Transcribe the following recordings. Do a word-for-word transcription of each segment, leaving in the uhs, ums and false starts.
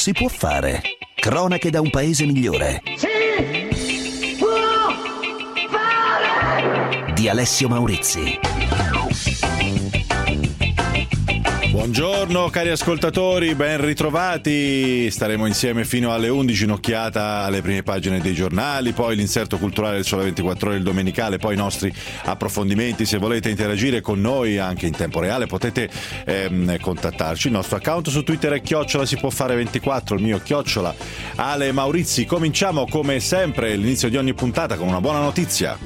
si può fare. Cronache da un paese migliore. Si può fare! Di Alessio Maurizi. Buongiorno cari ascoltatori, ben ritrovati. Staremo insieme fino alle undici, un'occhiata alle prime pagine dei giornali, poi l'inserto culturale del Sole ventiquattro Ore, il domenicale, poi i nostri approfondimenti. Se volete interagire con noi anche in tempo reale potete ehm, contattarci. Il nostro account su Twitter è chiocciola si può fare ventiquattro, il mio chiocciola Ale Maurizi. Cominciamo come sempre l'inizio di ogni puntata con una buona notizia.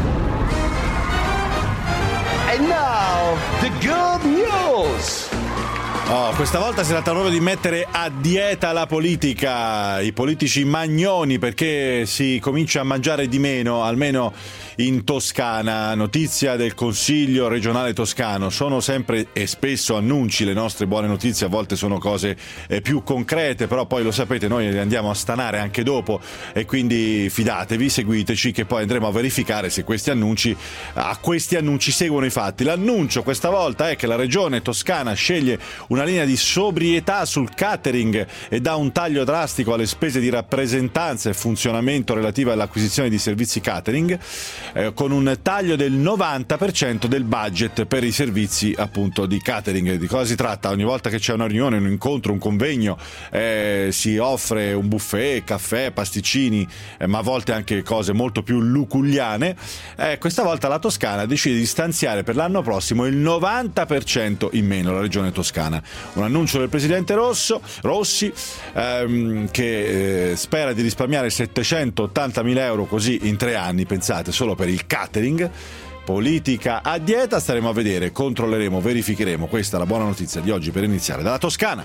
And now, the good news! Oh, questa volta si tratta proprio di mettere a dieta la politica, i politici magnoni, perché si comincia a mangiare di meno, almeno in Toscana. Notizia del Consiglio regionale toscano. Sono sempre e spesso annunci le nostre buone notizie, a volte sono cose eh, più concrete, però poi lo sapete, noi le andiamo a stanare anche dopo e quindi fidatevi, seguiteci che poi andremo a verificare se questi annunci, a questi annunci seguono i fatti. L'annuncio questa volta è che la regione toscana sceglie una linea di sobrietà sul catering e dà un taglio drastico alle spese di rappresentanza e funzionamento relative all'acquisizione di servizi catering, eh, con un taglio del novanta per cento del budget per i servizi appunto di catering. Di cosa si tratta? Ogni volta che c'è una riunione, un incontro, un convegno, eh, si offre un buffet, caffè, pasticcini, eh, ma a volte anche cose molto più luculliane. Eh, questa volta la Toscana decide di stanziare per l'anno prossimo il novanta per cento in meno, la regione toscana. Un annuncio del presidente Rosso, Rossi ehm, che eh, spera di risparmiare settecentottantamila euro così in tre anni, pensate, solo per il catering. Politica a dieta, staremo a vedere, controlleremo, verificheremo. Questa è la buona notizia di oggi per iniziare dalla Toscana.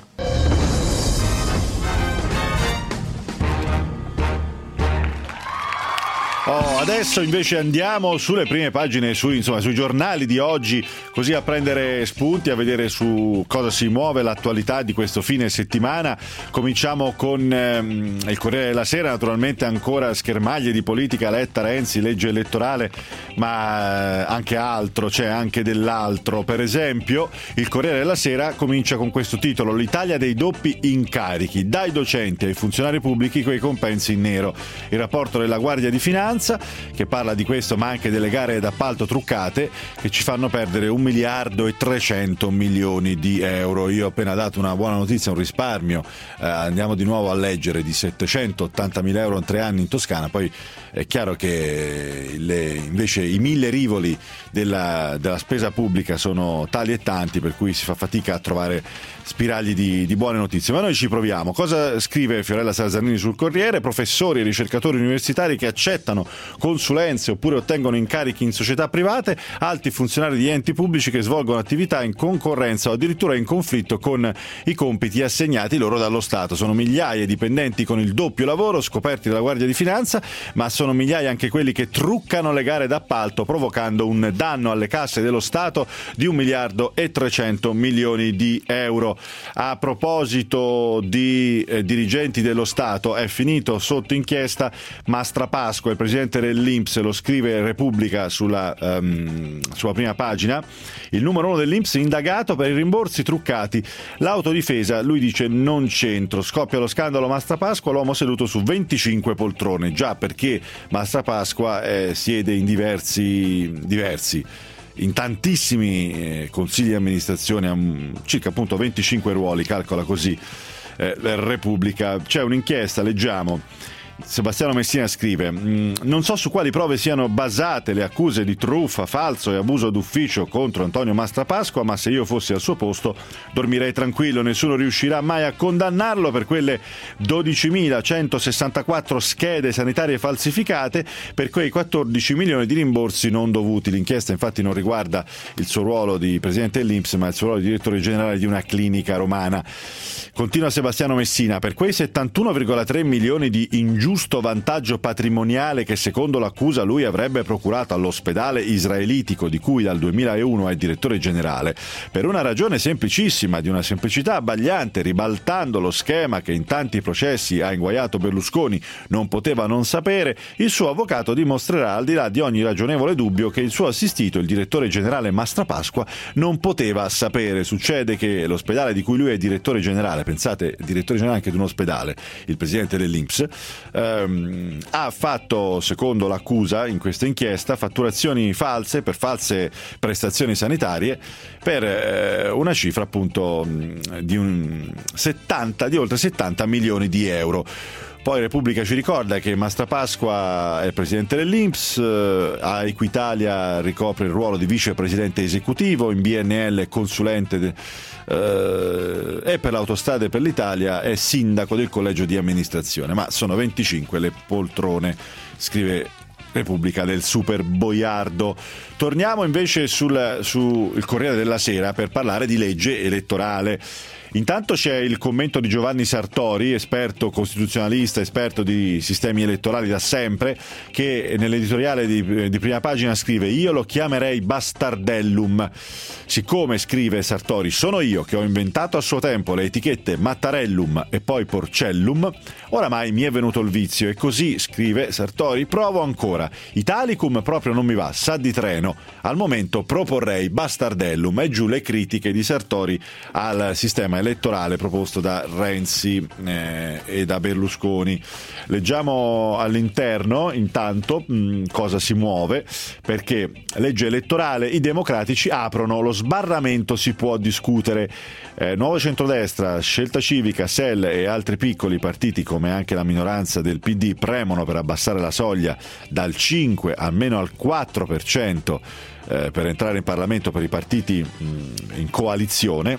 Oh, adesso invece andiamo sulle prime pagine, su, insomma, sui giornali di oggi, così a prendere spunti, a vedere su cosa si muove, l'attualità di questo fine settimana. Cominciamo con ehm, il Corriere della Sera, naturalmente ancora schermaglie di politica, Letta, Renzi, legge elettorale, ma eh, anche altro, c'è anche dell'altro. Per esempio, il Corriere della Sera comincia con questo titolo: l'Italia dei doppi incarichi, dai docenti ai funzionari pubblici quei compensi in nero. Il rapporto della Guardia di Finanza che parla di questo, ma anche delle gare d'appalto truccate che ci fanno perdere un miliardo e trecento milioni di euro. Io ho appena dato una buona notizia, un risparmio, eh, andiamo di nuovo a leggere, di settecentottantamila euro in tre anni in Toscana. Poi è chiaro che le, invece i mille rivoli della, della spesa pubblica sono tali e tanti per cui si fa fatica a trovare spiragli di, di buone notizie, ma noi ci proviamo. Cosa scrive Fiorella Salzarini sul Corriere? Professori e ricercatori universitari che accettano consulenze oppure ottengono incarichi in società private, alti funzionari di enti pubblici che svolgono attività in concorrenza o addirittura in conflitto con i compiti assegnati loro dallo Stato. Sono migliaia i dipendenti con il doppio lavoro scoperti dalla Guardia di Finanza, ma sono migliaia anche quelli che truccano le gare d'appalto, provocando un danno alle casse dello Stato di un miliardo e trecento milioni di euro. A proposito di eh, dirigenti dello Stato, è finito sotto inchiesta Mastrapasqua, il presidente dell'I N P S, lo scrive Repubblica sulla, um, sulla prima pagina. Il numero uno dell'I N P S indagato per i rimborsi truccati. L'autodifesa, lui dice non c'entro. Scoppia lo scandalo Mastrapasqua, l'uomo seduto su venticinque poltrone. Già, perché Mastrapasqua eh, siede in diversi diversi in tantissimi eh, consigli di amministrazione, um, circa appunto venticinque ruoli, calcola così eh, Repubblica. C'è un'inchiesta, leggiamo. Sebastiano Messina scrive: non so su quali prove siano basate le accuse di truffa, falso e abuso d'ufficio contro Antonio Mastrapasqua, ma se io fossi al suo posto dormirei tranquillo, nessuno riuscirà mai a condannarlo per quelle dodicimilacentosessantaquattro schede sanitarie falsificate, per quei quattordici milioni di rimborsi non dovuti. L'inchiesta infatti non riguarda il suo ruolo di presidente dell'I N P S, ma il suo ruolo di direttore generale di una clinica romana. Continua Sebastiano Messina: per quei settantuno virgola tre milioni di ingiusti ingiusto vantaggio patrimoniale che secondo l'accusa lui avrebbe procurato all'ospedale israelitico di cui dal duemilauno è direttore generale, per una ragione semplicissima, di una semplicità abbagliante, ribaltando lo schema che in tanti processi ha inguaiato Berlusconi non poteva non sapere, il suo avvocato dimostrerà al di là di ogni ragionevole dubbio che il suo assistito, il direttore generale Mastrapasqua, non poteva sapere. Succede che l'ospedale di cui lui è direttore generale, pensate, direttore generale anche di un ospedale, il presidente dell'I N P S, ehm, ha fatto, secondo l'accusa in questa inchiesta, fatturazioni false per false prestazioni sanitarie per eh, una cifra appunto di un settanta, di oltre settanta milioni di euro. Poi Repubblica ci ricorda che Mastrapasqua è presidente dell'I N P S, eh, a Equitalia ricopre il ruolo di vicepresidente esecutivo, in B N L è consulente de, eh, e per l'Autostrade per l'Italia è sindaco del collegio di amministrazione. Ma sono venticinque le poltrone, scrive Repubblica, del super boiardo. Torniamo invece sul, sul Corriere della Sera per parlare di legge elettorale. Intanto c'è il commento di Giovanni Sartori, esperto costituzionalista, esperto di sistemi elettorali da sempre, che nell'editoriale di, di Prima Pagina scrive: io lo chiamerei bastardellum. Siccome, scrive Sartori, sono io che ho inventato a suo tempo le etichette Mattarellum e poi Porcellum, oramai mi è venuto il vizio e così, scrive Sartori, provo ancora. Italicum proprio non mi va, sa di treno. Al momento proporrei bastardellum. E giù le critiche di Sartori al sistema elettorale proposto da Renzi eh, e da Berlusconi. Leggiamo all'interno intanto mh, cosa si muove, perché legge elettorale, i democratici aprono, lo sbarramento si può discutere. eh, Nuovo Centrodestra, Scelta Civica, S E L e altri piccoli partiti come anche la minoranza del P D premono per abbassare la soglia dal cinque almeno al quattro per cento eh, per entrare in Parlamento per i partiti mh, in coalizione.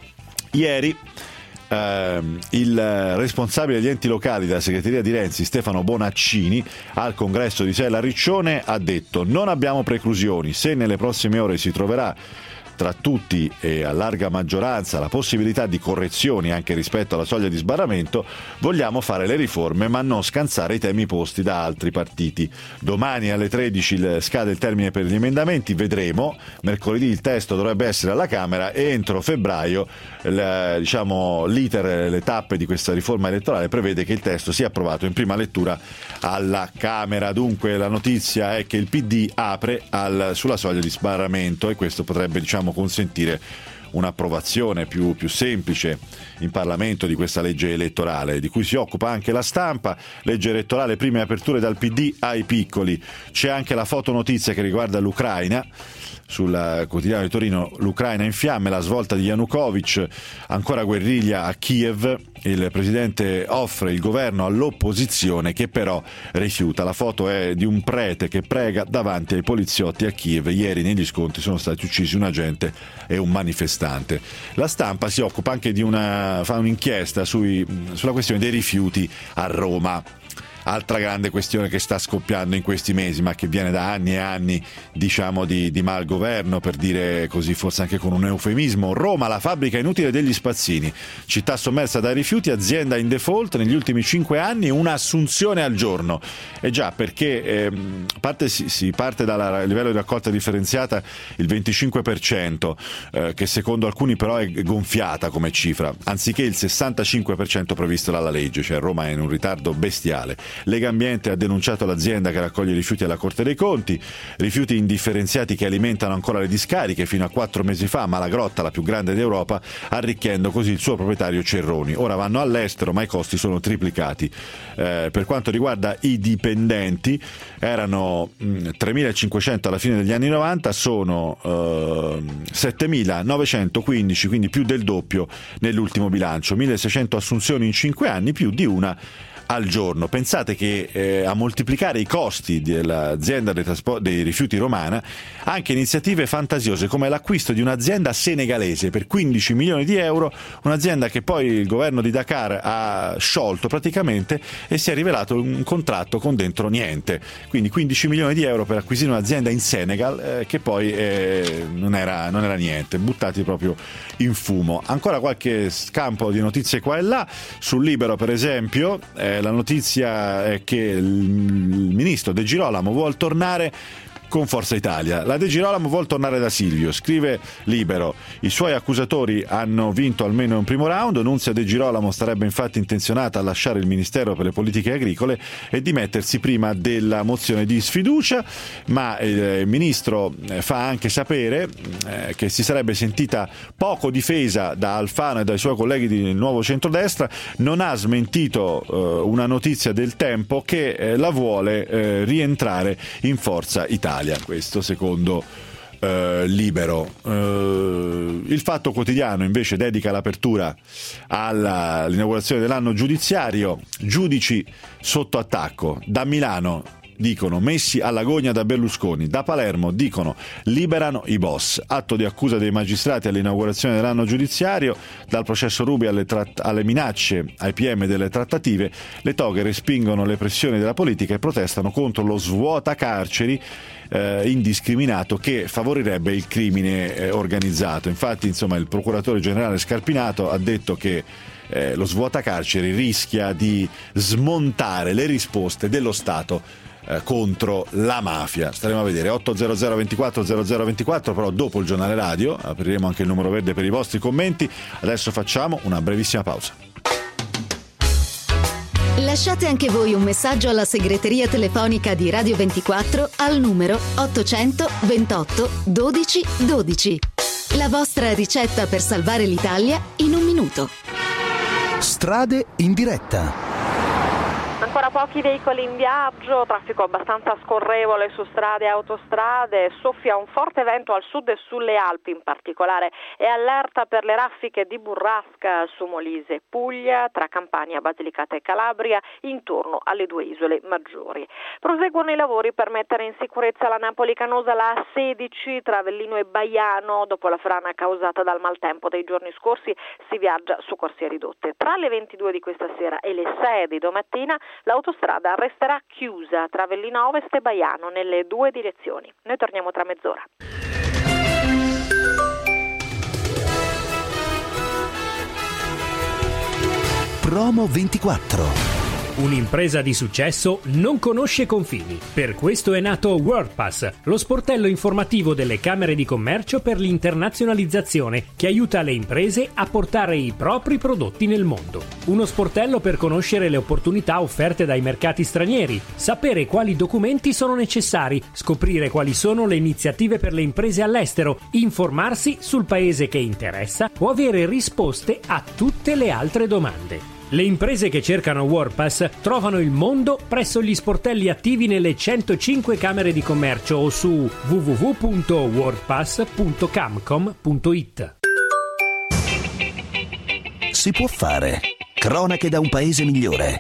Ieri eh, il responsabile degli enti locali della segreteria di Renzi, Stefano Bonaccini, al congresso di Sella Riccione ha detto: non abbiamo preclusioni, se nelle prossime ore si troverà tra tutti e a larga maggioranza la possibilità di correzioni anche rispetto alla soglia di sbarramento, vogliamo fare le riforme ma non scansare i temi posti da altri partiti. Domani alle tredici scade il termine per gli emendamenti, vedremo. Mercoledì il testo dovrebbe essere alla Camera e entro febbraio il, diciamo, l'iter, le tappe di questa riforma elettorale prevede che il testo sia approvato in prima lettura alla Camera. Dunque la notizia è che il P D apre al, sulla soglia di sbarramento e questo potrebbe, diciamo, consentire un'approvazione più, più semplice in Parlamento di questa legge elettorale, di cui si occupa anche La Stampa. Legge elettorale, prime aperture dal P D ai piccoli. C'è anche la fotonotizia che riguarda l'Ucraina. Sul quotidiano di Torino, l'Ucraina in fiamme, la svolta di Yanukovych, ancora guerriglia a Kiev, il presidente offre il governo all'opposizione che però rifiuta. La foto è di un prete che prega davanti ai poliziotti a Kiev. Ieri negli scontri sono stati uccisi un agente e un manifestante. La Stampa si occupa anche di una, fa un'inchiesta sui, sulla questione dei rifiuti a Roma. Altra grande questione che sta scoppiando in questi mesi, ma che viene da anni e anni, diciamo, di, di malgoverno, per dire così, forse anche con un eufemismo. Roma, la fabbrica inutile degli spazzini. Città sommersa dai rifiuti, azienda in default, negli ultimi cinque anni un'assunzione al giorno. E già, perché eh, parte, si, si parte dal livello di raccolta differenziata il venticinque per cento, eh, che secondo alcuni però è gonfiata come cifra, anziché il sessantacinque per cento previsto dalla legge, cioè Roma è in un ritardo bestiale. Legambiente ha denunciato l'azienda che raccoglie i rifiuti alla Corte dei Conti, rifiuti indifferenziati che alimentano ancora le discariche. Fino a quattro mesi fa Malagrotta, la più grande d'Europa, arricchendo così il suo proprietario Cerroni. Ora vanno all'estero ma i costi sono triplicati. Eh, per quanto riguarda i dipendenti, erano mh, tremilacinquecento alla fine degli anni novanta, sono eh, settemilanovecentquindici, quindi più del doppio nell'ultimo bilancio, milleseicento assunzioni in cinque anni, più di una al giorno. Pensate che eh, a moltiplicare i costi dell'azienda dei, trasport- dei rifiuti romana anche iniziative fantasiose come l'acquisto di un'azienda senegalese per quindici milioni di euro, un'azienda che poi il governo di Dakar ha sciolto praticamente e si è rivelato un contratto con dentro niente. Quindi quindici milioni di euro per acquisire un'azienda in Senegal eh, che poi eh, non era, non era niente, buttati proprio in fumo. Ancora qualche scampo di notizie qua e là. Sul Libero, per esempio, eh, Eh, la notizia è che il ministro De Girolamo vuol tornare con Forza Italia. La De Girolamo vuol tornare da Silvio, scrive Libero. I suoi accusatori hanno vinto almeno un primo round. Nunzia De Girolamo starebbe infatti intenzionata a lasciare il Ministero per le Politiche Agricole e dimettersi prima della mozione di sfiducia, ma il ministro fa anche sapere eh, che si sarebbe sentita poco difesa da Alfano e dai suoi colleghi di Nuovo Centrodestra. Non ha smentito eh, una notizia del Tempo che eh, la vuole eh, rientrare in Forza Italia. Questo secondo eh, Libero. Eh, il Fatto Quotidiano invece dedica l'apertura alla, all'inaugurazione dell'anno giudiziario. Giudici sotto attacco. Da Milano dicono messi alla gogna da Berlusconi, da Palermo dicono liberano i boss. Atto di accusa dei magistrati all'inaugurazione dell'anno giudiziario. Dal processo Ruby alle, tratt- alle minacce ai P M delle trattative, le toghe respingono le pressioni della politica e protestano contro lo svuota carceri eh, indiscriminato che favorirebbe il crimine eh, organizzato. Infatti, insomma, il procuratore generale Scarpinato ha detto che eh, lo svuotacarceri rischia di smontare le risposte dello Stato Eh, contro la mafia. Staremo a vedere. Otto zero zero ventiquattro zero zero ventiquattro, però dopo il giornale radio apriremo anche il numero verde per i vostri commenti. Adesso facciamo una brevissima pausa. Lasciate anche voi un messaggio alla segreteria telefonica di Radio ventiquattro al numero ottocento ventotto dodici dodici. La vostra ricetta per salvare l'Italia in un minuto. Strade in diretta. Ancora pochi veicoli in viaggio, traffico abbastanza scorrevole su strade e autostrade, soffia un forte vento al sud e sulle Alpi, in particolare è allerta per le raffiche di burrasca su Molise, Puglia, tra Campania, Basilicata e Calabria, intorno alle due isole maggiori. Proseguono i lavori per mettere in sicurezza la Napoli-Canosa, la A sedici tra Avellino e Baiano. Dopo la frana causata dal maltempo dei giorni scorsi si viaggia su corsie ridotte. Tra le ventidue di questa sera e le sei di domattina l'autostrada resterà chiusa tra Avellino Ovest e Baiano nelle due direzioni. Noi torniamo tra mezz'ora. Promo ventiquattro. Un'impresa di successo non conosce confini. Per questo è nato WordPass, lo sportello informativo delle Camere di Commercio per l'internazionalizzazione che aiuta le imprese a portare i propri prodotti nel mondo. Uno sportello per conoscere le opportunità offerte dai mercati stranieri, sapere quali documenti sono necessari, scoprire quali sono le iniziative per le imprese all'estero, informarsi sul paese che interessa o avere risposte a tutte le altre domande. Le imprese che cercano WordPass trovano il mondo presso gli sportelli attivi nelle centocinque Camere di Commercio o su w w w punto wordpass punto camcom punto it. Si può fare. Cronache da un paese migliore.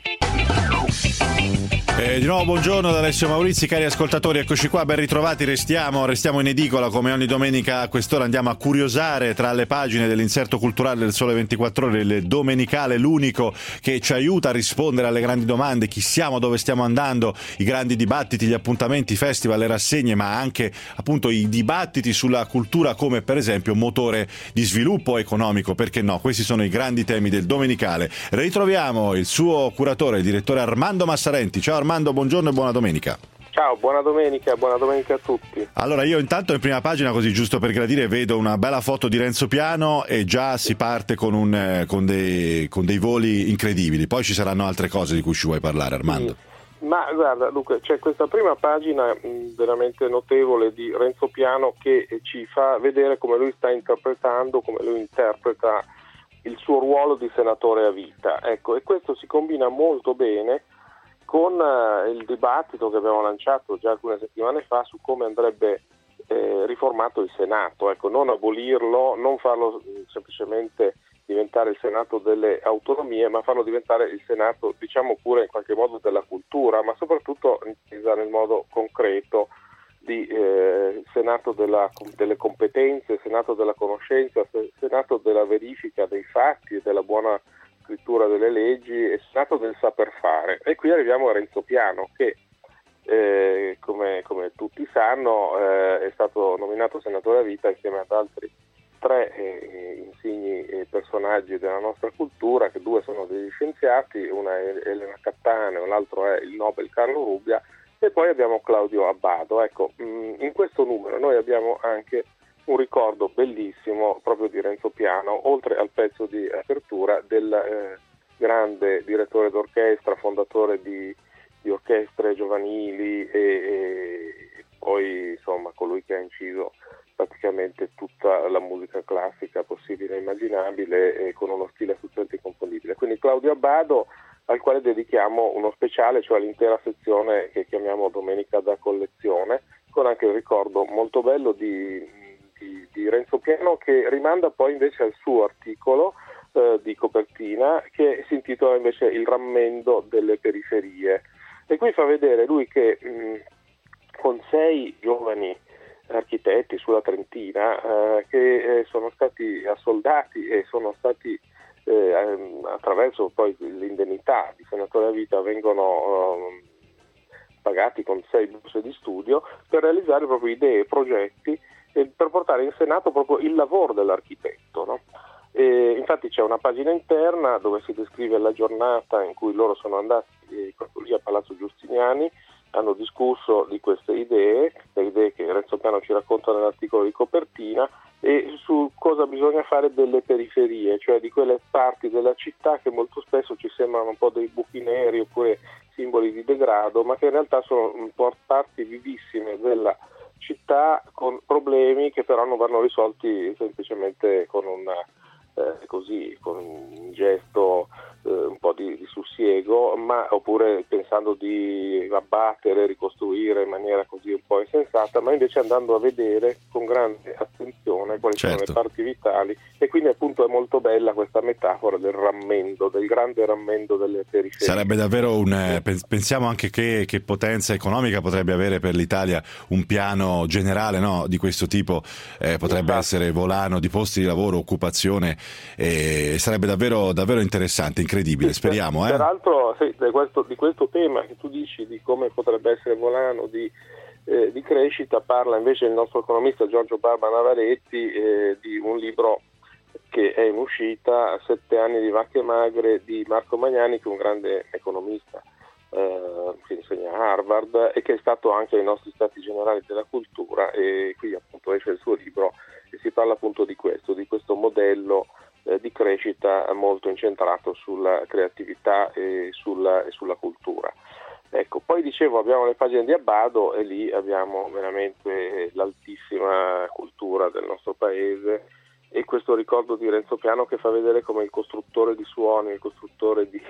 Eh, di nuovo buongiorno da Alessio Maurizi, cari ascoltatori, eccoci qua, ben ritrovati. Restiamo, restiamo in edicola come ogni domenica a quest'ora, andiamo a curiosare tra le pagine dell'inserto culturale del Sole ventiquattro Ore, il domenicale, l'unico che ci aiuta a rispondere alle grandi domande: chi siamo, dove stiamo andando, i grandi dibattiti, gli appuntamenti, i festival, le rassegne, ma anche appunto i dibattiti sulla cultura come per esempio motore di sviluppo economico, perché no? Questi sono i grandi temi del domenicale. Ritroviamo il suo curatore, il direttore Armando Massarenti. Ciao Armando, buongiorno e buona domenica. Ciao, buona domenica, buona domenica a tutti. Allora, io intanto in prima pagina, così giusto per gradire, vedo una bella foto di Renzo Piano e già si parte con, un, con, dei, con dei voli incredibili. Poi ci saranno altre cose di cui ci vuoi parlare, Armando. Sì. Ma guarda Luca, c'è questa prima pagina mh, veramente notevole di Renzo Piano che ci fa vedere come lui sta interpretando, come lui interpreta il suo ruolo di senatore a vita. Ecco, e questo si combina molto bene con eh, il dibattito che abbiamo lanciato già alcune settimane fa su come andrebbe eh, riformato il Senato, ecco, non abolirlo, non farlo mh, semplicemente diventare il Senato delle autonomie, ma farlo diventare il Senato, diciamo pure in qualche modo della cultura, ma soprattutto intesa nel modo concreto di eh, Senato della, delle competenze, Senato della conoscenza, Senato della verifica dei fatti e della buona scrittura delle leggi e Senato del saper fare. E qui arriviamo a Renzo Piano che eh, come, come tutti sanno eh, è stato nominato senatore a vita insieme ad altri tre eh, insigni eh, personaggi della nostra cultura, che due sono degli scienziati, una è Elena Cattaneo, l'altro è il Nobel Carlo Rubbia, e poi abbiamo Claudio Abbado. Ecco, mh, in questo numero noi abbiamo anche un ricordo bellissimo proprio di Renzo Piano, oltre al pezzo di apertura del eh, grande direttore d'orchestra, fondatore di, di orchestre giovanili e, e poi insomma colui che ha inciso praticamente tutta la musica classica possibile e immaginabile, e con uno stile assolutamente inconfondibile. Quindi Claudio Abbado, al quale dedichiamo uno speciale, cioè l'intera sezione che chiamiamo Domenica da collezione, con anche il ricordo molto bello di, di, di Renzo Piano, che rimanda poi invece al suo articolo eh, di copertina, che si intitola invece Il rammendo delle periferie, e qui fa vedere lui che mh, con sei giovani architetti sulla Trentina eh, che eh, sono stati assoldati e sono stati eh, attraverso poi l'indennità di senatore a vita vengono eh, pagati con sei borse di studio per realizzare proprio idee e progetti e per portare in Senato proprio il lavoro dell'architetto, no? E infatti c'è una pagina interna dove si descrive la giornata in cui loro sono andati eh, lì a Palazzo Giustiniani, hanno discusso di queste idee, le idee che Renzo Piano ci racconta nell'articolo di copertina, e su cosa bisogna fare delle periferie, cioè di quelle parti della città che molto spesso ci sembrano un po' dei buchi neri oppure simboli di degrado, ma che in realtà sono un po' parti vivissime della città con problemi che però non vanno risolti semplicemente con una Eh, così con un gesto eh, un po' di, di sussiego, ma oppure pensando di abbattere, ricostruire in maniera così un po' insensata, ma invece andando a vedere con grande attenzione quali certo. sono le parti vitali, e quindi appunto è molto bella questa metafora del rammendo, del grande rammendo delle periferie. Sarebbe davvero un eh, pensiamo anche che, che potenza economica potrebbe avere per l'Italia un piano generale, no, di questo tipo, eh, potrebbe esatto. essere volano di posti di lavoro, occupazione. E sarebbe davvero davvero interessante, incredibile, sì, speriamo. Eh? Peraltro sì, di, questo, di questo tema che tu dici, di come potrebbe essere volano di, eh, di crescita, parla invece il nostro economista Giorgio Barba Navaretti eh, di un libro che è in uscita, Sette anni di vacche magre, di Marco Magnani, che è un grande economista eh, che insegna a Harvard e che è stato anche ai nostri stati generali della cultura, e qui appunto esce il suo libro e si parla appunto di questo, di questo modello eh, di crescita molto incentrato sulla creatività e sulla, e sulla cultura. Ecco, poi dicevo abbiamo le pagine di Abbado e lì abbiamo veramente l'altissima cultura del nostro paese e questo ricordo di Renzo Piano che fa vedere come il costruttore di suoni, il costruttore di,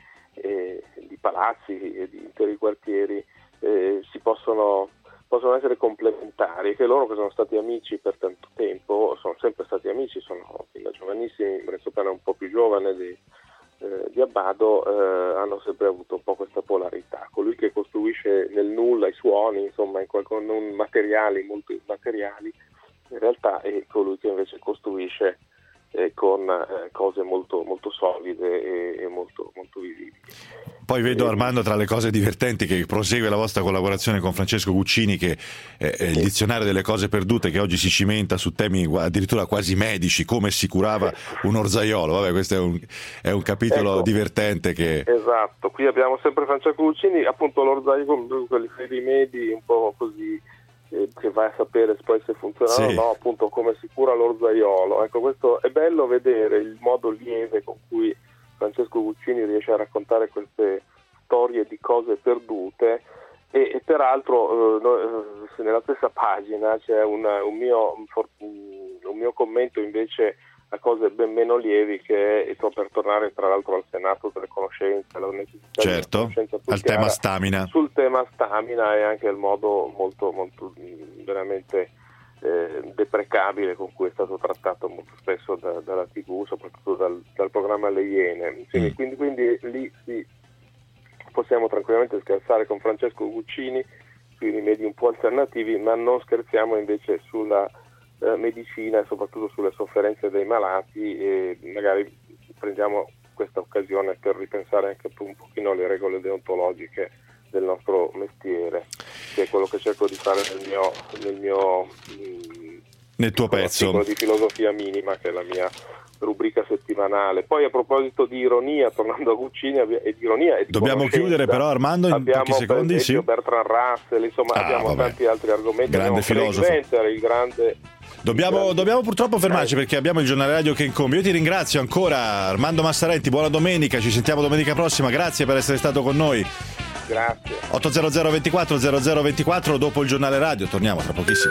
eh, di palazzi e di interi quartieri eh, si possono possono essere complementari, e che loro che sono stati amici per tanto tempo, sono sempre stati amici, sono da giovanissimi, Renzo Piano è un po' più giovane di, eh, di Abbado, eh, hanno sempre avuto un po' questa polarità, colui che costruisce nel nulla i suoni, insomma in qual- con materiali molto immateriali, in realtà è colui che invece costruisce eh, con eh, cose molto, molto solide e, e molto, molto visibili. Poi vedo, Armando, tra le cose divertenti che prosegue la vostra collaborazione con Francesco Guccini, che è il dizionario delle cose perdute, che oggi si cimenta su temi addirittura quasi medici, come si curava un orzaiolo. Vabbè, questo è un, è un capitolo ecco, divertente che... Esatto, qui abbiamo sempre Francesco Guccini, appunto l'orzaiolo, quelli rimedi un po' così, eh, che vai a sapere poi se funzionano o sì. no, appunto come si cura l'orzaiolo. Ecco, questo è bello vedere il modo lieve con cui Francesco Guccini riesce a raccontare queste storie di cose perdute e, e peraltro eh, nella stessa pagina c'è una, un, mio, un mio commento invece a cose ben meno lievi, che è per tornare tra l'altro al Senato delle conoscenze, la necessità certo, di conoscenza al tema stamina, sul tema stamina e anche il modo molto, molto veramente Eh, deprecabile con cui è stato trattato molto spesso da, dalla tivù, soprattutto dal, dal programma Le Iene. Quindi, mm. quindi, quindi lì sì, possiamo tranquillamente scherzare con Francesco Guccini sui rimedi un po' alternativi, ma non scherziamo invece sulla eh, medicina e soprattutto sulle sofferenze dei malati, e magari prendiamo questa occasione per ripensare anche un pochino alle regole deontologiche del nostro mestiere, che è quello che cerco di fare nel mio, nel mio mh, nel tuo pezzo di filosofia minima, che è la mia rubrica settimanale. Poi a proposito di ironia, tornando a Guccini e di ironia e di dobbiamo chiudere però, Armando, in abbiamo pochi secondi. Per Sì. Bertrand Russell, insomma ah, abbiamo vabbè. tanti altri argomenti. Grande filosofo. Venter, il grande Dobbiamo, dobbiamo purtroppo fermarci eh. perché abbiamo il giornale radio che incombe. Io ti ringrazio ancora, Armando Massarenti, buona domenica, ci sentiamo domenica prossima, grazie per essere stato con noi. Grazie. ottocento ventiquattro zero zero ventiquattro dopo il giornale radio, torniamo tra pochissimo.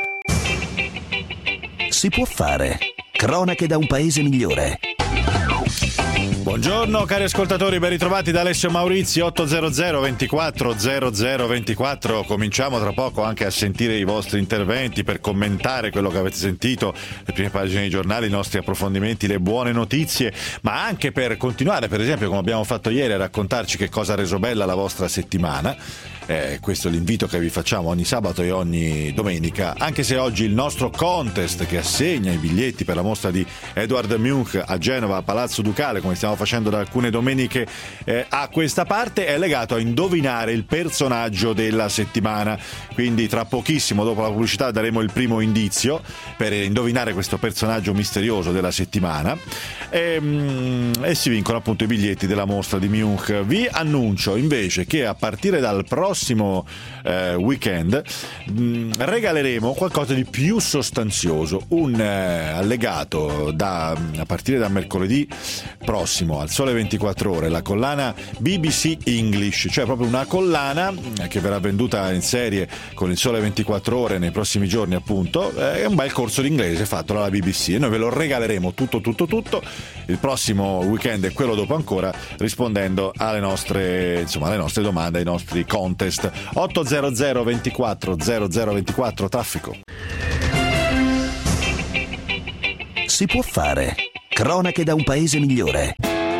Si può fare. Cronache da un paese migliore. Buongiorno cari ascoltatori, ben ritrovati da Alessio Maurizi. Ottocento ventiquattro zero zero ventiquattro. Cominciamo tra poco anche a sentire i vostri interventi per commentare quello che avete sentito, le prime pagine dei giornali, i nostri approfondimenti, le buone notizie, ma anche per continuare, per esempio, come abbiamo fatto ieri, a raccontarci che cosa ha reso bella la vostra settimana. Eh, questo è l'invito che vi facciamo ogni sabato e ogni domenica, anche se oggi il nostro contest che assegna i biglietti per la mostra di Edvard Munch a Genova, a Palazzo Ducale, come stiamo facendo da alcune domeniche eh, a questa parte, è legato a indovinare il personaggio della settimana. Quindi tra pochissimo, dopo la pubblicità, daremo il primo indizio per indovinare questo personaggio misterioso della settimana e, e si vincono appunto i biglietti della mostra di Munch. Vi annuncio invece che a partire dal prossimo prossimo eh, weekend mh, regaleremo qualcosa di più sostanzioso, un eh, allegato da, a partire da mercoledì prossimo al Sole ventiquattro Ore, la collana B B C English, cioè proprio una collana che verrà venduta in serie con il Sole ventiquattro Ore nei prossimi giorni, appunto. È un bel corso d'inglese fatto dalla B B C e noi ve lo regaleremo tutto tutto tutto il prossimo weekend e quello dopo ancora, rispondendo alle nostre, insomma, alle nostre domande, ai nostri contest. Ottocento ventiquattro zero zero ventiquattro traffico. Si può fare. Cronache da un paese migliore.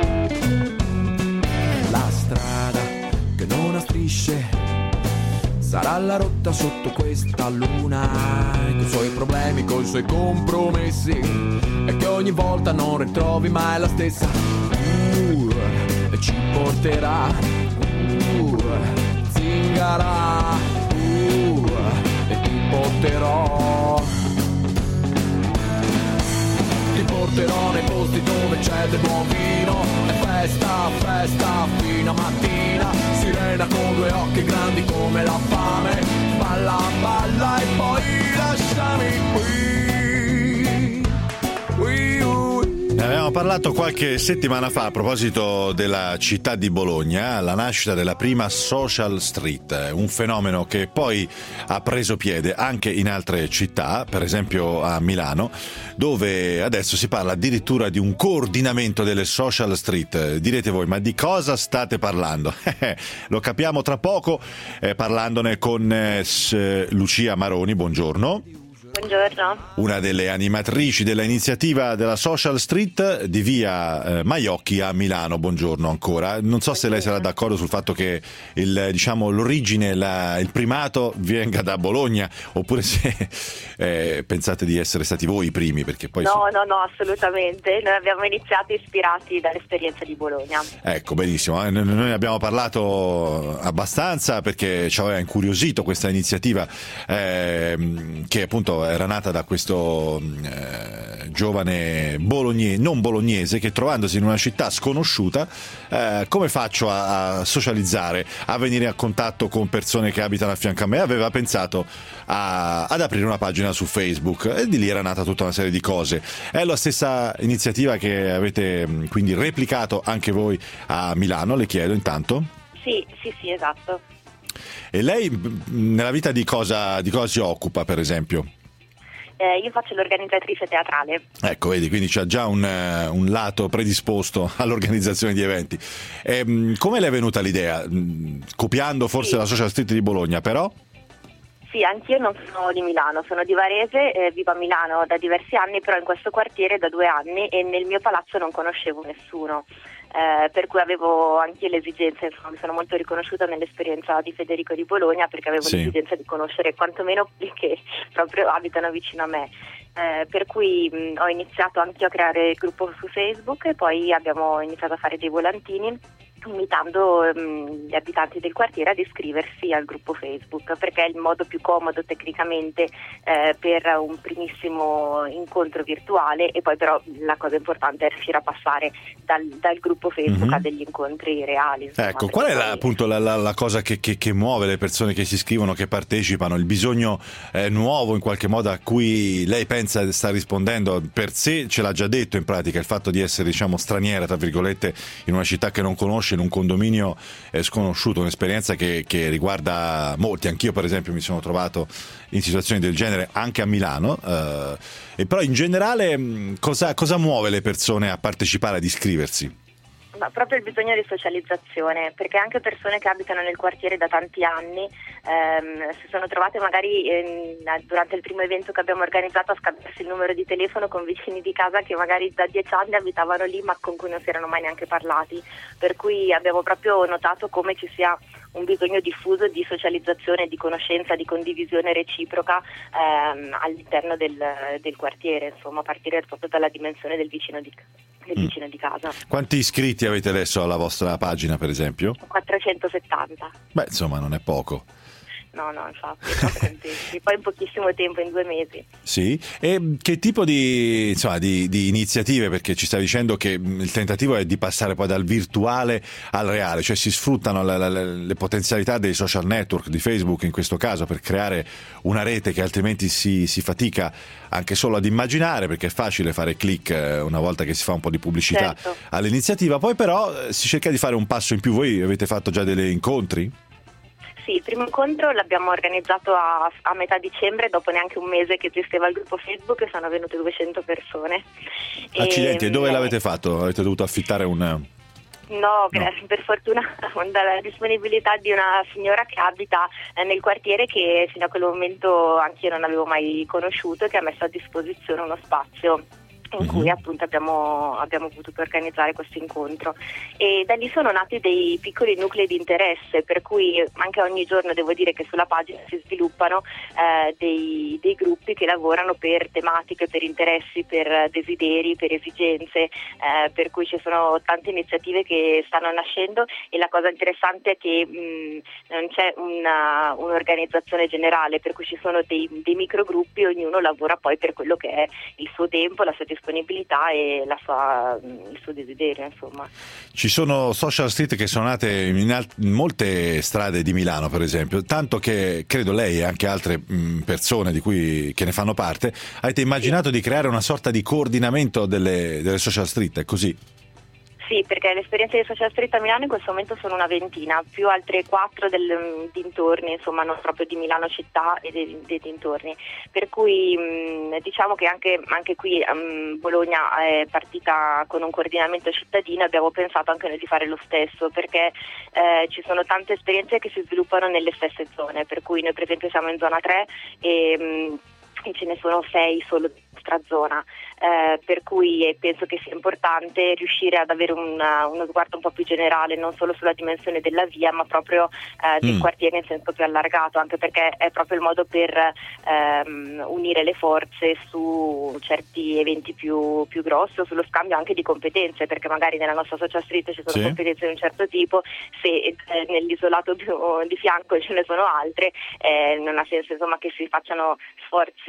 La strada che non ha strisce sarà la rotta sotto questa luna, con i suoi problemi, con i suoi compromessi, e che ogni volta non ritrovi mai la stessa. Uh, e ci porterà uh, zingara, uh, e ti porterò, ti porterò nei posti dove c'è del buon vino, e festa, festa fino a mattina, sirena con due occhi grandi come la fame, balla, balla e poi lasciami qui, qui, qui. Ne avevamo parlato qualche settimana fa a proposito della città di Bologna, la nascita della prima social street, un fenomeno che poi ha preso piede anche in altre città, per esempio a Milano, dove adesso si parla addirittura di un coordinamento delle social street. Direte voi, ma di cosa state parlando? Lo capiamo tra poco eh, parlandone con eh, Lucia Maroni, buongiorno. Buongiorno. Una delle animatrici della iniziativa della Social Street di via eh, Maiocchi a Milano. Buongiorno ancora. Non so se lei sarà d'accordo sul fatto che il, diciamo, l'origine, la, il primato venga da Bologna, oppure se eh, pensate di essere stati voi i primi, perché poi no, so... no, no, assolutamente. Noi abbiamo iniziato ispirati dall'esperienza di Bologna. Ecco, benissimo. Eh, noi ne abbiamo parlato abbastanza perché ci aveva incuriosito questa iniziativa eh, che appunto era nata da questo eh, giovane bolognese, non bolognese, che trovandosi in una città sconosciuta, eh, come faccio a, a socializzare, a venire a contatto con persone che abitano a fianco a me? Aveva pensato a, ad aprire una pagina su Facebook e di lì era nata tutta una serie di cose. È la stessa iniziativa che avete quindi replicato anche voi a Milano, le chiedo intanto? Sì, sì, sì, esatto. E lei nella vita di cosa, di cosa si occupa, per esempio? Eh, io faccio l'organizzatrice teatrale. Ecco, vedi, quindi c'ha già un, un lato predisposto all'organizzazione di eventi. E, come le è venuta l'idea? Copiando forse sì. la Social Street di Bologna, però? Sì, anch'io non sono di Milano, sono di Varese, eh, vivo a Milano da diversi anni, però in questo quartiere da due anni e nel mio palazzo non conoscevo nessuno. Eh, per cui avevo anche l'esigenza, insomma, mi sono molto riconosciuta nell'esperienza di Federico di Bologna, perché avevo sì. l'esigenza di conoscere quantomeno quelli che proprio abitano vicino a me. Eh, per cui mh, ho iniziato anche io a creare il gruppo su Facebook e poi abbiamo iniziato a fare dei volantini invitando um, gli abitanti del quartiere ad iscriversi al gruppo Facebook, perché è il modo più comodo tecnicamente eh, per un primissimo incontro virtuale, e poi però la cosa importante è riuscire a passare dal, dal gruppo Facebook mm-hmm. a degli incontri reali. Insomma, ecco, qual è la, appunto la, la, la cosa che, che, che muove le persone che si iscrivono, che partecipano, il bisogno eh, nuovo in qualche modo a cui lei pensa sta rispondendo? Per sé ce l'ha già detto in pratica, il fatto di essere, diciamo, straniera tra virgolette in una città che non conosce, in un condominio eh, sconosciuto, un'esperienza che, che riguarda molti. Anch'io per esempio mi sono trovato in situazioni del genere anche a Milano, eh, e però in generale mh, cosa, cosa muove le persone a partecipare, ad iscriversi? Ma proprio il bisogno di socializzazione, perché anche persone che abitano nel quartiere da tanti anni ehm, si sono trovate magari ehm, durante il primo evento che abbiamo organizzato a scambiarsi il numero di telefono con vicini di casa che magari da dieci anni abitavano lì ma con cui non si erano mai neanche parlati, per cui abbiamo proprio notato come ci sia un bisogno diffuso di socializzazione, di conoscenza, di condivisione reciproca ehm, all'interno del, del quartiere, insomma, a partire proprio dalla dimensione del vicino di, del vicino mm. di casa. Quanti iscritti avete adesso alla vostra pagina, per esempio? quattrocentosettanta. Beh, insomma, non è poco. No, no, infatti, siamo contenti. Poi in pochissimo tempo, in due mesi. Sì, e che tipo di, insomma, di, di iniziative, perché ci sta dicendo che il tentativo è di passare poi dal virtuale al reale, cioè si sfruttano le, le, le potenzialità dei social network, di Facebook in questo caso, per creare una rete che altrimenti si, si fatica anche solo ad immaginare, perché è facile fare click una volta che si fa un po' di pubblicità certo. all'iniziativa, poi però si cerca di fare un passo in più. Voi avete fatto già degli incontri? Sì, il primo incontro l'abbiamo organizzato a, a metà dicembre, dopo neanche un mese che esisteva il gruppo Facebook, e sono venute duecento persone. Accidenti, e, e dove eh, l'avete fatto? Avete dovuto affittare un... No, no, per fortuna dalla disponibilità di una signora che abita nel quartiere, che fino a quel momento anch'io non avevo mai conosciuto, e che ha messo a disposizione uno spazio in cui uh-huh. appunto abbiamo, abbiamo potuto organizzare questo incontro, e da lì sono nati dei piccoli nuclei di interesse, per cui anche ogni giorno devo dire che sulla pagina si sviluppano eh, dei, dei gruppi che lavorano per tematiche, per interessi, per desideri, per esigenze, eh, per cui ci sono tante iniziative che stanno nascendo, e la cosa interessante è che mh, non c'è una, un'organizzazione generale, per cui ci sono dei, dei microgruppi, ognuno lavora poi per quello che è il suo tempo, la sua disponibilità e la sua, il suo desiderio, insomma. Ci sono social street che sono nate in, alt- in molte strade di Milano, per esempio, tanto che credo lei e anche altre mh, persone di cui che ne fanno parte avete immaginato sì. di creare una sorta di coordinamento delle, delle social street, è così? Sì, perché le esperienze di social street a Milano in questo momento sono una ventina, più altre quattro del dintorni, insomma non proprio di Milano città e dei, dei dintorni, per cui mh, diciamo che anche, anche qui um, Bologna è partita con un coordinamento cittadino, abbiamo pensato anche noi di fare lo stesso, perché eh, ci sono tante esperienze che si sviluppano nelle stesse zone, per cui noi per esempio siamo in zona tre e mh, e ce ne sono sei solo nella nostra zona, eh, per cui penso che sia importante riuscire ad avere una, uno sguardo un po' più generale, non solo sulla dimensione della via, ma proprio eh, del mm. quartiere in senso più allargato, anche perché è proprio il modo per ehm, unire le forze su certi eventi più, più grossi, o sullo scambio anche di competenze, perché magari nella nostra social street ci sono sì. competenze di un certo tipo, se eh, nell'isolato più di fianco ce ne sono altre, eh, non ha senso insomma che si facciano sforzi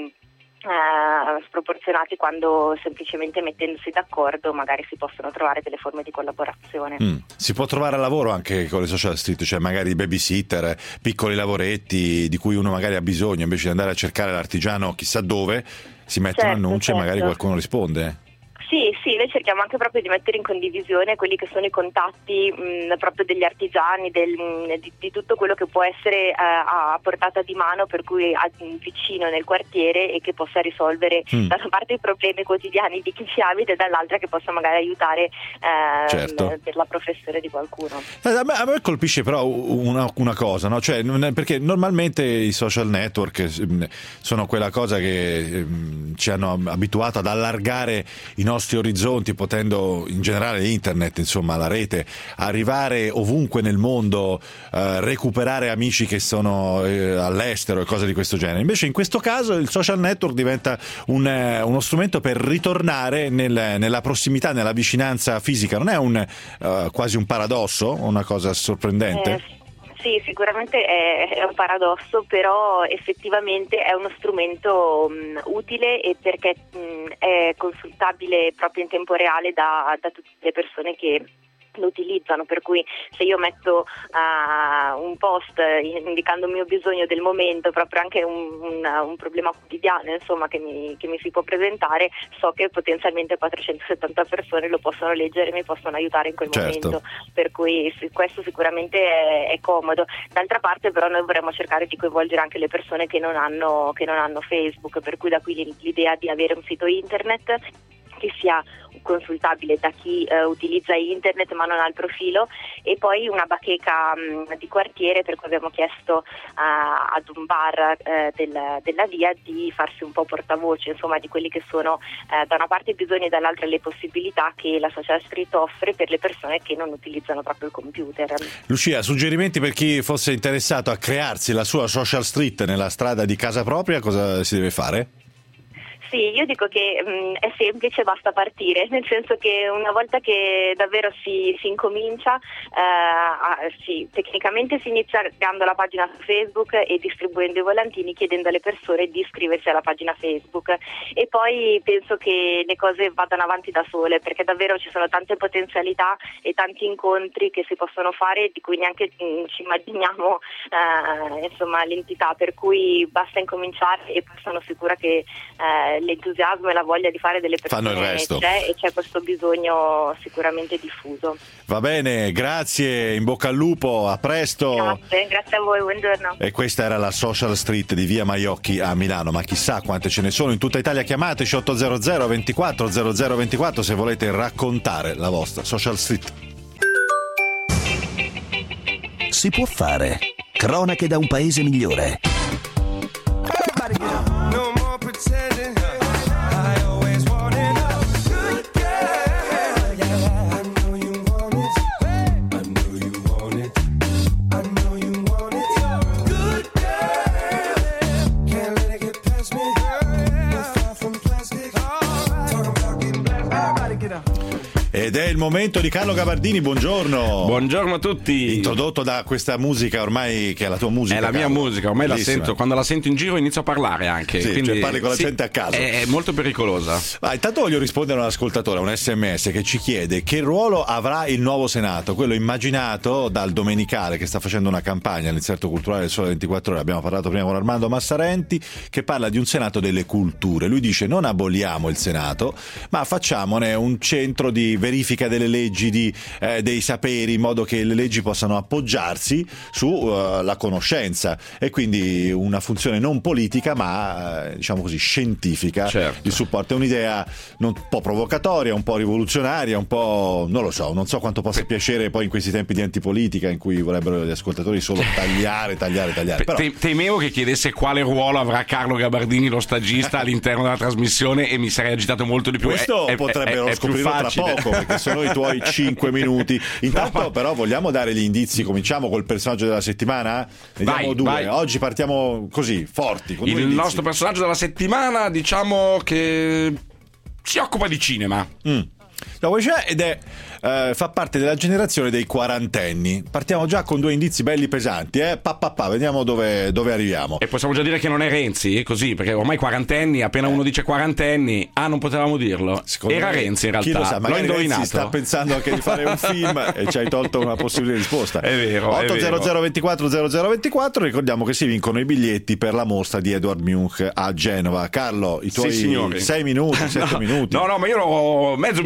Uh, sproporzionati, quando semplicemente mettendosi d'accordo magari si possono trovare delle forme di collaborazione. Mm. Si può trovare lavoro anche con le social street, cioè magari babysitter, piccoli lavoretti di cui uno magari ha bisogno, invece di andare a cercare l'artigiano chissà dove, si mettono certo, annunci certo. e magari qualcuno risponde. Sì, sì, noi cerchiamo anche proprio di mettere in condivisione quelli che sono i contatti mh, proprio degli artigiani, del, mh, di, di tutto quello che può essere eh, a portata di mano, per cui a, vicino nel quartiere, e che possa risolvere mm. da una parte i problemi quotidiani di chi ci abita e dall'altra che possa magari aiutare eh, certo. per la professione di qualcuno. A me, a me colpisce però una, una cosa, no? Cioè, perché normalmente i social network sono quella cosa che ci hanno abituato ad allargare i nostri orizzonti orizzonti, potendo in generale internet, insomma la rete, arrivare ovunque nel mondo, eh, recuperare amici che sono eh, all'estero e cose di questo genere. Invece in questo caso il social network diventa un, eh, uno strumento per ritornare nel, nella prossimità, nella vicinanza fisica. Non è un eh, quasi un paradosso, una cosa sorprendente? Eh. Sì, sicuramente è, è un paradosso, però effettivamente è uno strumento mh, utile e perché mh, è consultabile proprio in tempo reale da, da tutte le persone che lo utilizzano, per cui se io metto uh, un post indicando il mio bisogno del momento, proprio anche un, un, un problema quotidiano insomma che mi, che mi si può presentare, so che potenzialmente quattrocentosettanta persone lo possono leggere e mi possono aiutare in quel certo. momento, per cui sì, questo sicuramente è, è comodo. D'altra parte però noi vorremmo cercare di coinvolgere anche le persone che non hanno, che non hanno Facebook, per cui da qui l'idea di avere un sito internet che sia consultabile da chi uh, utilizza internet ma non ha il profilo, e poi una bacheca mh, di quartiere, per cui abbiamo chiesto uh, ad un bar uh, del, della via di farsi un po' portavoce insomma di quelli che sono uh, da una parte i bisogni e dall'altra le possibilità che la Social Street offre per le persone che non utilizzano proprio il computer. Lucia, suggerimenti per chi fosse interessato a crearsi la sua Social Street nella strada di casa propria, cosa si deve fare? Sì, io dico che mh, è semplice, basta partire, nel senso che una volta che davvero si, si incomincia, eh, a, sì, tecnicamente si inizia creando la pagina su Facebook e distribuendo i volantini, chiedendo alle persone di iscriversi alla pagina Facebook, e poi penso che le cose vadano avanti da sole, perché davvero ci sono tante potenzialità e tanti incontri che si possono fare di cui neanche mh, ci immaginiamo eh, insomma l'entità, per cui basta incominciare e poi sono sicura che eh, l'entusiasmo e la voglia di fare delle persone fanno il resto. C'è, e c'è questo bisogno sicuramente diffuso. Va bene, grazie, in bocca al lupo, a presto. Grazie, grazie a voi, buongiorno. E questa era la Social Street di via Maiocchi a Milano, ma chissà quante ce ne sono in tutta Italia. Chiamateci otto zero zero ventiquattro zero zero ventiquattro se volete raccontare la vostra Social Street. Si può fare. Cronache da un paese migliore. Ed è il momento di Carlo Gabardini, buongiorno. Buongiorno a tutti. Introdotto da questa musica ormai che è la tua musica. È la Carlo. mia musica, ormai la Bellissima. sento, quando la sento in giro inizio a parlare anche. Sì, quindi, cioè parli con la sì, gente a caso. È molto pericolosa. Ma intanto voglio rispondere a un ascoltatore, a un sms che ci chiede che ruolo avrà il nuovo Senato, quello immaginato dal Domenicale che sta facendo una campagna all'Inserto Culturale del Sole ventiquattro Ore. Abbiamo parlato prima con Armando Massarenti, che parla di un Senato delle culture. Lui dice: non aboliamo il Senato, ma facciamone un centro di verifica delle leggi, di eh, dei saperi, in modo che le leggi possano appoggiarsi sulla uh, conoscenza, e quindi una funzione non politica ma uh, diciamo così scientifica. Certo. Il supporto è un'idea un po' provocatoria, un po' rivoluzionaria, un po' non lo so, non so quanto possa piacere poi in questi tempi di antipolitica in cui vorrebbero gli ascoltatori solo tagliare, tagliare, tagliare. Però... Te- temevo che chiedesse quale ruolo avrà Carlo Gabardini, lo stagista, all'interno della trasmissione, e mi sarei agitato molto di più. Questo è, potrebbero è, è scoprirlo tra poco, perché sono i tuoi cinque minuti. Intanto no, però vogliamo dare gli indizi. Cominciamo col personaggio della settimana. Ne vai, diamo due. vai. Oggi partiamo così, forti, con il due indizi. nostro personaggio della settimana, diciamo che si occupa di cinema. mm. No, c'è ed è eh, fa parte della generazione dei quarantenni. Partiamo già con due indizi belli pesanti, eh? pa, pa, pa. Vediamo dove, dove arriviamo. E possiamo già dire che non è Renzi, è così, perché ormai quarantenni, appena uno dice quarantenni, ah, non potevamo dirlo. Secondo Era me, Renzi in realtà. chi lo sa, magari l'ho indovinato. Renzi sta pensando anche di fare un film e ci hai tolto una possibile risposta. È vero, otto zero zero ventiquattro zero zero ventiquattro. Ricordiamo che si vincono i biglietti per la mostra di Edward Munch a Genova. Carlo, i tuoi sì, signori. sei minuti, sette no, minuti. No, no, ma io ho mezzo minuto.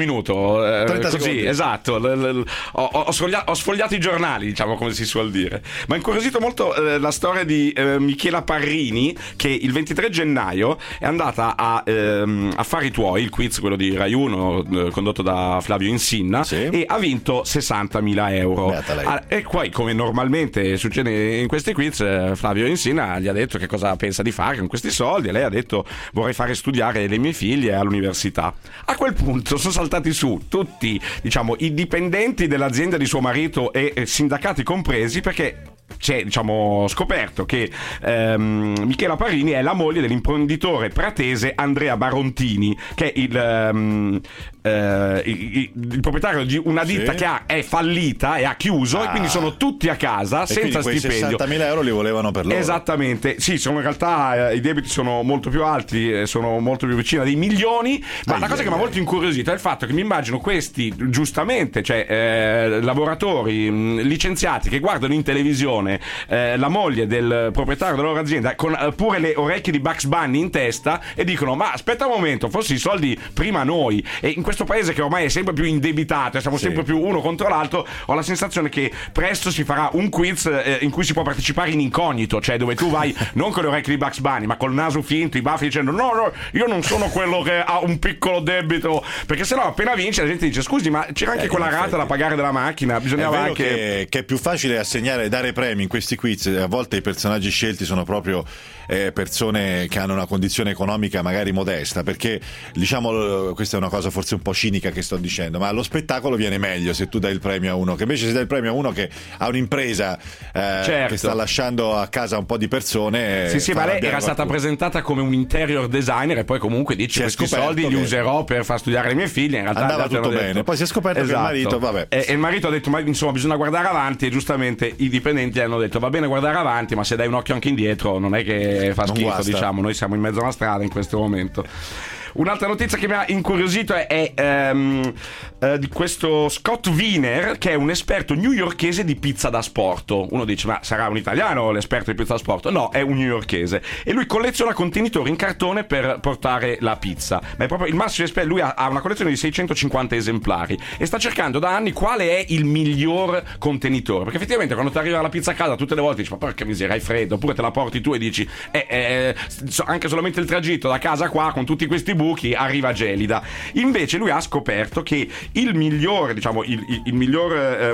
giusto eh, trenta così, secondi. esatto. L- l- ho, ho, sfogliato, ho sfogliato i giornali, diciamo, come si suol dire. Ma ha incuriosito molto eh, la storia di eh, Michela Parrini, che il ventitré gennaio è andata a ehm, Affari Tuoi, il quiz, quello di Rai uno, eh, condotto da Flavio Insinna, sì. E ha vinto sessantamila euro. Ah, e poi, come normalmente succede in questi quiz, eh, Flavio Insinna gli ha detto che cosa pensa di fare con questi soldi, e lei ha detto: vorrei fare studiare le mie figlie all'università. A quel punto sono saltati su tutti, diciamo, i dipendenti dell'azienda di suo marito e, e sindacati compresi, perché c'è, diciamo, scoperto che ehm, Michela Parrini è la moglie dell'imprenditore pratese Andrea Barontini, che è il, ehm, eh, il, il proprietario di una ditta, sì, che ha, è fallita e ha chiuso, ah. e quindi sono tutti a casa e senza quindi stipendio. sessantamila euro li volevano per loro. Esattamente, sì, sono in realtà eh, i debiti sono molto più alti, eh, sono molto più vicini a dei milioni, ma ai la cosa ai che mi ha molto incuriosito è il fatto che mi immagino questi, giustamente, cioè eh, lavoratori mh, licenziati che guardano in televisione Eh, la moglie del proprietario della loro azienda con eh, pure le orecchie di Bugs Bunny in testa e dicono: ma aspetta un momento, forse i soldi prima noi. E in questo paese che ormai è sempre più indebitato e siamo, sì, sempre più uno contro l'altro, ho la sensazione che presto si farà un quiz eh, in cui si può partecipare in incognito, cioè dove tu vai non con le orecchie di Bugs Bunny ma col naso finto, i baffi, dicendo: no no, io non sono quello che ha un piccolo debito, perché sennò appena vince la gente dice: scusi, ma c'era anche eh, quella rata da pagare della macchina, bisognava è anche che, che è più facile assegnare, dare premi in questi quiz. A volte i personaggi scelti sono proprio eh, persone che hanno una condizione economica magari modesta, perché, diciamo, questa è una cosa forse un po' cinica che sto dicendo, ma lo spettacolo viene meglio se tu dai il premio a uno, che invece se dai il premio a uno che ha un'impresa eh, certo. che sta lasciando a casa un po' di persone. Sì, sì, ma lei era stata presentata come un interior designer e poi comunque dice: questi soldi li userò per far studiare le mie figlie. In realtà andava tutto detto, bene, poi si è scoperto, esatto, che il marito, vabbè. E, e il marito ha detto: ma insomma bisogna guardare avanti, e giustamente i dipendenti hanno detto: va bene guardare avanti, ma se dai un occhio anche indietro non è che fa schifo, diciamo, noi siamo in mezzo alla strada in questo momento. Un'altra notizia che mi ha incuriosito è, è um, uh, di questo Scott Wiener, che è un esperto newyorkese di pizza da sport. Uno dice: ma sarà un italiano l'esperto di pizza da sport? No, è un newyorkese, e lui colleziona contenitori in cartone per portare la pizza, ma è proprio il massimo esperto. Lui ha, ha una collezione di seicentocinquanta esemplari e sta cercando da anni quale è il miglior contenitore, perché effettivamente quando ti arriva la pizza a casa tutte le volte dici: ma porca miseria, hai freddo, oppure te la porti tu e dici eh, eh, anche solamente il tragitto da casa qua con tutti questi buchi arriva gelida. Invece lui ha scoperto che il migliore, diciamo, il, il, il miglior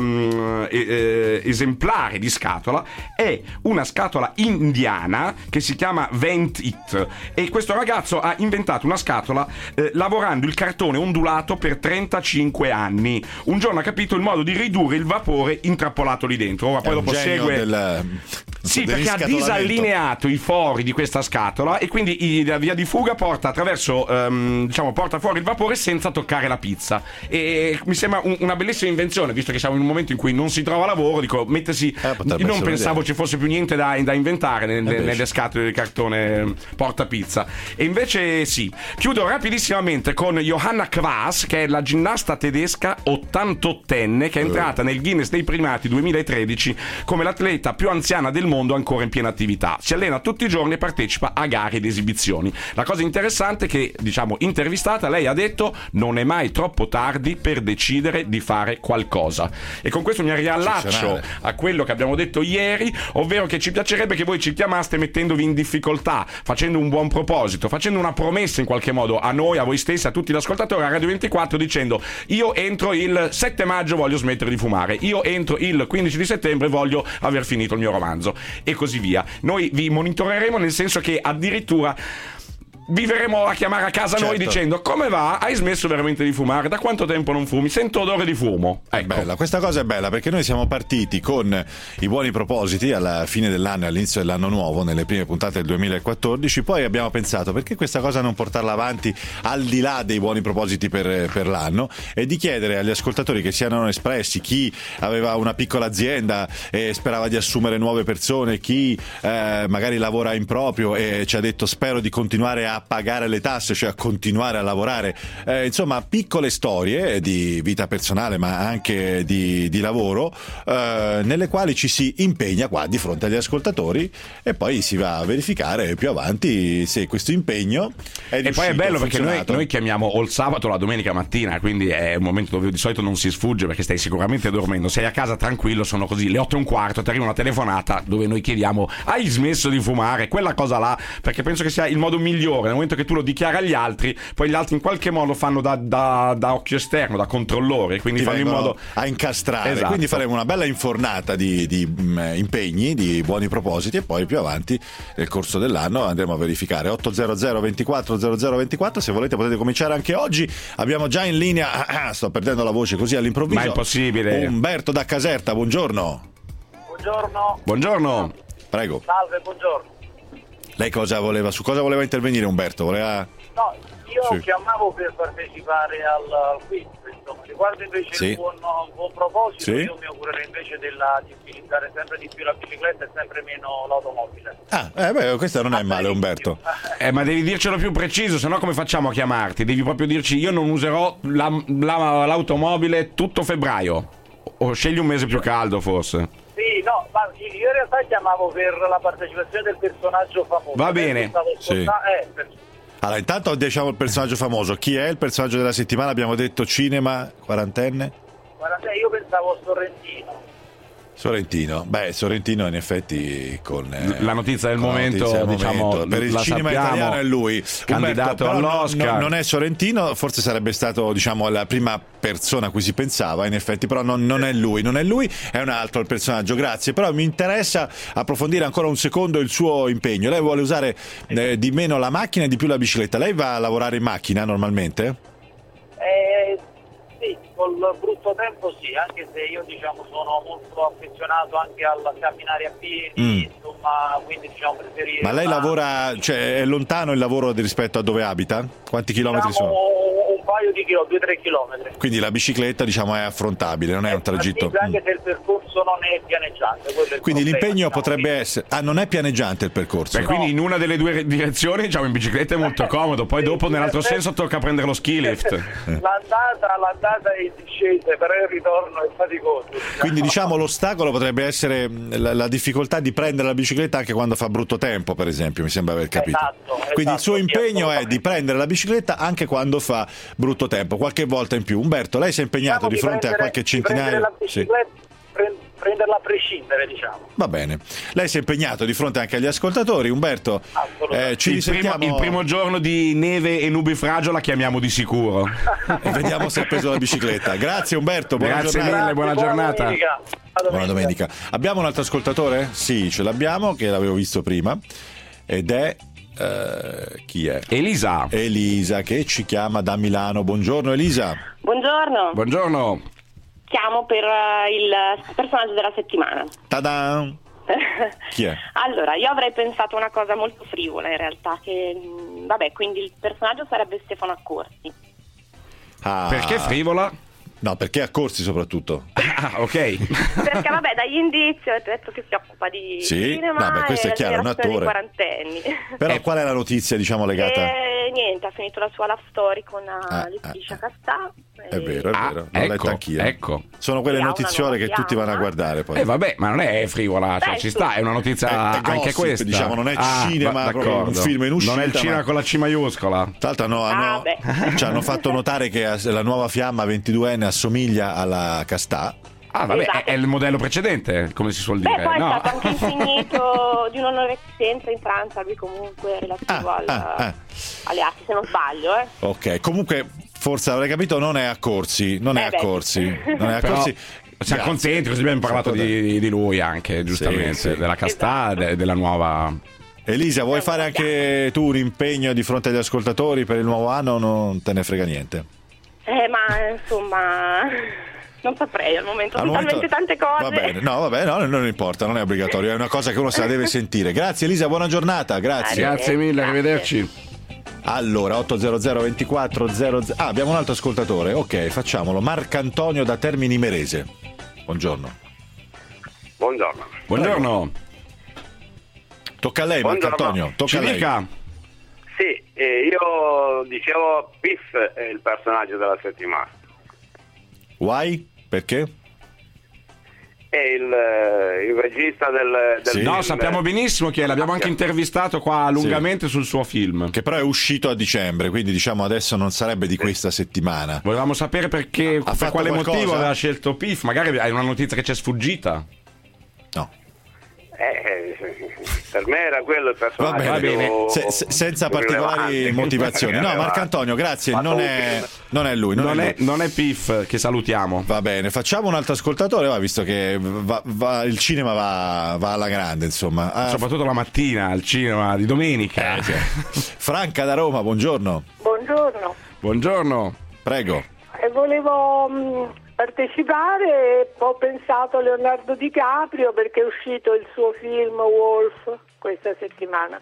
um, eh, esemplare di scatola è una scatola indiana che si chiama Vent It, e questo ragazzo ha inventato una scatola eh, lavorando il cartone ondulato per trentacinque anni. Un giorno ha capito il modo di ridurre il vapore intrappolato lì dentro. Ora poi dopo segue del... Sì, perché ha disallineato i fori di questa scatola e quindi la via di fuga porta attraverso um, diciamo porta fuori il vapore senza toccare la pizza, e mi sembra un, una bellissima invenzione, visto che siamo in un momento in cui non si trova lavoro. Dico, mettersi eh, io non pensavo vedere. Ci fosse più niente da, da inventare nelle, eh nelle scatole di cartone porta pizza, e invece sì. Chiudo rapidissimamente con Johanna Kvas, che è la ginnasta tedesca ottantottenne che è entrata nel Guinness dei primati duemilatredici come l'atleta più anziana del mondo ancora in piena attività. Si allena tutti i giorni e partecipa a gare ed esibizioni. La cosa interessante è che, diciamo, intervistata, lei ha detto: non è mai troppo tardi per decidere di fare qualcosa. E con questo mi riallaccio a quello che abbiamo detto ieri, ovvero che ci piacerebbe che voi ci chiamaste mettendovi in difficoltà, facendo un buon proposito, facendo una promessa in qualche modo a noi, a voi stessi, a tutti gli ascoltatori, a Radio ventiquattro, dicendo: io entro il sette maggio voglio smettere di fumare, io entro il quindici di settembre voglio aver finito il mio romanzo, e così via. Noi vi monitoreremo, nel senso che addirittura vi verremo a chiamare a casa, certo, noi dicendo: come va? Hai smesso veramente di fumare? Da quanto tempo non fumi? Sento odore di fumo. Ecco. È bella, questa cosa è bella, perché noi siamo partiti con i buoni propositi alla fine dell'anno e all'inizio dell'anno nuovo, nelle prime puntate del duemilaquattordici, poi abbiamo pensato: perché questa cosa non portarla avanti al di là dei buoni propositi per, per l'anno, e di chiedere agli ascoltatori che si erano espressi, chi aveva una piccola azienda e sperava di assumere nuove persone, chi eh, magari lavora in proprio e ci ha detto: spero di continuare a a pagare le tasse, cioè a continuare a lavorare. Eh, insomma, piccole storie di vita personale ma anche di, di lavoro, eh, nelle quali ci si impegna qua di fronte agli ascoltatori e poi si va a verificare più avanti se questo impegno è riuscito. E poi è bello perché noi, funzionato. noi chiamiamo o il sabato o la domenica mattina, quindi è un momento dove di solito non si sfugge perché stai sicuramente dormendo, sei a casa tranquillo, sono così le otto e un quarto, ti arriva una telefonata dove noi chiediamo: hai smesso di fumare? Quella cosa là, perché penso che sia il modo migliore. Nel momento che tu lo dichiari agli altri, poi gli altri in qualche modo fanno da, da, da occhio esterno, da controllori, quindi Ti fanno in modo a incastrare. Esatto. Quindi faremo una bella infornata di, di mh, impegni, di buoni propositi, e poi più avanti nel corso dell'anno andremo a verificare. Ottocento ventiquattro zero zero ventiquattro, se volete potete cominciare anche oggi. Abbiamo già in linea, ah, ah, sto perdendo la voce così all'improvviso, ma è impossibile, Umberto da Caserta. Buongiorno. Buongiorno. Buongiorno. Prego. Salve, buongiorno. Lei cosa voleva, su cosa voleva intervenire, Umberto? Voleva... No, io Sì. chiamavo per partecipare al, al quiz, insomma. Riguardo invece Sì. il buon, buon proposito, Sì. io mi augurerei invece della, di utilizzare sempre di più la bicicletta e sempre meno l'automobile. Ah, eh, beh, questa non è male, Umberto. Eh, ma devi dircelo più preciso, sennò come facciamo a chiamarti? Devi proprio dirci: io non userò la, la, l'automobile tutto febbraio. O scegli un mese più caldo, forse. Sì, no, ma io in realtà chiamavo per la partecipazione del personaggio famoso. Va bene. Stavo Sì. ascolta- eh, per- Allora, intanto diciamo il personaggio famoso. Chi è il personaggio della settimana? Abbiamo detto cinema, quarantenne? guarda, io pensavo a Sorrentino. Sorrentino, beh, Sorrentino in effetti con eh, la notizia del con la momento, notizia del diciamo, momento. Per il la cinema sappiamo, italiano è lui, candidato Umberto, però all'Oscar. non, non è Sorrentino, forse sarebbe stato, diciamo, la prima persona a cui si pensava, in effetti, però non, non è lui, non è lui, è un altro il personaggio. Grazie, però mi interessa approfondire ancora un secondo il suo impegno. Lei vuole usare eh, di meno la macchina e di più la bicicletta. Lei va a lavorare in macchina normalmente? Eh, sì, col brutto tempo sì, anche se io diciamo sono molto affezionato anche al camminare a piedi, Mm. insomma, quindi diciamo preferire. Ma lei una- lavora, cioè è lontano il lavoro di- rispetto a dove abita? Quanti chilometri diciamo, sono? un paio di chilometri, due o tre chilometri. Quindi la bicicletta, diciamo, è affrontabile, non è un tragitto. Sì, anche se il percorso non è pianeggiante. quello è il Quindi problema, l'impegno diciamo, potrebbe quindi- essere... Ah, non è pianeggiante il percorso. Beh, quindi in una delle due direzioni, diciamo, in bicicletta è molto comodo, poi dopo nell'altro senso tocca prendere lo ski lift. L'andata, l'andata è in discesa, però il ritorno è faticoso. diciamo. Quindi diciamo l'ostacolo potrebbe essere la, la difficoltà di prendere la bicicletta anche quando fa brutto tempo, per esempio, mi sembra aver capito. Esatto, Quindi il suo esatto, sì, impegno è di assolutamente. prendere la bicicletta anche quando fa brutto tempo, qualche volta in più. Umberto, lei si è impegnato Diciamo di fronte prendere- a qualche di prendere centinaio... la Sì. bicicletta, pre- prenderla a prescindere, diciamo. Va bene. Lei si è impegnato di fronte anche agli ascoltatori. Umberto, eh, ci il, primo, risentiamo... il primo giorno di neve e nubifragio la chiamiamo di sicuro. e vediamo se ha preso la bicicletta. Grazie Umberto, buona Grazie giornata. mille, buona giornata. domenica. Buona domenica. Abbiamo un altro ascoltatore? Sì, ce l'abbiamo, che l'avevo visto prima. Ed è... eh, chi è? Elisa. Elisa, che ci chiama da Milano. Buongiorno Elisa. Buongiorno, Buongiorno. chiamo per eh, il personaggio della settimana. Ta-da! Chi è? Allora, io avrei pensato una cosa molto frivola in realtà, che mh, vabbè, quindi il personaggio sarebbe Stefano Accorsi. Ah, Perché frivola? No, perché a corsi soprattutto. Ah, ok. Perché vabbè, dagli indizi ho detto che si occupa di Sì, cinema vabbè, questo e è chiaro, è un generazione attore. di quarantenni. Però qual è la notizia, diciamo, legata? E niente, ha finito la sua love story con Ah, uh, Letizia Castà. È vero, è Ah, vero, l'ho ecco, letto anch'io. ecco. Sono quelle E ha una notiziole che nuova tutti vanno a fiamma. guardare poi. Eh vabbè, ma non è frivola, cioè Beh, ci sì. sta, è una notizia È- è anche gossip, questa. diciamo, non è Ah, cinema, va- proprio un d'accordo. film in uscita, Non è il cinema ma- con la C maiuscola. Tra l'altro no, Ah, hanno- beh. ci hanno fatto notare che la nuova fiamma ventiduenne assomiglia alla Castà. Ah, vabbè, Esatto. è, è il modello precedente, come si suol Beh, dire. poi no? è stato anche insignito di un'onorificenza in Francia, lui comunque relativo Ah, al, ah, ah. alle arti, se non sbaglio, eh. Ok, comunque forse avrei capito, non è a corsi, non è Eh a beh. corsi, non è a Però corsi. siamo Grazie. contenti, così abbiamo parlato di, di lui anche, giustamente, Sì, sì. della Castà, de- della nuova... Elisa, vuoi fare anche tu un impegno di fronte agli ascoltatori per il nuovo anno o non te ne frega niente? Eh, ma insomma, non saprei al momento, Al sono momento- talmente tante cose. Va bene, no, vabbè, no, non importa, non è obbligatorio, è una cosa che uno se la deve sentire. Grazie Elisa, buona giornata, grazie. Grazie mille, arrivederci. Allora, ottocento ventiquattro zero zero. Ah, abbiamo un altro ascoltatore. Ok, facciamolo. Marcantonio da Termini Imerese. Buongiorno. Buongiorno. Buongiorno. Tocca a lei, Buongiorno. Marcantonio. Tocca Ci a lei. Sì, dica. E io dicevo Piff è il personaggio della settimana. Why? Perché? È il, il regista del, del sì. film. No, sappiamo benissimo chi è, l'abbiamo anche intervistato qua lungamente sì. sul suo film. Che però è uscito a dicembre, quindi diciamo adesso non sarebbe di questa settimana. Volevamo sapere perché, ha per quale qualcosa? motivo aveva scelto Piff. Magari hai una notizia che ci è sfuggita. No. Eh, per me era quello il personaggio. Va bene, se, se, senza particolari motivazioni. No, Marcantonio, grazie. Non è, non è lui, non, non, è, è, lui. non è Piff, che salutiamo. Va bene, facciamo un altro ascoltatore, va, visto che va, va, il cinema va, va alla grande, insomma. Ah, soprattutto la mattina al cinema di domenica. Eh, sì. Franca da Roma, buongiorno. Buongiorno. Buongiorno. Prego. E volevo mh, partecipare e ho pensato a Leonardo DiCaprio perché è uscito il suo film Wolf questa settimana.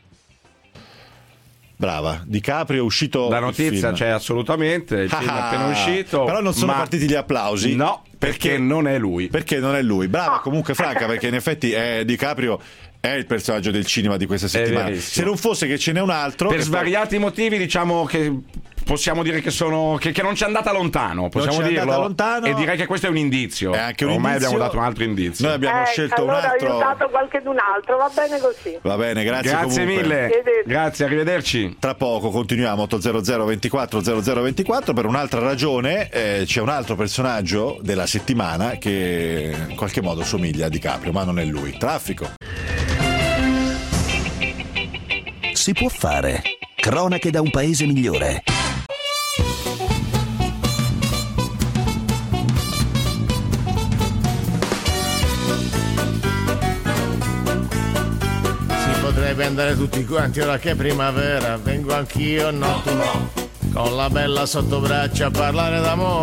Brava, DiCaprio è uscito. La notizia c'è assolutamente, il film è appena uscito. Però non sono ma... partiti gli applausi. No, perché, perché non è lui. Perché non è lui. Brava comunque Franca, perché in effetti è DiCaprio è il personaggio del cinema di questa settimana. Se non fosse che ce n'è un altro. Per svariati poi... motivi diciamo che possiamo dire che sono che, che non ci è andata lontano, possiamo non ci è dirlo. Andata lontano. E direi che questo è un indizio. È anche un Ormai indizio. abbiamo dato un altro indizio. Noi abbiamo eh, scelto allora un altro. Allora ho aiutato qualche d'un altro, va bene così. Va bene, grazie Grazie comunque. mille. Grazie, arrivederci. Tra poco continuiamo otto zero zero ventiquattro zero zero ventiquattro per un'altra ragione, eh, c'è un altro personaggio della settimana che in qualche modo somiglia a DiCaprio, ma non è lui. Traffico. Si può fare. Cronache da un paese migliore. Si potrebbe andare tutti quanti, ora che è primavera, vengo anch'io, no, tu no. Con la bella sottobraccia a parlare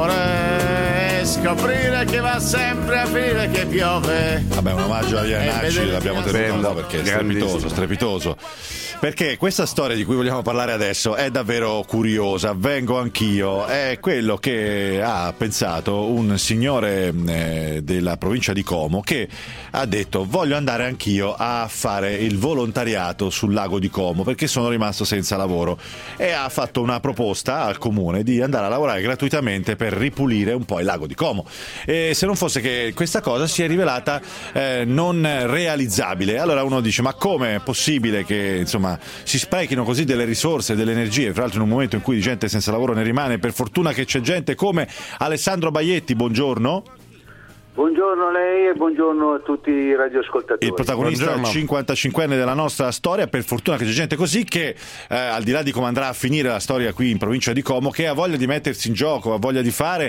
d'amore e scoprire che va sempre a finire che piove. Vabbè, un omaggio a Iannacci l'abbiamo tenuto perché è strepitoso, Grandissimo. strepitoso. Perché questa storia di cui vogliamo parlare adesso è davvero curiosa, vengo anch'io, è quello che ha pensato un signore eh, della provincia di Como che ha detto voglio andare anch'io a fare il volontariato sul lago di Como perché sono rimasto senza lavoro e ha fatto una proposta al comune di andare a lavorare gratuitamente per ripulire un po' il lago di Como e se non fosse che questa cosa si è rivelata eh, non realizzabile. Allora uno dice ma come è possibile che insomma si sprechino così delle risorse, delle energie, fra l'altro in un momento in cui di gente senza lavoro ne rimane, per fortuna che c'è gente come Alessandro Baietti, buongiorno. Buongiorno a lei e buongiorno a tutti i radioascoltatori. Il protagonista Buongiorno. cinquantacinquenne della nostra storia, per fortuna che c'è gente così che eh, al di là di come andrà a finire la storia qui in provincia di Como, che ha voglia di mettersi in gioco, ha voglia di fare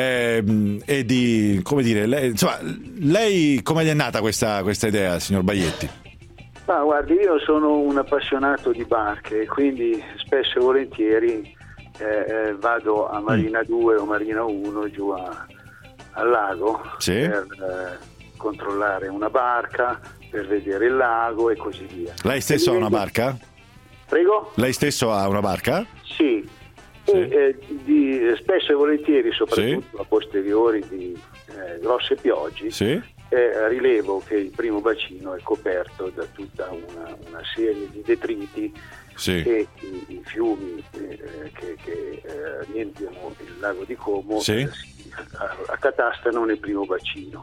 eh, e di, come dire, lei, insomma, lei come gli è nata questa, questa idea, signor Baietti? Ma guardi, io sono un appassionato di barche, quindi spesso e volentieri eh, eh, vado a Marina due o Marina uno giù a, al lago sì. per eh, controllare una barca, per vedere il lago e così via. Lei stesso ha una barca? Prego? Lei stesso ha una barca? Sì, sì. E, eh, di, spesso e volentieri, soprattutto sì. a posteriori di eh, grosse piogge, sì. Eh, rilevo che il primo bacino è coperto da tutta una, una serie di detriti sì. e i, i fiumi eh, che, che eh, riempiono il lago di Como sì. eh, si accatastano nel primo bacino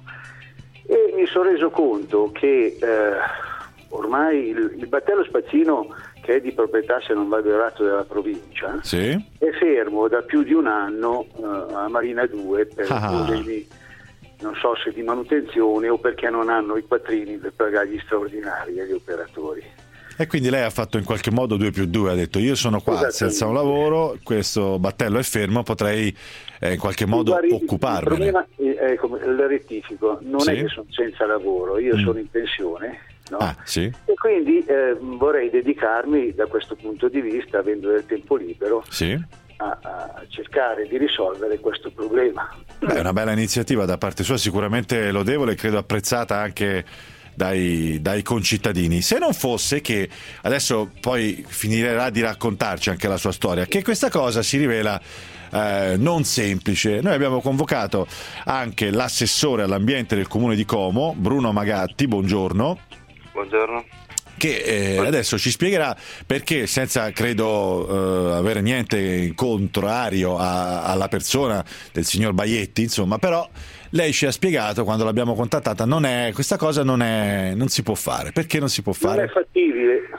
e mi sono reso conto che eh, ormai il, il battello spazzino, che è di proprietà, se non vado errato, della provincia, sì. è fermo da più di un anno eh, a Marina due per ah. problemi, non so se di manutenzione o perché non hanno i quattrini per pagare gli straordinari agli operatori. E quindi lei ha fatto in qualche modo due più due, ha detto io sono qua senza un lavoro, questo battello è fermo, potrei eh, in qualche modo Guardi, occuparmene. Il problema è, è come il rettifico, non sì. è che sono senza lavoro, io mm. sono in pensione, no? ah, sì. E quindi eh, vorrei dedicarmi da questo punto di vista, avendo del tempo libero, sì. a, a cercare di risolvere questo problema. Beh, è una bella iniziativa da parte sua, sicuramente lodevole e credo apprezzata anche dai, dai concittadini. Se non fosse che, adesso poi finirà di raccontarci anche la sua storia, che questa cosa si rivela eh, non semplice. Noi abbiamo convocato anche l'assessore all'ambiente del comune di Como, Bruno Magatti, buongiorno. Buongiorno. che eh, adesso ci spiegherà perché, senza credo eh, avere niente in contrario a, alla persona del signor Baietti, insomma, però lei ci ha spiegato quando l'abbiamo contattata, non è, questa cosa non è, non si può fare. Perché non si può fare? Non è fattibile.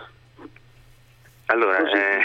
Allora,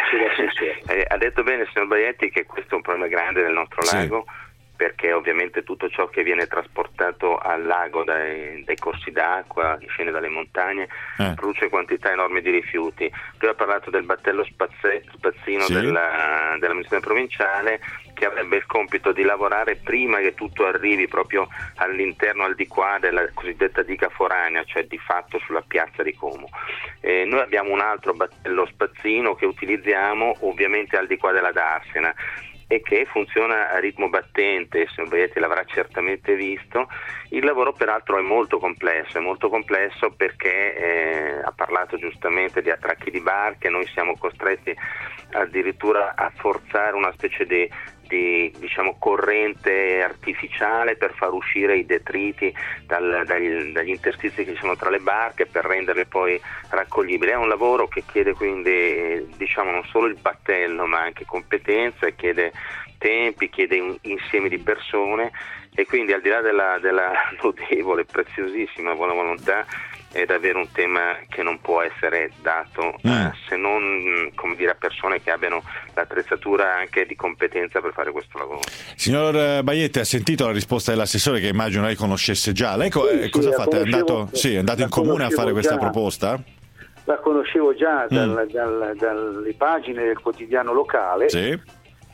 eh, ha detto bene il signor Baietti che questo è un problema grande del nostro sì. lago, perché ovviamente tutto ciò che viene trasportato al lago dai, dai corsi d'acqua, che scende dalle montagne, eh. produce quantità enormi di rifiuti. Lui ha parlato del battello spazze, spazzino sì. della, dell'amministrazione provinciale, che avrebbe il compito di lavorare prima che tutto arrivi proprio all'interno, al di qua della cosiddetta diga foranea, cioè di fatto sulla piazza di Como. Eh, noi abbiamo un altro battello spazzino che utilizziamo ovviamente al di qua della Darsena, e che funziona a ritmo battente, il signor Baietti l'avrà certamente visto. Il lavoro peraltro è molto complesso, è molto complesso perché eh, ha parlato giustamente di attracchi di barche, noi siamo costretti addirittura a forzare una specie di, di diciamo corrente artificiale per far uscire i detriti dal, dagli, dagli interstizi che ci sono tra le barche, per renderle poi raccoglibili. È un lavoro che chiede quindi diciamo non solo il battello ma anche competenze, chiede tempi, chiede un insieme di persone, e quindi al di là della, della notevole, preziosissima buona volontà, è davvero un tema che non può essere dato mm. eh, se non, come dire, a persone che abbiano l'attrezzatura anche di competenza per fare questo lavoro. Signor Baietti, ha sentito la risposta dell'assessore, che immagino lei conoscesse già. Lei co- sì, cosa sì, ha fatto? È andato, sì, è andato in comune a fare questa già. proposta? La conoscevo già dal, mm. dal, dalle pagine del quotidiano locale, sì. e,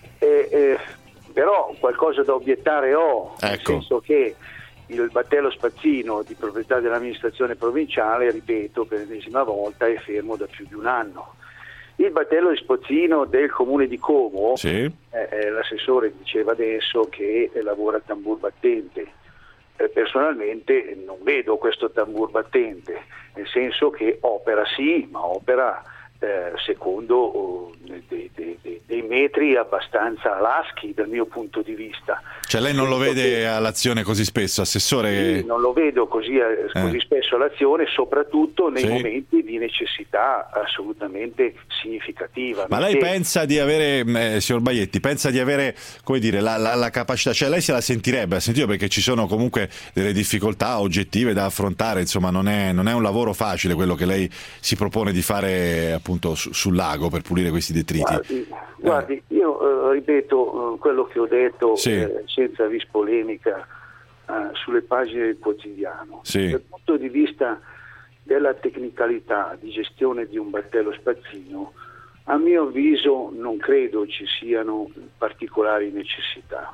e, però qualcosa da obiettare ho, ecco. nel senso che il battello spazzino di proprietà dell'amministrazione provinciale, ripeto per l'ennesima volta, è fermo da più di un anno. Il battello di spazzino del comune di Como, sì. eh, eh, l'assessore diceva adesso che eh, lavora a tambur battente. Eh, personalmente non vedo questo tambur battente, nel senso che opera sì, ma opera eh, secondo oh, dei, dei, dei, dei metri abbastanza laschi dal mio punto di vista. Cioè lei non lo vede che, all'azione così spesso, assessore? Sì, non lo vedo così, eh. così spesso all'azione, soprattutto nei sì. momenti di necessità assolutamente significativa. Ma lei pensa di avere, eh, signor Baietti, pensa di avere, come dire, la, la, la capacità, cioè lei se la sentirebbe, ha sentito, perché ci sono comunque delle difficoltà oggettive da affrontare, insomma non è, non è un lavoro facile quello che lei si propone di fare appunto su, sul lago per pulire questi detriti. Guardi, guardi io eh, ripeto eh, quello che ho detto, sì. eh, senza vis polemica, eh, sulle pagine del quotidiano. Sì. Dal punto di vista della tecnicalità di gestione di un battello spazzino, a mio avviso non credo ci siano particolari necessità.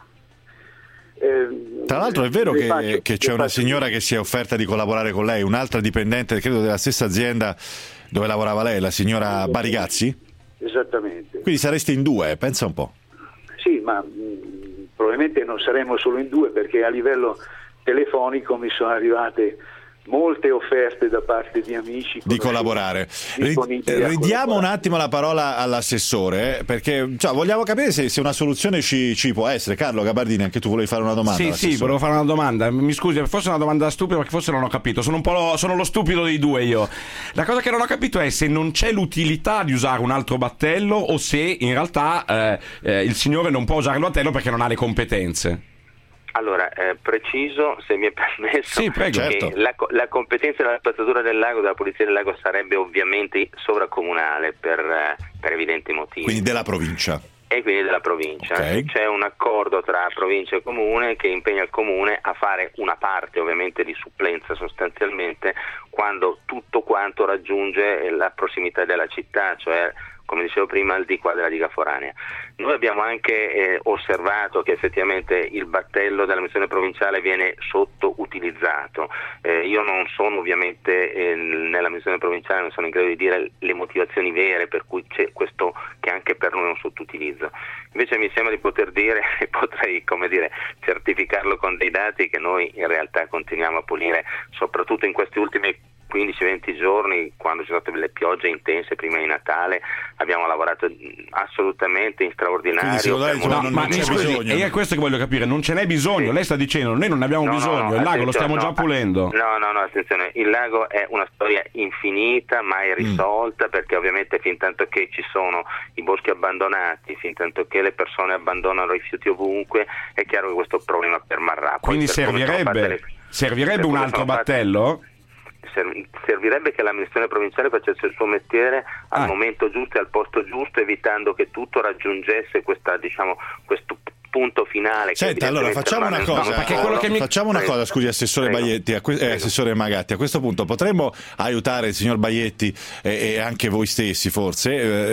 Eh, Tra l'altro è vero che, faccio, che c'è una faccio... signora che si è offerta di collaborare con lei, un'altra dipendente credo della stessa azienda dove lavorava lei, la signora Barigazzi? Esattamente. Quindi sareste in due, pensa un po'. Sì, ma mh, probabilmente non saremo solo in due, perché a livello telefonico mi sono arrivate molte offerte da parte di amici di collaborare. Ridiamo un attimo la parola all'assessore, eh, perché cioè, vogliamo capire se, se una soluzione ci, ci può essere. Carlo Gabardini, anche tu volevi fare una domanda? Sì, sì, volevo fare una domanda. Mi scusi, forse è una domanda stupida, perché forse non ho capito. Sono un po' lo, sono lo stupido dei due io. La cosa che non ho capito è se non c'è l'utilità di usare un altro battello o se in realtà eh, eh, il signore non può usare il battello perché non ha le competenze. Allora, eh, preciso, se mi è permesso, sì, prego, che certo. la, la competenza della spazzatura del lago, della polizia del lago, sarebbe ovviamente sovracomunale per, eh, per evidenti motivi. Quindi della provincia. E quindi della provincia. Okay. C'è un accordo tra provincia e comune che impegna il comune a fare una parte ovviamente di supplenza sostanzialmente quando tutto quanto raggiunge la prossimità della città, cioè come dicevo prima al di qua della diga foranea. Noi abbiamo anche eh, osservato che effettivamente il battello dell'amministrazione provinciale viene sottoutilizzato. Eh, io non sono ovviamente eh, nell'amministrazione provinciale, non sono in grado di dire le motivazioni vere per cui c'è questo che anche per noi è un sottoutilizzo. Invece mi sembra di poter dire, e potrei come dire certificarlo con dei dati, che noi in realtà continuiamo a pulire, soprattutto in questi ultimi quindici venti giorni, quando ci sono state le piogge intense prima di Natale, abbiamo lavorato assolutamente in straordinario. No, non, ma mi scusi, e è questo che voglio capire, non ce n'è bisogno. Sì. Lei sta dicendo noi non abbiamo no, bisogno, no, il lago lo stiamo no, già pulendo. No, no, no, attenzione, il lago è una storia infinita, mai risolta, mm. perché ovviamente fin tanto che ci sono i boschi abbandonati, fin tanto che le persone abbandonano rifiuti ovunque, è chiaro che questo problema permarrà. Poi Quindi servirebbe, le... servirebbe un altro battello? Servirebbe che l'amministrazione provinciale facesse il suo mestiere al ah. momento giusto e al posto giusto, evitando che tutto raggiungesse questa, diciamo, questo punto finale. Senta, allora facciamo una cosa, perché quello che mi... facciamo una cosa, scusi assessore Prego. Baietti, a que... eh, assessore Magatti, a questo punto potremmo aiutare il signor Baietti e, e anche voi stessi forse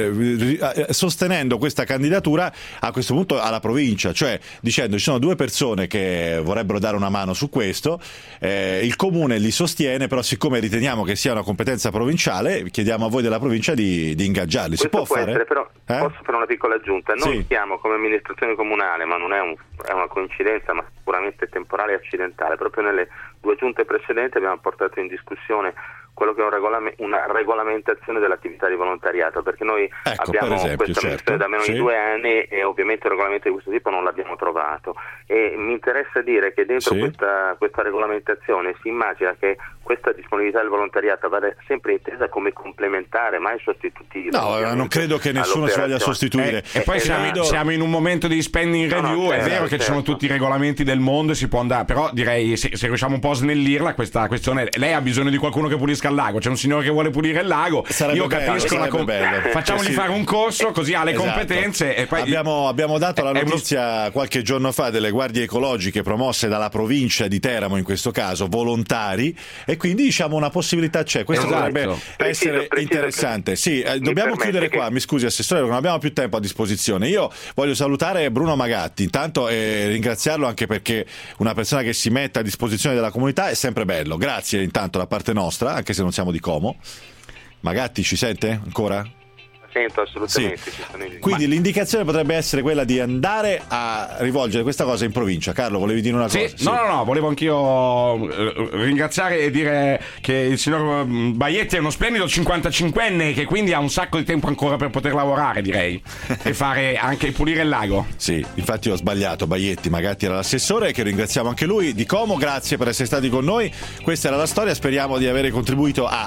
eh, sostenendo questa candidatura a questo punto alla provincia, cioè dicendo ci sono due persone che vorrebbero dare una mano su questo, eh, il comune li sostiene, però siccome riteniamo che sia una competenza provinciale chiediamo a voi della provincia di, di ingaggiarli. Si questo può, può fare? Essere, però eh? Posso fare una piccola aggiunta? Noi sì. siamo come amministrazione comunale, ma non è, un, è una coincidenza, ma sicuramente temporale e accidentale. Proprio nelle due giunte precedenti abbiamo portato in discussione quello che è un regolame, una regolamentazione dell'attività di volontariato, perché noi ecco, abbiamo esempio, questa certo. missione da meno sì. di due anni e ovviamente un regolamento di questo tipo non l'abbiamo trovato, e mi interessa dire che dentro sì. questa, questa regolamentazione si immagina che questa disponibilità del volontariato vada sempre intesa come complementare, mai sostitutiva. No, non credo che nessuno si voglia sostituire. Eh, e poi siamo, vedo... siamo in un momento di spending review, no, no, certo, è vero che certo. ci sono tutti i regolamenti del mondo e si può andare, però direi se, se riusciamo un po' a snellirla questa questione, lei ha bisogno di qualcuno che pulisca il lago, c'è un signore che vuole pulire il lago, sarebbe io bello, capisco la com- facciamogli sì. fare un corso così ha le esatto. competenze e poi abbiamo, abbiamo dato la notizia uno... qualche giorno fa delle guardie ecologiche promosse dalla provincia di Teramo, in questo caso volontari, e quindi diciamo una possibilità c'è, questo esatto. potrebbe preciso, essere preciso, interessante. Sì, eh, dobbiamo chiudere che... qua, mi scusi assessore, non abbiamo più tempo a disposizione. Io voglio salutare Bruno Magatti intanto e ringraziarlo anche perché una persona che si mette a disposizione della comunità è sempre bello. Grazie intanto da parte nostra, anche se non siamo di Como. Magatti ci sente ancora? Sento assolutamente. Sì. Quindi Ma... l'indicazione potrebbe essere quella di andare a rivolgere questa cosa in provincia. Carlo, volevi dire una sì, cosa? Sì. No, no, no, volevo anch'io ringraziare e dire che il signor Baietti è uno splendido cinquantacinquenne che quindi ha un sacco di tempo ancora per poter lavorare, direi, e fare anche pulire il lago. Sì, infatti ho sbagliato, Baietti, Magatti era l'assessore, che ringraziamo anche lui di Como, grazie per essere stati con noi. Questa era la storia, speriamo di avere contribuito a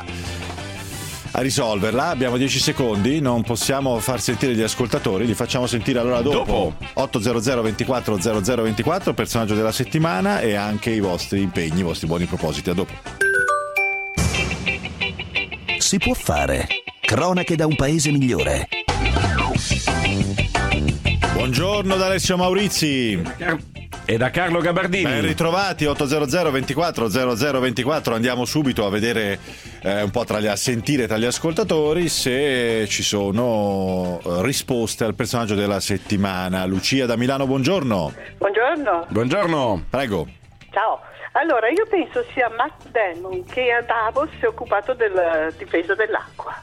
a risolverla. Abbiamo dieci secondi, non possiamo far sentire gli ascoltatori, li facciamo sentire allora dopo, dopo. ottocento ventiquattro zero zero ventiquattro, personaggio della settimana, e anche i vostri impegni, i vostri buoni propositi. A dopo. Si può fare. Cronache da un paese migliore. Buongiorno da Alessio Maurizi e da Carlo Gabardini. Ben ritrovati. Ottocento ventiquattro zero zero ventiquattro. Andiamo subito a vedere eh, un po' tra gli, a sentire tra gli ascoltatori se ci sono risposte al personaggio della settimana. Lucia da Milano, buongiorno. Buongiorno. Buongiorno. Prego. Ciao. Allora, io penso sia Matt Damon che a Davos si è occupato della difesa dell'acqua.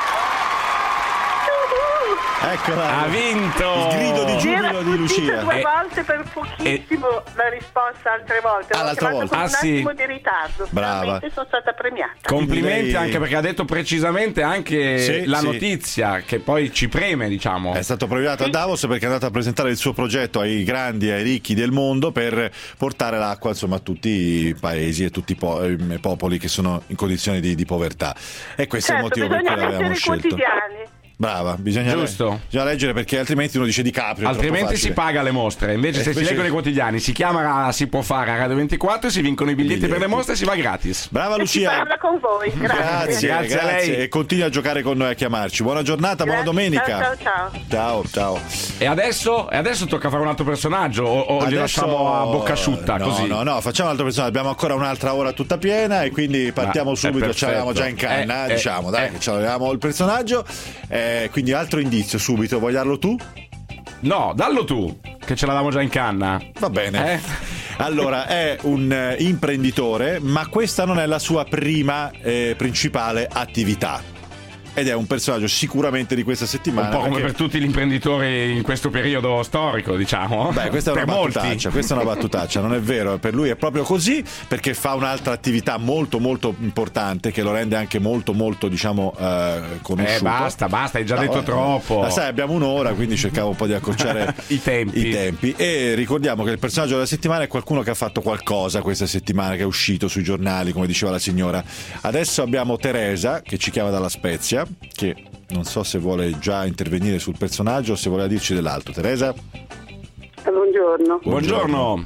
Eccola, ha vinto il grido di giubilo di Lucia. Due volte per pochissimo e... la risposta altre volte. Ah, l'altra volta. Con ah, un sì. attimo di ritardo. Brava. Finalmente sono stata premiata. Complimenti, lei... anche perché ha detto precisamente anche sì, la sì. notizia che poi ci preme, diciamo. È stato premiato sì. a Davos perché è andato a presentare il suo progetto ai grandi e ai ricchi del mondo per portare l'acqua, insomma, a tutti i paesi e tutti i, po- i popoli che sono in condizioni di, di povertà. E questo certo, è il motivo per cui l'abbiamo scelto. Quotidiani. Brava, bisogna, Giusto. bisogna leggere perché altrimenti uno dice DiCaprio. Altrimenti si paga le mostre. Invece, eh, se invece... si leggono i quotidiani, si chiama Si può fare a Radio ventiquattro, si vincono i biglietti, biglietti per le mostre e si va gratis. Brava e Lucia. Si parla con voi. Grazie. Grazie, grazie, grazie a lei. E continui a giocare con noi, a chiamarci. Buona giornata, grazie, buona domenica. Ciao, ciao. Ciao, ciao. E adesso, e adesso tocca fare un altro personaggio o, o adesso... li lasciamo a bocca asciutta? No, così? no, no, facciamo un altro personaggio. Abbiamo ancora un'altra ora tutta piena e quindi partiamo Ma, subito. Ce l'avevamo già in canna, eh, diciamo, eh, dai, eh. che ce l'avevamo il personaggio. Eh, quindi altro indizio subito, vuoi darlo tu? No, dallo tu, che ce l'avevamo già in canna. Va bene. Eh? Allora, è un eh, imprenditore, ma questa non è la sua prima eh, principale attività. ed è un personaggio sicuramente di questa settimana. Un po' come perché... per tutti gli imprenditori in questo periodo storico, diciamo. Beh, questa è una per battutaccia, molti. questa è una battutaccia, non è vero, per lui è proprio così, perché fa un'altra attività molto molto importante che lo rende anche molto molto diciamo eh, conosciuto. Eh basta, basta, hai già No, detto eh, troppo. Ma sai, abbiamo un'ora, quindi cercavo un po' di accorciare I tempi. i tempi. E ricordiamo che il personaggio della settimana è qualcuno che ha fatto qualcosa questa settimana, che è uscito sui giornali, come diceva la signora. Adesso abbiamo Teresa che ci chiama dalla Spezia, che non so se vuole già intervenire sul personaggio o se voleva dirci dell'altro. Teresa? Buongiorno. Buongiorno.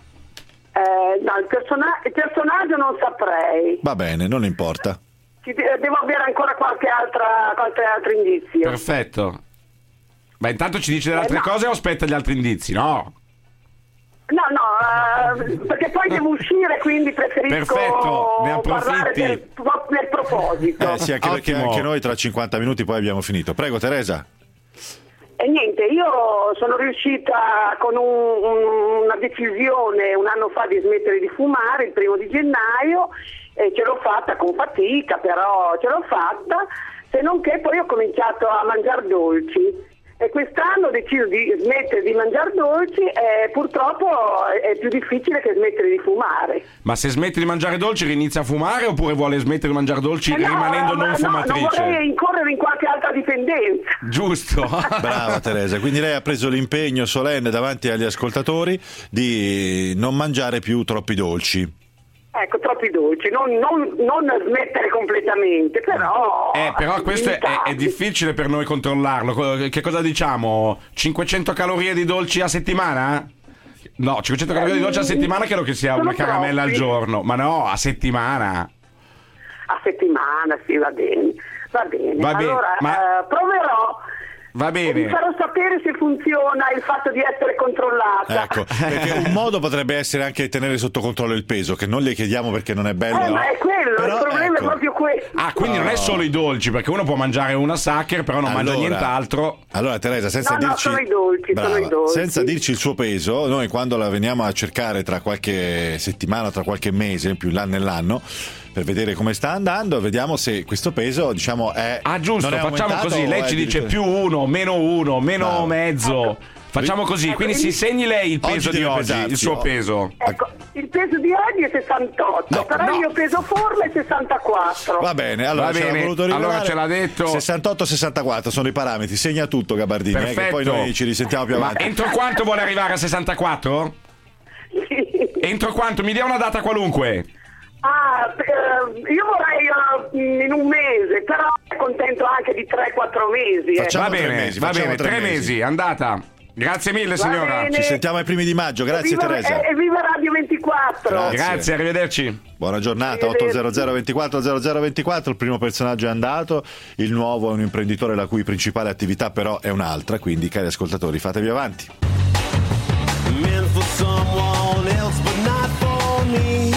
Eh, no, il, persona- il personaggio non saprei. Va bene, non importa. Ci de- devo avere ancora qualche altra qualche altro indizio. Perfetto. Ma intanto ci dice delle altre Eh, no. cose o aspetta gli altri indizi? No. No, no, eh, perché poi devo uscire, quindi preferisco Perfetto, ne parlare approfitti. del, nel proposito. Eh sì, anche perché Ottimo. anche noi tra cinquanta minuti poi abbiamo finito. Prego Teresa. E niente, io sono riuscita con un- un- una decisione un anno fa di smettere di fumare, il primo di gennaio, e ce l'ho fatta con fatica, però ce l'ho fatta, se non che poi ho cominciato a mangiare dolci. E quest'anno ho deciso di smettere di mangiare dolci e purtroppo è più difficile che smettere di fumare. Ma se smetti di mangiare dolci inizia a fumare oppure vuole smettere di mangiare dolci Eh no, rimanendo ma non no, fumatrice? non vorrei incorrere in qualche altra dipendenza. Giusto. Brava Teresa, quindi lei ha preso l'impegno solenne davanti agli ascoltatori di non mangiare più troppi dolci. Ecco, troppi dolci, non, non, non smettere completamente, però... Eh, però questo è, è- è limitarsi. difficile per noi controllarlo. Co- Che cosa diciamo? cinquecento calorie di dolci a settimana? No, cinquecento calorie di dolci a settimana credo che sia Sono una caramella al troppi. giorno. Ma no, a settimana. A settimana, sì, va bene. Va bene. Va bene, allora, ma- eh, proverò Va e vi bene. farò sapere se funziona il fatto di essere controllata. Ecco, perché un modo potrebbe essere anche tenere sotto controllo il peso, che non le chiediamo perché non è bello. Eh, no? ma è quello, Però, il problema ecco. è proprio questo. Ah, quindi non è solo i dolci, perché uno può mangiare una Sacher, però non mangia Allora- nient'altro. Allora Teresa, senza No, no, dirci sono i dolci, sono Brava. i dolci. senza dirci il suo peso, noi quando la veniamo a cercare tra qualche settimana, tra qualche mese, più in là nell'anno, per vedere come sta andando, vediamo se questo peso, diciamo, è Ah, giusto, non è facciamo aumentato così. o Lei è ci dice addirittura- più uno, meno uno, meno Bravo. mezzo. Facciamo così, quindi si segni lei il Oggi peso di deve oggi, pesarsi, il suo oh. peso. Ecco, il peso di oggi è sessantotto, No, però no. il mio peso forma è sessantaquattro. Va bene, allora Va ce l'ha bene, voluto rivelare. allora ce l'ha detto. sessantotto sessantaquattro sono i parametri, segna tutto Gabardini, eh, che Perfetto. poi noi ci risentiamo più Ma avanti. entro quanto vuole arrivare a sessantaquattro? Sì. Entro quanto? Mi dia una data qualunque. Ah, eh, io vorrei eh, in un mese, però contento anche di tre quattro mesi. eh. Facciamo Va tre bene, mesi, va facciamo bene, tre tre mesi. mesi, andata. Grazie mille, signora. bene. Ci sentiamo ai primi di maggio, grazie Evviva- Teresa. E viva Radio ventiquattro! Grazie. Grazie, arrivederci. Buona giornata, otto zero zero ventiquattro zero zero ventiquattro, il primo personaggio è andato, il nuovo è un imprenditore la cui principale attività però è un'altra, quindi cari ascoltatori fatevi avanti. Meant for someone else, but not for me.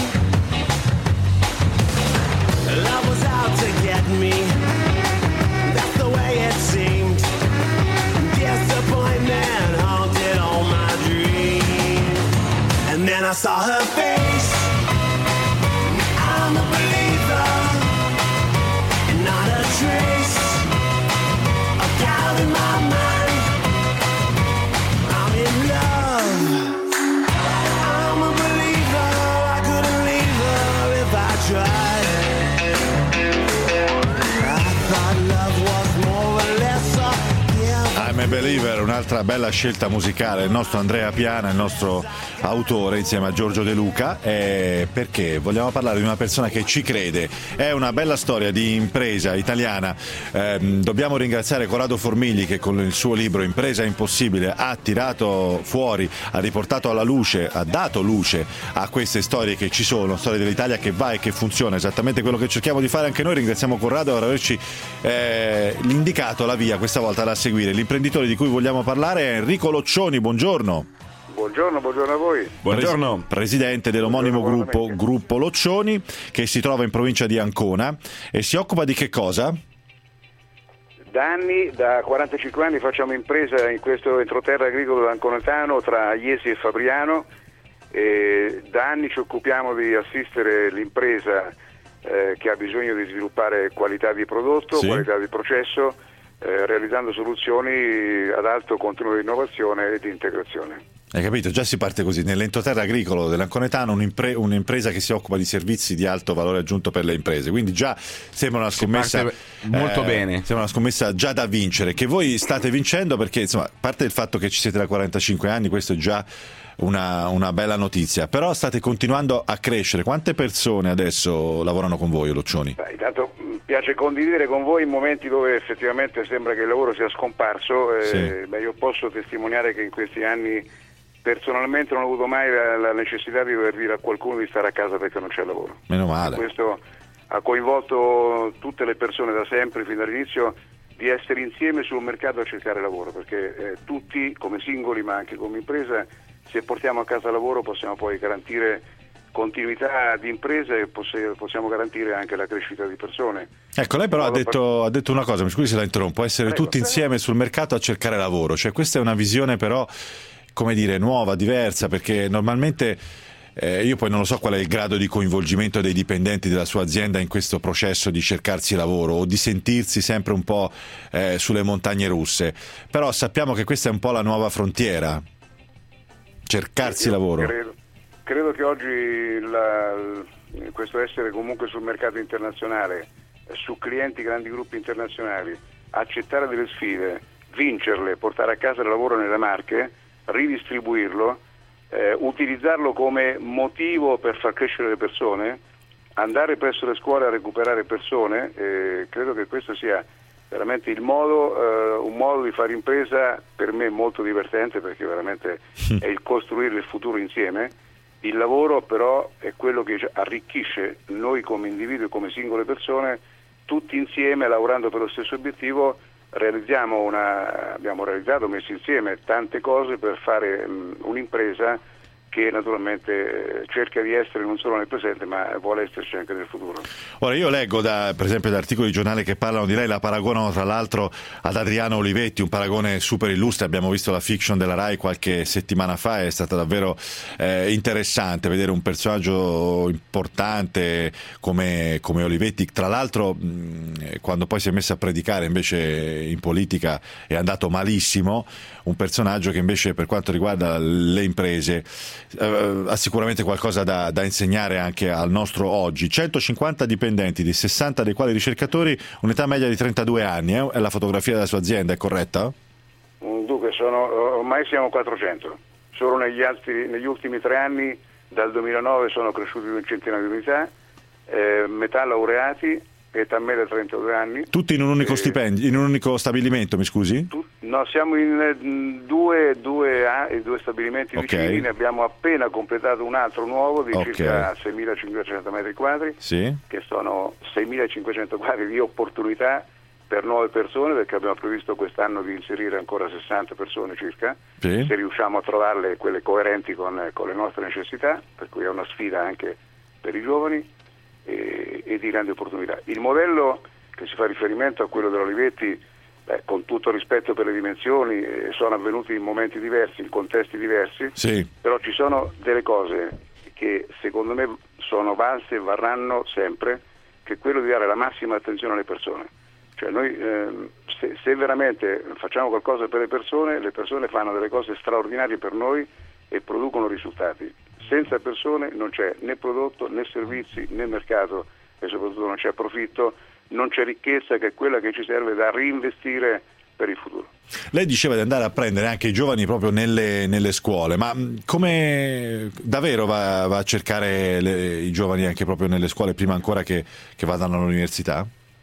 Love was out to get me. That's the way it seemed. Disappointment haunted all my dreams. And then I saw her face. I'm a believer. And not a trace of doubt in my mind. I'm in love. I'm a believer. I couldn't leave her if I tried. I thought love was more or less a gift. I'm a Believer, un'altra bella scelta musicale, il nostro Andrea Piana, il nostro autore insieme a Giorgio De Luca, eh, perché vogliamo parlare di una persona che ci crede, è una bella storia di impresa italiana. Eh, dobbiamo ringraziare Corrado Formigli che con il suo libro Impresa Impossibile ha tirato fuori, ha riportato alla luce, ha dato luce a queste storie che ci sono, storie dell'Italia che va e che funziona, esattamente quello che cerchiamo di fare anche noi. Ringraziamo Corrado per averci eh, indicato la via questa volta da seguire. L'imprenditore di cui vogliamo parlare è Enrico Loccioni, buongiorno. Buongiorno, buongiorno a voi. Buongiorno. Presidente dell'omonimo gruppo, gruppo Loccioni, che si trova in provincia di Ancona e si occupa di che cosa? Da anni, da quarantacinque anni facciamo impresa in questo entroterra agricolo anconetano tra Iesi e Fabriano e da anni ci occupiamo di assistere l'impresa eh, che ha bisogno di sviluppare qualità di prodotto, sì. qualità di processo, eh, realizzando soluzioni ad alto contenuto di innovazione e di integrazione. Hai capito? Già si parte così. Nell'entroterra agricolo dell'Anconetano un'impre- un'impresa che si occupa di servizi di alto valore aggiunto per le imprese. Quindi già sembra una scommessa molto eh, bene. Sembra una scommessa già da vincere, che voi state vincendo perché, insomma, a parte il fatto che ci siete da quarantacinque anni, questo è già una, una bella notizia, però state continuando a crescere. Quante persone adesso lavorano con voi, Loccioni? Beh, intanto mi piace condividere con voi in momenti dove effettivamente sembra che il lavoro sia scomparso. Eh, Sì. beh, io posso testimoniare che in questi anni personalmente non ho avuto mai la, la necessità di dover dire a qualcuno di stare a casa perché non c'è lavoro. Meno male. Questo ha coinvolto tutte le persone da sempre, fin dall'inizio, di essere insieme sul mercato a cercare lavoro, perché eh, tutti, come singoli ma anche come impresa, se portiamo a casa lavoro possiamo poi garantire continuità di impresa e poss- possiamo garantire anche la crescita di persone. Ecco, lei però ha detto, ha detto una cosa, mi scusi se la interrompo, essere Prego, tutti prego. insieme sul mercato a cercare lavoro, cioè questa è una visione però, come dire, nuova, diversa, perché normalmente eh, io poi non lo so qual è il grado di coinvolgimento dei dipendenti della sua azienda in questo processo di cercarsi lavoro o di sentirsi sempre un po' eh, sulle montagne russe, però sappiamo che questa è un po' la nuova frontiera, cercarsi Io lavoro. Credo, credo che oggi la, questo essere comunque sul mercato internazionale, eh, su clienti, grandi gruppi internazionali, accettare delle sfide, vincerle, portare a casa il lavoro nelle Marche, ridistribuirlo, eh, utilizzarlo come motivo per far crescere le persone, andare presso le scuole a recuperare persone, eh, credo che questo sia veramente il modo, eh, un modo di fare impresa per me molto divertente, perché veramente è il costruire il futuro insieme. Il lavoro però è quello che arricchisce noi come individui e come singole persone, tutti insieme lavorando per lo stesso obiettivo. Realizziamo una, abbiamo realizzato, messo insieme tante cose per fare mh, un'impresa che naturalmente cerca di essere non solo nel presente ma vuole esserci anche nel futuro. Ora io leggo da, per esempio da articoli di giornale che parlano di lei, la paragonano tra l'altro ad Adriano Olivetti, un paragone super illustre, abbiamo visto la fiction della Rai qualche settimana fa, è stata davvero eh, interessante vedere un personaggio importante come, come Olivetti, tra l'altro mh, quando poi si è messo a predicare invece in politica è andato malissimo, un personaggio che invece per quanto riguarda le imprese Uh, ha sicuramente qualcosa da, da insegnare anche al nostro oggi. centocinquanta dipendenti, di sessanta dei quali ricercatori, un'età media di trentadue anni, eh? È la fotografia della sua azienda, è corretta? Dunque sono, ormai siamo quattrocento, solo negli, altri, negli ultimi tre anni, dal duemilanove sono cresciuti di un centinaio di unità, eh, metà laureati, età media trentadue anni. Tutti in un unico eh, stipendio, in un unico stabilimento, mi scusi? Tu, no, siamo in mm, due, due, due stabilimenti Okay. vicini, ne abbiamo appena completato un altro nuovo di Okay. circa seimilacinquecento metri quadri, Sì. che sono seimilacinquecento quadri di opportunità per nuove persone, perché abbiamo previsto quest'anno di inserire ancora sessanta persone circa, Sì. se riusciamo a trovarle quelle coerenti con, con le nostre necessità, per cui è una sfida anche per i giovani e, e di grandi opportunità. Il modello che si fa riferimento a quello dell'Olivetti, beh, con tutto rispetto per le dimensioni, eh, sono avvenuti in momenti diversi, in contesti diversi, Sì. però ci sono delle cose che secondo me sono valse e varranno sempre, che è quello di dare la massima attenzione alle persone. Cioè noi ehm, se, se veramente facciamo qualcosa per le persone, le persone fanno delle cose straordinarie per noi e producono risultati. Senza persone non c'è né prodotto, né servizi, né mercato e soprattutto non c'è profitto, non c'è ricchezza, che è quella che ci serve da reinvestire per il futuro. Lei diceva di andare a prendere anche i giovani proprio nelle, nelle scuole, ma mh, come davvero va, va a cercare le, i giovani anche proprio nelle scuole prima ancora che, che vadano all'università?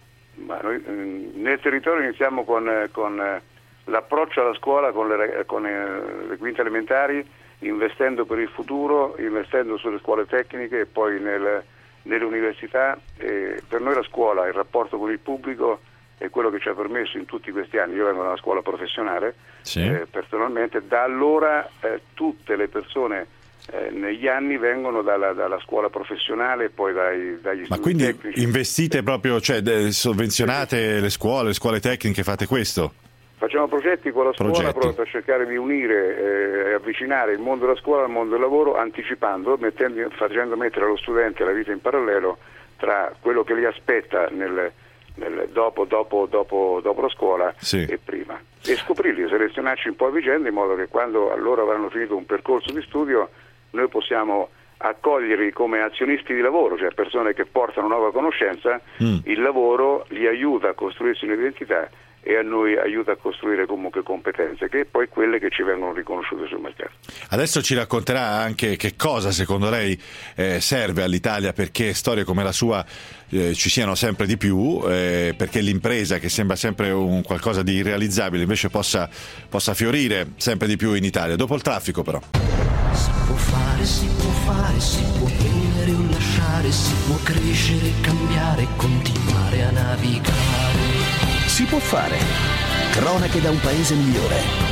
Ma noi, eh, nel territorio iniziamo con, eh, con eh, l'approccio alla scuola, con le, con eh, le quinte elementari, investendo per il futuro, investendo sulle scuole tecniche e poi nel, nelle università. E per noi la scuola, il rapporto con il pubblico è quello che ci ha permesso in tutti questi anni. Io vengo da una scuola professionale, sì. eh, personalmente, da allora eh, tutte le persone eh, negli anni vengono dalla, dalla scuola professionale e poi dai, dagli Ma studi quindi tecnici. investite proprio, cioè de- sovvenzionate le scuole, le scuole tecniche, fate questo? Facciamo progetti con la scuola Progetti. proprio per cercare di unire e eh, avvicinare il mondo della scuola al mondo del lavoro, anticipando, mettendo, facendo mettere allo studente la vita in parallelo tra quello che li aspetta nel, nel, dopo, dopo, dopo, dopo la scuola sì. e prima, e scoprirli, selezionarci un po' a vicenda in modo che quando loro avranno finito un percorso di studio noi possiamo accoglierli come azionisti di lavoro, cioè persone che portano nuova conoscenza. mm. Il lavoro li aiuta a costruirsi un'identità e a noi aiuta a costruire comunque competenze, che è poi quelle che ci vengono riconosciute sul mercato. Adesso ci racconterà anche che cosa secondo lei eh, serve all'Italia perché storie come la sua eh, ci siano sempre di più, eh, perché l'impresa, che sembra sempre un qualcosa di irrealizzabile, invece possa, possa fiorire sempre di più in Italia. Dopo il traffico però. Si può fare, si può fare, si può prendere o lasciare, si può crescere, cambiare, continuare a navigare. Si può fare. Cronache da un paese migliore.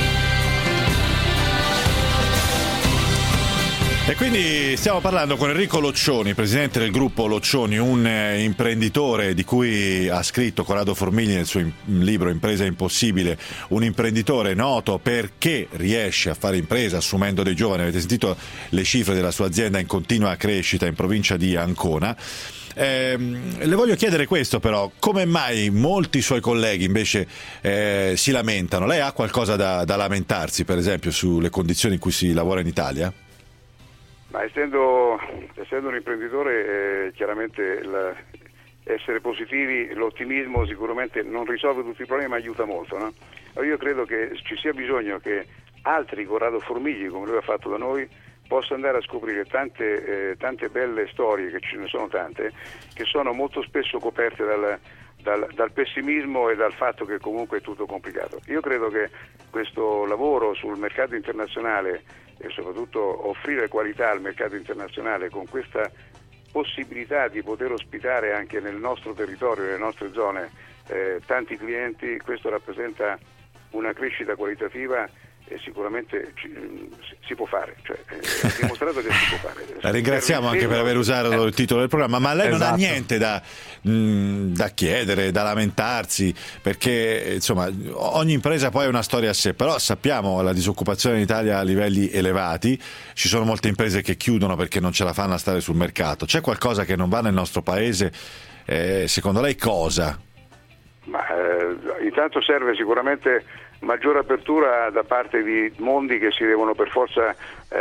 E quindi stiamo parlando con Enrico Loccioni, presidente del gruppo Loccioni, un eh, imprenditore di cui ha scritto Corrado Formigli nel suo in- libro Impresa Impossibile, un imprenditore noto perché riesce a fare impresa assumendo dei giovani. Avete sentito le cifre della sua azienda in continua crescita in provincia di Ancona. Eh, le voglio chiedere questo però, come mai molti suoi colleghi invece eh, si lamentano? Lei ha qualcosa da, da lamentarsi, per esempio, sulle condizioni in cui si lavora in Italia? Ma essendo, essendo un imprenditore, eh, chiaramente la, essere positivi, l'ottimismo sicuramente non risolve tutti i problemi, ma aiuta molto, no? Allora io credo che ci sia bisogno che altri Corrado Formigli, come lui ha fatto da noi, possa andare a scoprire tante, eh, tante belle storie, che ce ne sono tante, che sono molto spesso coperte dal, dal, dal pessimismo e dal fatto che comunque è tutto complicato. Io credo che questo lavoro sul mercato internazionale e soprattutto offrire qualità al mercato internazionale con questa possibilità di poter ospitare anche nel nostro territorio, nelle nostre zone, eh, tanti clienti, questo rappresenta una crescita qualitativa e sicuramente ci, si può fare, cioè, è dimostrato che si può fare. La ringraziamo anche per aver usato il titolo del programma, ma lei esatto. non ha niente da, mh, da chiedere, da lamentarsi, perché insomma ogni impresa poi ha una storia a sé, però sappiamo la disoccupazione in Italia a livelli elevati, ci sono molte imprese che chiudono perché non ce la fanno a stare sul mercato. C'è qualcosa che non va nel nostro paese? Eh, secondo lei cosa? Ma eh, intanto serve sicuramente maggiore apertura da parte di mondi che si devono per forza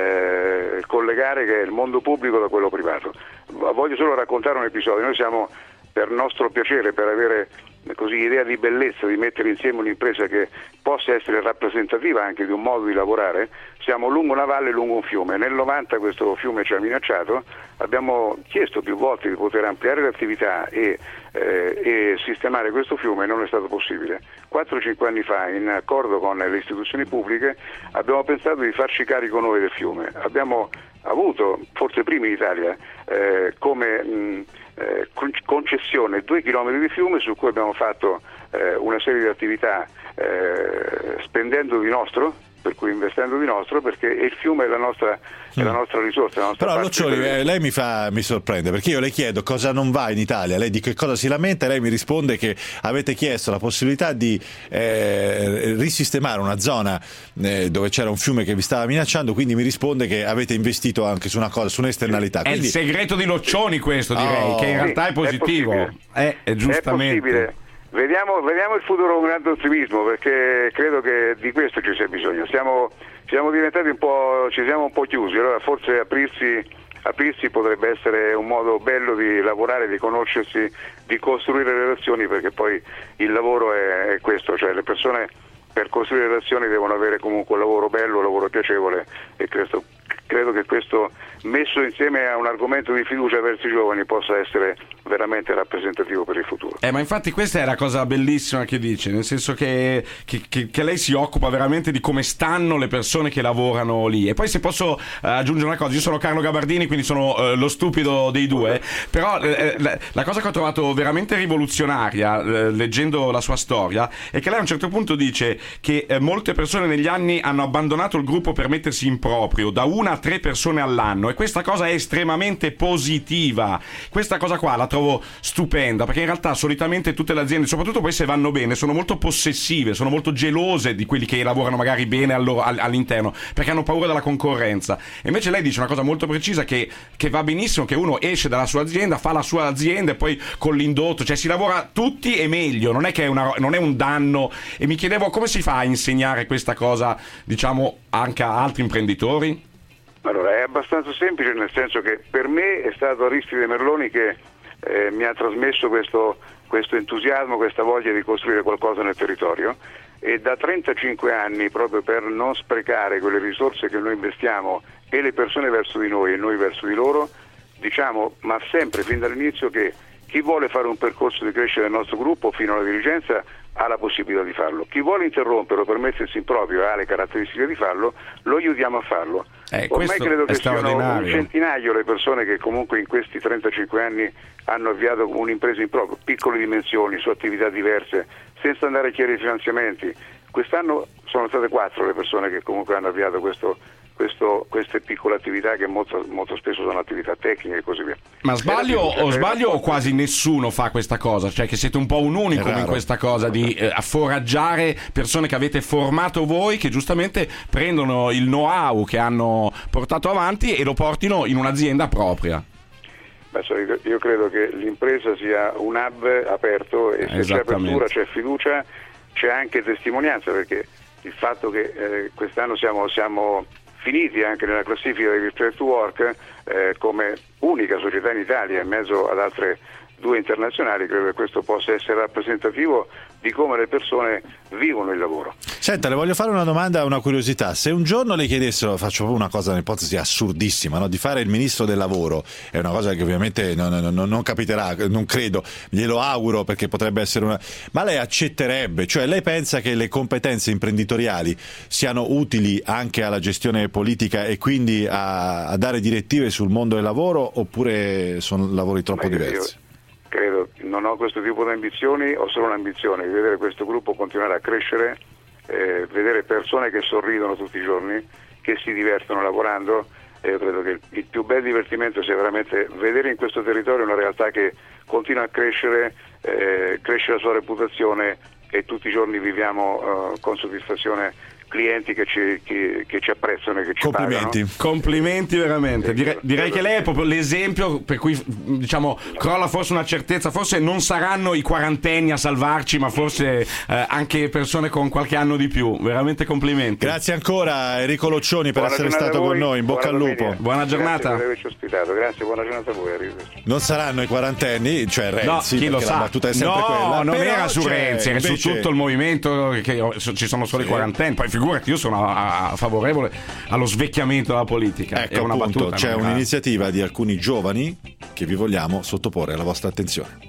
eh, collegare, che è il mondo pubblico da quello privato. Voglio solo raccontare un episodio. Noi siamo, per nostro piacere, per avere così idea di bellezza, di mettere insieme un'impresa che possa essere rappresentativa anche di un modo di lavorare, siamo lungo una valle, lungo un fiume. Nel novanta questo fiume ci ha minacciato, abbiamo chiesto più volte di poter ampliare l'attività e, eh, e sistemare questo fiume, non è stato possibile. quattro cinque anni fa, in accordo con le istituzioni pubbliche, abbiamo pensato di farci carico noi del fiume. Abbiamo avuto, forse primi in Italia, eh, come mh, eh, concessione due chilometri di fiume su cui abbiamo fatto eh, una serie di attività eh, spendendo di nostro, per cui investendo di nostro, perché il fiume è la nostra, è la nostra risorsa. La nostra Però Loccioni, per... lei mi fa mi sorprende, perché io le chiedo cosa non va in Italia, lei di che cosa si lamenta e lei mi risponde che avete chiesto la possibilità di eh, risistemare una zona eh, dove c'era un fiume che vi stava minacciando, quindi mi risponde che avete investito anche su una cosa, su un'esternalità. È quindi... il segreto di Loccioni questo, direi, oh, che in realtà sì, è positivo. È, è, è giustamente. È possibile. Vediamo, vediamo il futuro con grande ottimismo, perché credo che di questo ci sia bisogno. Siamo, siamo diventati un po', ci siamo un po' chiusi, allora forse aprirsi, aprirsi potrebbe essere un modo bello di lavorare, di conoscersi, di costruire relazioni, perché poi il lavoro è, è questo, cioè le persone per costruire relazioni devono avere comunque un lavoro bello, un lavoro piacevole, e credo, credo che questo messo insieme a un argomento di fiducia verso i giovani possa essere veramente rappresentativo per il futuro. Eh, ma infatti questa è la cosa bellissima che dice, nel senso che, che, che, che lei si occupa veramente di come stanno le persone che lavorano lì. E poi se posso eh, aggiungere una cosa, io sono Carlo Gabardini, quindi sono eh, lo stupido dei due, però eh, la, la cosa che ho trovato veramente rivoluzionaria eh, leggendo la sua storia è che lei a un certo punto dice che eh, molte persone negli anni hanno abbandonato il gruppo per mettersi in proprio, da una a tre persone all'anno, e questa cosa è estremamente positiva. Questa cosa qua la trovo stupenda, perché in realtà solitamente tutte le aziende, soprattutto poi se vanno bene, sono molto possessive, sono molto gelose di quelli che lavorano magari bene al loro, all'interno, perché hanno paura della concorrenza. E invece lei dice una cosa molto precisa, che, che va benissimo, che uno esce dalla sua azienda, fa la sua azienda e poi con l'indotto, cioè si lavora tutti e meglio, non è che è, una, non è un danno. E mi chiedevo come si fa a insegnare questa cosa, diciamo, anche a altri imprenditori? Allora, è abbastanza semplice, nel senso che per me è stato Aristide Merloni che eh, mi ha trasmesso questo, questo entusiasmo, questa voglia di costruire qualcosa nel territorio, e da trentacinque anni, proprio per non sprecare quelle risorse che noi investiamo e le persone verso di noi e noi verso di loro, diciamo, ma sempre fin dall'inizio, che chi vuole fare un percorso di crescita del nostro gruppo fino alla dirigenza ha la possibilità di farlo. Chi vuole interromperlo per mettersi in proprio e ha le caratteristiche di farlo, lo aiutiamo a farlo. Eh, Ormai credo che siano un centinaio le persone che comunque in questi trentacinque anni hanno avviato un'impresa in proprio, piccole dimensioni, su attività diverse, senza andare a chiedere finanziamenti. Quest'anno sono state quattro le persone che comunque hanno avviato questo, questo, queste piccole attività, che molto, molto spesso sono attività tecniche e così via. Ma sbaglio o sbaglio o quasi nessuno fa questa cosa? Cioè che siete un po' un unicum in questa cosa di eh, foraggiare persone che avete formato voi, che giustamente prendono il know-how che hanno portato avanti e lo portino in un'azienda propria. Io credo che l'impresa sia un hub aperto, e se c'è apertura, c'è fiducia, c'è anche testimonianza, perché il fatto che eh, quest'anno siamo, siamo finiti anche nella classifica di Great to Work eh, come unica società in Italia in mezzo ad altre due internazionali, credo che questo possa essere rappresentativo di come le persone vivono il lavoro. Senta, le voglio fare una domanda, una curiosità. Se un giorno le chiedessero, faccio proprio una cosa, un'ipotesi assurdissima, no? Di fare il ministro del lavoro, è una cosa che ovviamente non, non, non capiterà, non credo, glielo auguro, perché potrebbe essere una... Ma lei accetterebbe? Cioè lei pensa che le competenze imprenditoriali siano utili anche alla gestione politica e quindi a, a dare direttive sul mondo del lavoro, oppure sono lavori troppo io, diversi? Io credo, non ho questo tipo di ambizioni, ho solo l'ambizione di vedere questo gruppo continuare a crescere, eh, vedere persone che sorridono tutti i giorni, che si divertono lavorando, e io credo che il più bel divertimento sia veramente vedere in questo territorio una realtà che continua a crescere, eh, cresce la sua reputazione, e tutti i giorni viviamo uh, con soddisfazione clienti che ci, che, che ci apprezzano e che ci complimenti pagano. Complimenti veramente, direi, direi che lei è proprio l'esempio per cui, diciamo, crolla forse una certezza, forse non saranno i quarantenni a salvarci, ma forse eh, anche persone con qualche anno di più. Veramente complimenti. Grazie ancora Enrico Loccioni per Buona essere stato con noi, in bocca al lupo. Buona giornata. Grazie per averci ospitato, grazie, buona giornata a voi. Non saranno i quarantenni, cioè Renzi, no, chi lo perché sa. la battuta è sempre no, quella. non Però era su Renzi, era invece... su tutto il movimento, che ci sono solo sì. i quarantenni. Poi figurati, io sono a, a favorevole allo svecchiamento della politica. Ecco, è una appunto, battuta, c'è non un'iniziativa di alcuni giovani che vi vogliamo sottoporre alla vostra attenzione.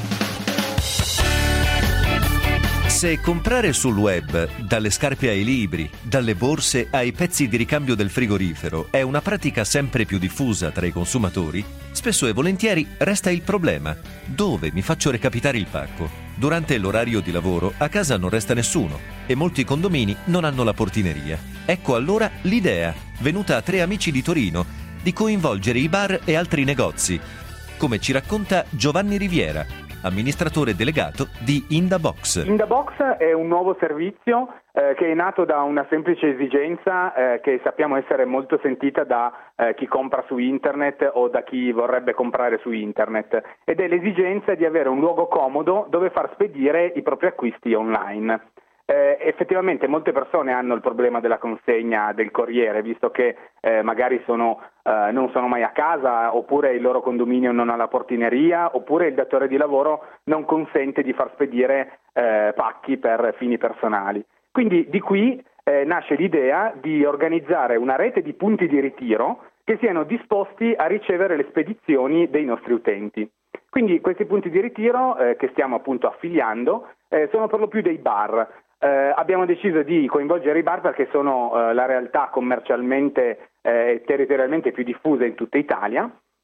Se comprare sul web, dalle scarpe ai libri, dalle borse ai pezzi di ricambio del frigorifero, è una pratica sempre più diffusa tra i consumatori, spesso e volentieri resta il problema: dove mi faccio recapitare il pacco? Durante l'orario di lavoro a casa non resta nessuno e molti condomini non hanno la portineria. Ecco allora l'idea, venuta a tre amici di Torino, di coinvolgere i bar e altri negozi, come ci racconta Giovanni Riviera, amministratore delegato di Indabox. Indabox è un nuovo servizio eh, che è nato da una semplice esigenza eh, che sappiamo essere molto sentita da eh, chi compra su internet o da chi vorrebbe comprare su internet, ed è l'esigenza di avere un luogo comodo dove far spedire i propri acquisti online. Eh, effettivamente molte persone hanno il problema della consegna del corriere, visto che eh, magari sono, eh, non sono mai a casa, oppure il loro condominio non ha la portineria, oppure il datore di lavoro non consente di far spedire eh, pacchi per fini personali. Quindi di qui eh, nasce l'idea di organizzare una rete di punti di ritiro che siano disposti a ricevere le spedizioni dei nostri utenti. Quindi questi punti di ritiro eh, che stiamo appunto affiliando eh, sono per lo più dei bar. Eh, abbiamo deciso di coinvolgere i bar perché sono eh, la realtà commercialmente e eh, territorialmente più diffusa in tutta Italia,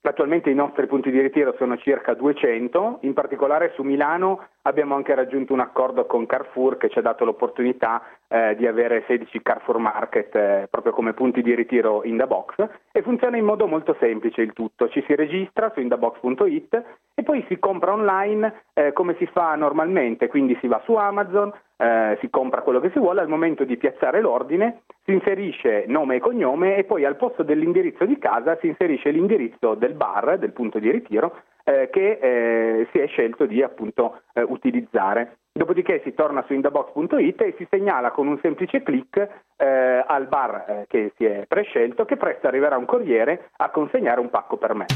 Attualmente i nostri punti di ritiro sono circa duecento, in particolare su Milano abbiamo anche raggiunto un accordo con Carrefour che ci ha dato l'opportunità eh, di avere sedici Carrefour Market eh, proprio come punti di ritiro in the box, e funziona in modo molto semplice il tutto. Ci si registra su indabox punto it e poi si compra online eh, come si fa normalmente, quindi si va su Amazon, eh, si compra quello che si vuole, al momento di piazzare l'ordine si inserisce nome e cognome e poi al posto dell'indirizzo di casa si inserisce l'indirizzo del bar, del punto di ritiro, eh, che eh, si è scelto di appunto eh, utilizzare. Dopodiché si torna su indabox punto it e si segnala con un semplice clic eh, al bar eh, che si è prescelto, che presto arriverà un corriere a consegnare un pacco per me.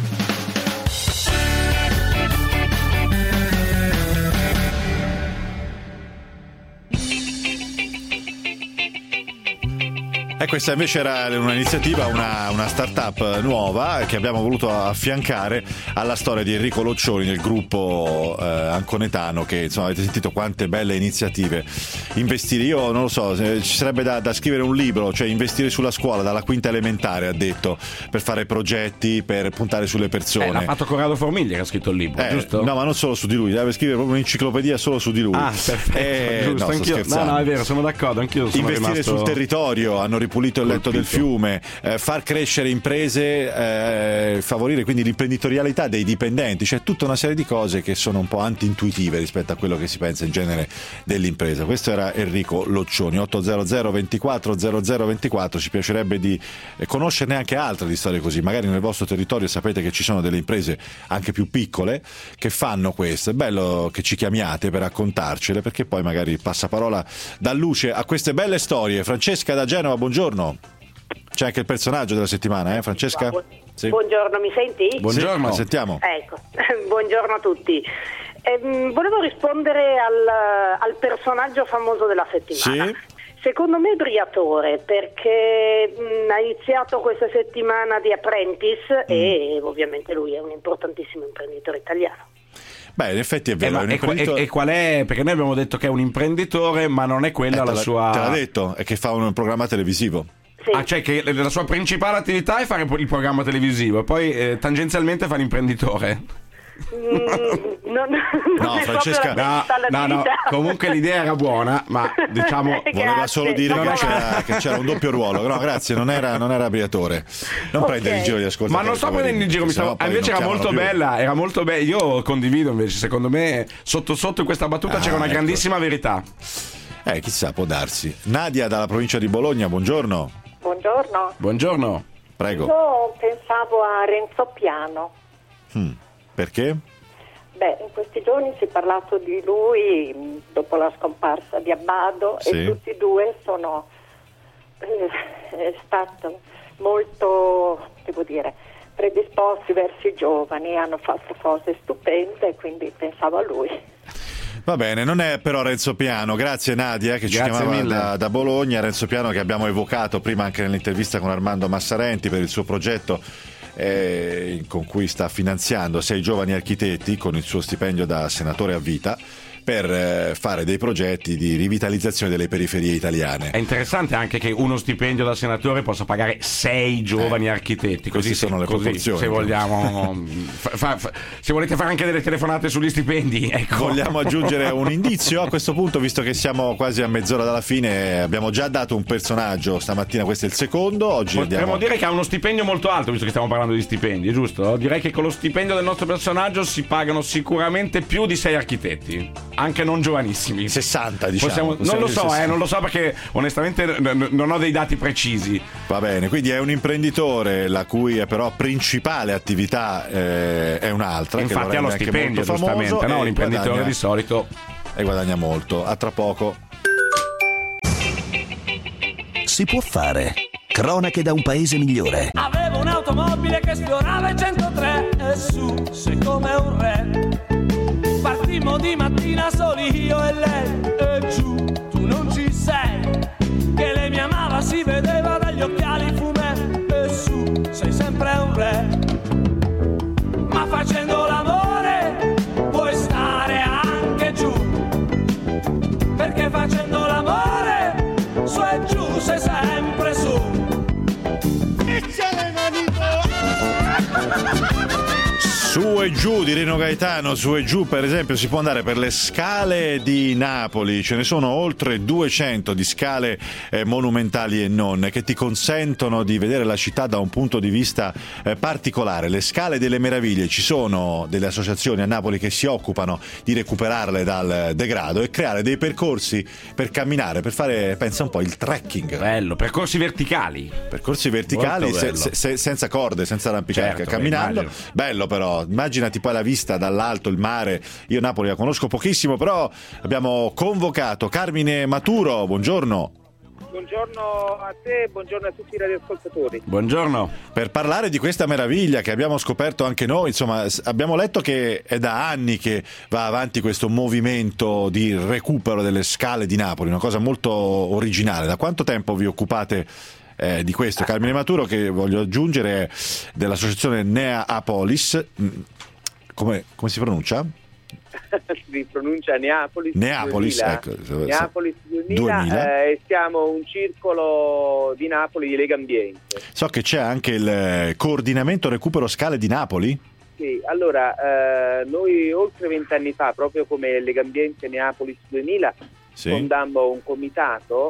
E questa invece era un'iniziativa, una, una start-up nuova che abbiamo voluto affiancare alla storia di Enrico Loccioni del gruppo eh, anconetano, che insomma avete sentito quante belle iniziative. Investire, io non lo so, ci sarebbe da, da scrivere un libro, cioè investire sulla scuola dalla quinta elementare, ha detto, per fare progetti, per puntare sulle persone. Eh, l'ha fatto Corrado Formiglia che ha scritto il libro, eh, giusto? No, ma non solo su di lui, deve scrivere proprio un'enciclopedia solo su di lui. Ah, perfetto, eh, giusto, no, anch'io. No, no, è vero, sono d'accordo, anch'io sono investire rimasto... sul territorio, hanno ripulito il letto del fiume, eh, far crescere imprese, eh, favorire quindi l'imprenditorialità dei dipendenti, c'è tutta una serie di cose che sono un po' anti-intuitive rispetto a quello che si pensa in genere dell'impresa. Questo era Enrico Loccioni. Ottocento ventiquattro zero zero ventiquattro, ci piacerebbe di conoscerne anche altre di storie così, magari nel vostro territorio sapete che ci sono delle imprese anche più piccole che fanno questo. È bello che ci chiamiate per raccontarcele, perché poi magari il passaparola dà luce a queste belle storie. Francesca da Genova, buongiorno. C'è anche il personaggio della settimana, eh Francesca? Bu- sì. Buongiorno, mi senti? Buongiorno. Sì, sentiamo. Ecco, buongiorno a tutti. Eh, volevo rispondere al, al personaggio famoso della settimana. Sì. Secondo me Briatore, perché mh, ha iniziato questa settimana di Apprentice mm. e ovviamente lui è un importantissimo imprenditore italiano. Beh, in effetti è vero. Eh, è e, imprenditore... e, e qual è? Perché noi abbiamo detto che è un imprenditore, ma non è quella eh, la, la sua. Te l'ha detto, è che fa un programma televisivo. Sì. Ah, cioè che la sua principale attività è fare il programma televisivo, e poi eh, tangenzialmente fa l'imprenditore. Mm, non, no, non Francesca, no, no, no, comunque l'idea era buona, ma diciamo voleva solo dire che c'era, che c'era un doppio ruolo. No, grazie, non era, non era Briatore. Non okay. prendere in giro gli ascoltatori. Ma non sto prendendo in giro, mi stavo... invece era molto più. bella, era molto bella. Io condivido invece, secondo me sotto sotto in questa battuta ah, c'era una ecco. grandissima verità. Eh, chissà, può darsi. Nadia dalla provincia di Bologna, buongiorno. Buongiorno. Buongiorno. Prego. Io pensavo a Renzo Piano. Hmm. Perché? Beh, in questi giorni si è parlato di lui dopo la scomparsa di Abbado sì. e tutti e due sono eh, stati molto, devo dire, predisposti verso i giovani, hanno fatto cose stupende, quindi pensavo a lui. Va bene, non è però Renzo Piano. Grazie Nadia che ci Grazie chiamava da, mille. da Bologna. Renzo Piano che abbiamo evocato prima anche nell'intervista con Armando Massarenti per il suo progetto eh, con cui sta finanziando sei giovani architetti con il suo stipendio da senatore a vita per eh, fare dei progetti di rivitalizzazione delle periferie italiane. È interessante anche che uno stipendio da senatore possa pagare sei giovani eh, architetti, così sono le così, proporzioni. Se vogliamo, fa, fa, se volete fare anche delle telefonate sugli stipendi, ecco. Vogliamo aggiungere un indizio a questo punto, visto che siamo quasi a mezz'ora dalla fine, abbiamo già dato un personaggio stamattina, questo è il secondo. Oggi potremmo andiamo... dire che ha uno stipendio molto alto, visto che stiamo parlando di stipendi, giusto? Direi che con lo stipendio del nostro personaggio si pagano sicuramente più di sei architetti. Anche non giovanissimi, sessanta diciamo. Possiamo, Possiamo non lo so, eh, non lo so perché onestamente n- non ho dei dati precisi. Va bene, quindi è un imprenditore la cui però principale attività eh, è un'altra. Infatti che ha lo stipendio, giustamente, no? L'imprenditore guadagna, di solito e guadagna molto. A tra poco. Si può fare. Cronache da un paese migliore. Avevo un'automobile che sfiorava i centotré e su, sei come un re. Partimmo di mattina soli io e lei e giù, tu non ci sei. Che lei mi amava si vedeva dagli occhiali fumè e su, sei sempre un re. Ma facendo l'amore puoi stare anche giù, perché facendo l'amore su e giù sei sempre su. E c'è le manito. Su e giù di Rino Gaetano, su e giù per esempio si può andare per le scale di Napoli, ce ne sono oltre duecento di scale eh, monumentali e non, che ti consentono di vedere la città da un punto di vista eh, particolare. Le scale delle meraviglie, ci sono delle associazioni a Napoli che si occupano di recuperarle dal degrado e creare dei percorsi per camminare, per fare, pensa un po', il trekking. Bello, percorsi verticali. Percorsi verticali se, se, se, senza corde, senza arrampicata, certo, camminando. Bello però, immaginati poi la vista dall'alto, il mare. Io Napoli la conosco pochissimo, però abbiamo convocato Carmine Maturo. Buongiorno. Buongiorno a te, buongiorno a tutti i radioascoltatori. Buongiorno. Per parlare di questa meraviglia che abbiamo scoperto anche noi, insomma, abbiamo letto che è da anni che va avanti questo movimento di recupero delle scale di Napoli, una cosa molto originale. Da quanto tempo vi occupate eh, di questo? Carmine Maturo, che voglio aggiungere, è dell'associazione Neapolis. Come, come si pronuncia? Si pronuncia Neapolis Neapolis, duemila. ecco. Neapolis duemila, duemila. Eh, e siamo un circolo di Napoli di Legambiente. So che c'è anche il coordinamento recupero scale di Napoli. Sì, allora eh, noi oltre vent'anni fa, proprio come Legambiente Neapolis duemila, sì, fondammo un comitato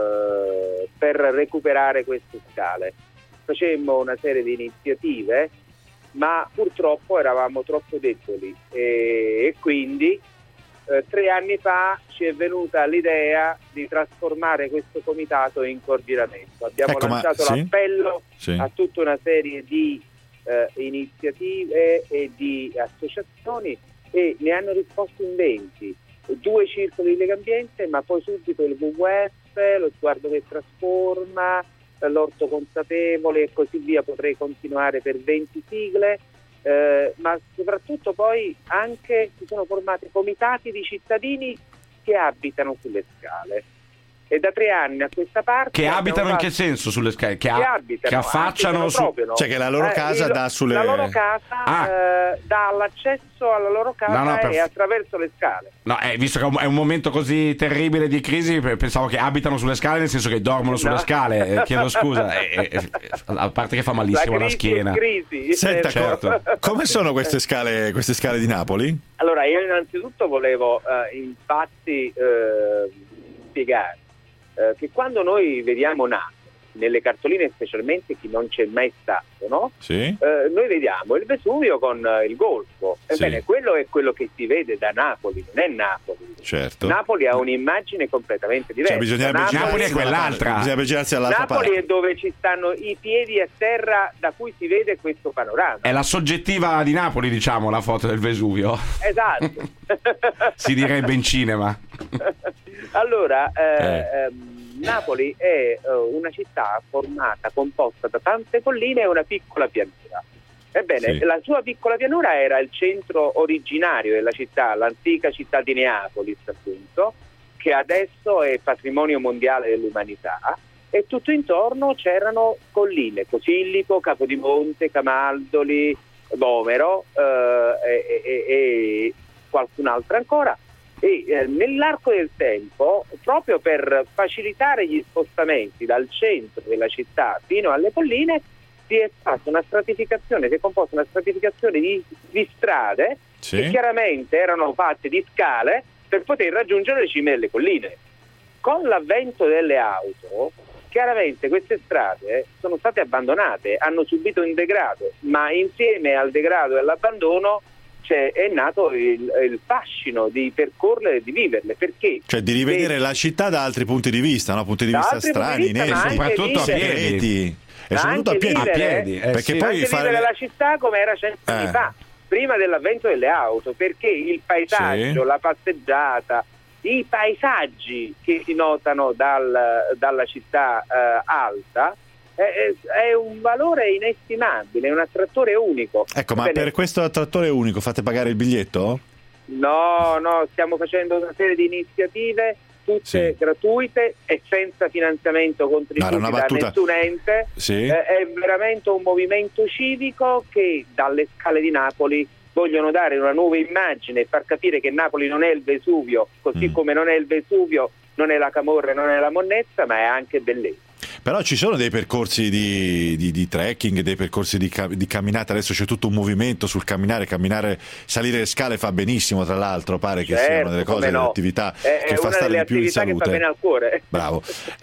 eh, per recuperare queste scale. Facemmo una serie di iniziative, ma purtroppo eravamo troppo deboli e, e quindi eh, tre anni fa ci è venuta l'idea di trasformare questo comitato in coordinamento. Abbiamo ecco, lanciato ma, l'appello sì, a tutta una serie di eh, iniziative e di associazioni e ne hanno risposto in venti. Due circoli di Legambiente, ma poi subito il W W F, lo Sguardo che Trasforma, l'Orto Consapevole e così via. Potrei continuare per venti sigle, eh, ma soprattutto poi anche si sono formati comitati di cittadini che abitano sulle scale. E da tre anni a questa parte che abitano fatto... in che senso sulle scale? Che, che, a... abitano, che affacciano su... proprio, no? Cioè che la loro casa eh, dà sulle... La loro casa ah. eh, dà l'accesso alla loro casa no, no, per... e attraverso le scale. No, eh, visto che è un momento così terribile di crisi, pensavo che abitano sulle scale nel senso che dormono sulle no. scale. Eh, chiedo scusa, eh, eh, a parte che fa malissimo la, crisi, la schiena. Crisi, Senta, certo. come sono queste scale, queste scale di Napoli? Allora, io innanzitutto volevo eh, infatti eh, spiegare eh, che quando noi vediamo Napoli, nelle cartoline specialmente chi non c'è mai stato, no? Sì. Eh, noi vediamo il Vesuvio con eh, il Golfo. Ebbene, sì, quello è quello che si vede da Napoli, non è Napoli. Certo. Napoli ha un'immagine completamente diversa. Cioè, bisogna Napoli, Napoli è quell'altra. Bisogna avvicinarsi all'altra Napoli parte. È dove ci stanno i piedi a terra da cui si vede questo panorama. È la soggettiva di Napoli, diciamo, la foto del Vesuvio. Esatto. Si direbbe in cinema. Allora, eh, eh. ehm, Napoli è uh, una città formata, composta da tante colline e una piccola pianura. Ebbene, sì, la sua piccola pianura era il centro originario della città, l'antica città di Neapolis, appunto, che adesso è patrimonio mondiale dell'umanità, e tutto intorno c'erano colline, Cosillipo, Capodimonte, Camaldoli, Vomero uh, e, e, e qualcun'altra ancora. E eh, nell'arco del tempo, proprio per facilitare gli spostamenti dal centro della città fino alle colline, si è fatta una stratificazione, si è composta una stratificazione di, di strade, sì, che chiaramente erano fatte di scale per poter raggiungere le cime delle colline. Con l'avvento delle auto, chiaramente queste strade sono state abbandonate, hanno subito un degrado, ma insieme al degrado e all'abbandono Cioè, è nato il, il fascino di percorrere e di viverle, perché cioè di rivedere se... la città da altri punti di vista, no? Punti di da vista strani, vista, neri, soprattutto a piedi, e soprattutto a piedi, vivere, a piedi. Eh, perché sì, poi anche fare vivere la città come era cento anni eh. fa, prima dell'avvento delle auto, perché il paesaggio, sì, la passeggiata, i paesaggi che si notano dal, dalla città eh, alta È, è un valore inestimabile, è un attrattore unico. Ecco, ma Bene. per questo attrattore unico fate pagare il biglietto? No, no, stiamo facendo una serie di iniziative, tutte sì, gratuite e senza finanziamento contribuiti no, da nessun ente. Sì. Eh, è veramente un movimento civico che dalle scale di Napoli vogliono dare una nuova immagine e far capire che Napoli non è il Vesuvio, così mm. come non è il Vesuvio, non è la Camorra, non è la Monnezza, ma è anche bellezza. Però ci sono dei percorsi di, di, di trekking, dei percorsi di, di camminata, adesso c'è tutto un movimento sul camminare, camminare, salire le scale fa benissimo, tra l'altro pare che certo, siano delle cose, no. delle attività è, che è fa stare di più in salute. Che fa bene al cuore. Bravo.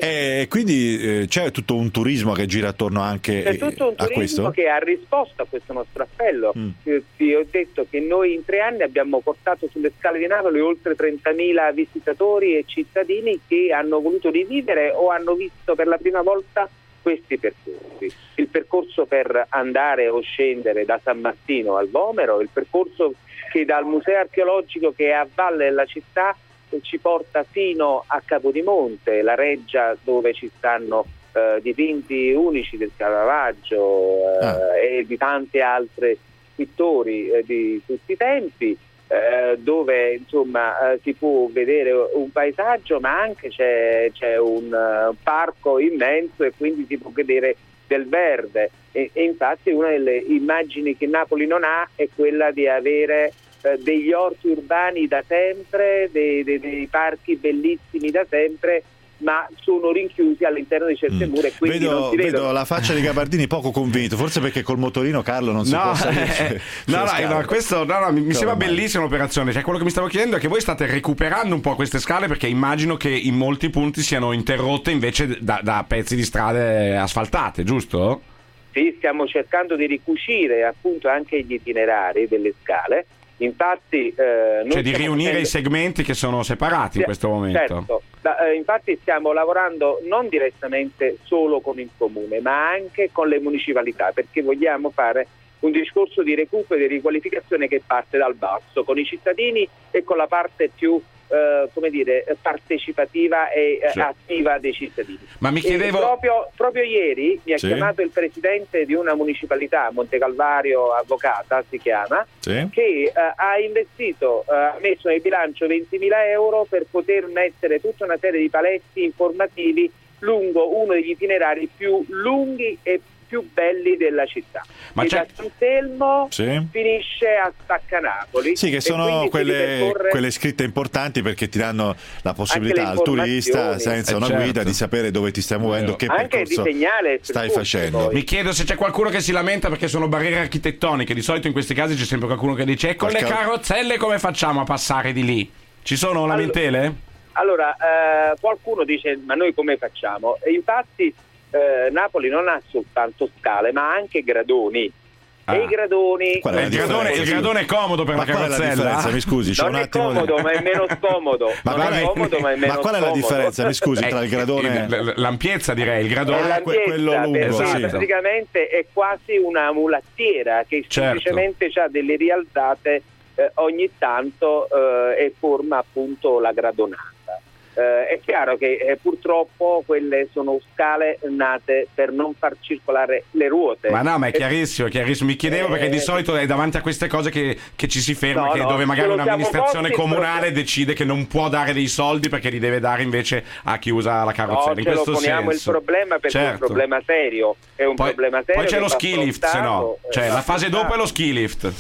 E quindi eh, c'è tutto un turismo che gira attorno anche c'è tutto un a turismo questo? che ha risposto a questo nostro appello. Mm. Io, ti ho detto che noi in tre anni abbiamo portato sulle scale di Napoli oltre trentamila visitatori e cittadini che hanno voluto rivivere o hanno visto per la prima volta questi percorsi. Il percorso per andare o scendere da San Martino al Vomero, il percorso che dal museo archeologico che è a valle della città ci porta fino a Capodimonte, la reggia dove ci stanno eh, dipinti unici del Caravaggio eh, ah. e di tanti altri pittori eh, di tutti i tempi, eh, dove insomma eh, si può vedere un paesaggio, ma anche c'è, c'è un uh, parco immenso e quindi si può vedere del verde e, e infatti una delle immagini che Napoli non ha è quella di avere eh, degli orti urbani da sempre, dei, dei, dei parchi bellissimi da sempre, ma sono rinchiusi all'interno di certe mura e quindi vedo, non si vedono. Vedo la faccia di Gabardini poco convinto, forse perché col motorino Carlo non si no, può salire. Eh, no, no, no, questo no, no, mi, mi sembra bellissima l'operazione. Cioè, quello che mi stavo chiedendo è che voi state recuperando un po' queste scale, perché immagino che in molti punti siano interrotte invece da, da pezzi di strade asfaltate, giusto? Sì, stiamo cercando di ricucire appunto anche gli itinerari delle scale. Infatti, eh, cioè di riunire facendo... i segmenti che sono separati in questo momento. Certo, da, eh, infatti stiamo lavorando non direttamente solo con il comune, ma anche con le municipalità, perché vogliamo fare un discorso di recupero e di riqualificazione che parte dal basso, con i cittadini e con la parte più eh, come dire, partecipativa e eh, sì. attiva dei cittadini. Ma mi chiedevo... Proprio, proprio ieri mi ha sì. chiamato il presidente di una municipalità, Montecalvario Avvocata si chiama, sì. che eh, ha investito, eh, ha messo nel bilancio ventimila euro per poter mettere tutta una serie di paletti informativi lungo uno degli itinerari più lunghi e più belli della città. Ma e c'è... da San Telmo sì. finisce a Staccanapoli. Sì, che sono quelle, percorre... quelle scritte importanti, perché ti danno la possibilità al turista senza eh, una certo. guida di sapere dove ti stai muovendo, che anche percorso di segnale stai facendo. Poi. Mi chiedo se c'è qualcuno che si lamenta perché sono barriere architettoniche. Di solito in questi casi c'è sempre qualcuno che dice: e con Qualche... le carrozzelle come facciamo a passare di lì? Ci sono lamentele? Allora, allora eh, qualcuno dice: ma noi come facciamo? E infatti Eh, Napoli non ha soltanto scale, ma anche gradoni. Ah. E i gradoni. Qual è il, gradone, il gradone è comodo per ma la carrozzella? Mi scusi, c'è non un è attimo comodo, di... ma è meno scomodo. ma, non è è comodo, ma è meno ma qual è la scomodo. differenza? Mi scusi, tra il gradone eh, l'ampiezza, direi. Il gradone è quello lungo. Esatto. Sì. Praticamente è quasi una mulattiera che certo. semplicemente ha delle rialzate eh, ogni tanto eh, e forma appunto la gradonata. Eh, è chiaro che eh, purtroppo quelle sono scale nate per non far circolare le ruote. Ma no, ma è chiarissimo, è chiarissimo. Mi chiedevo eh, perché di solito è davanti a queste cose che, che ci si ferma, no, che no, dove magari un'amministrazione comunale proprio... decide che non può dare dei soldi perché li deve dare invece a chi usa la carrozzella. No, in ce questo lo poniamo senso. il problema perché certo. è un problema serio. È un poi, problema serio. Poi c'è lo ski lift, se no. Cioè, eh, la fase dopo è lo ski lift.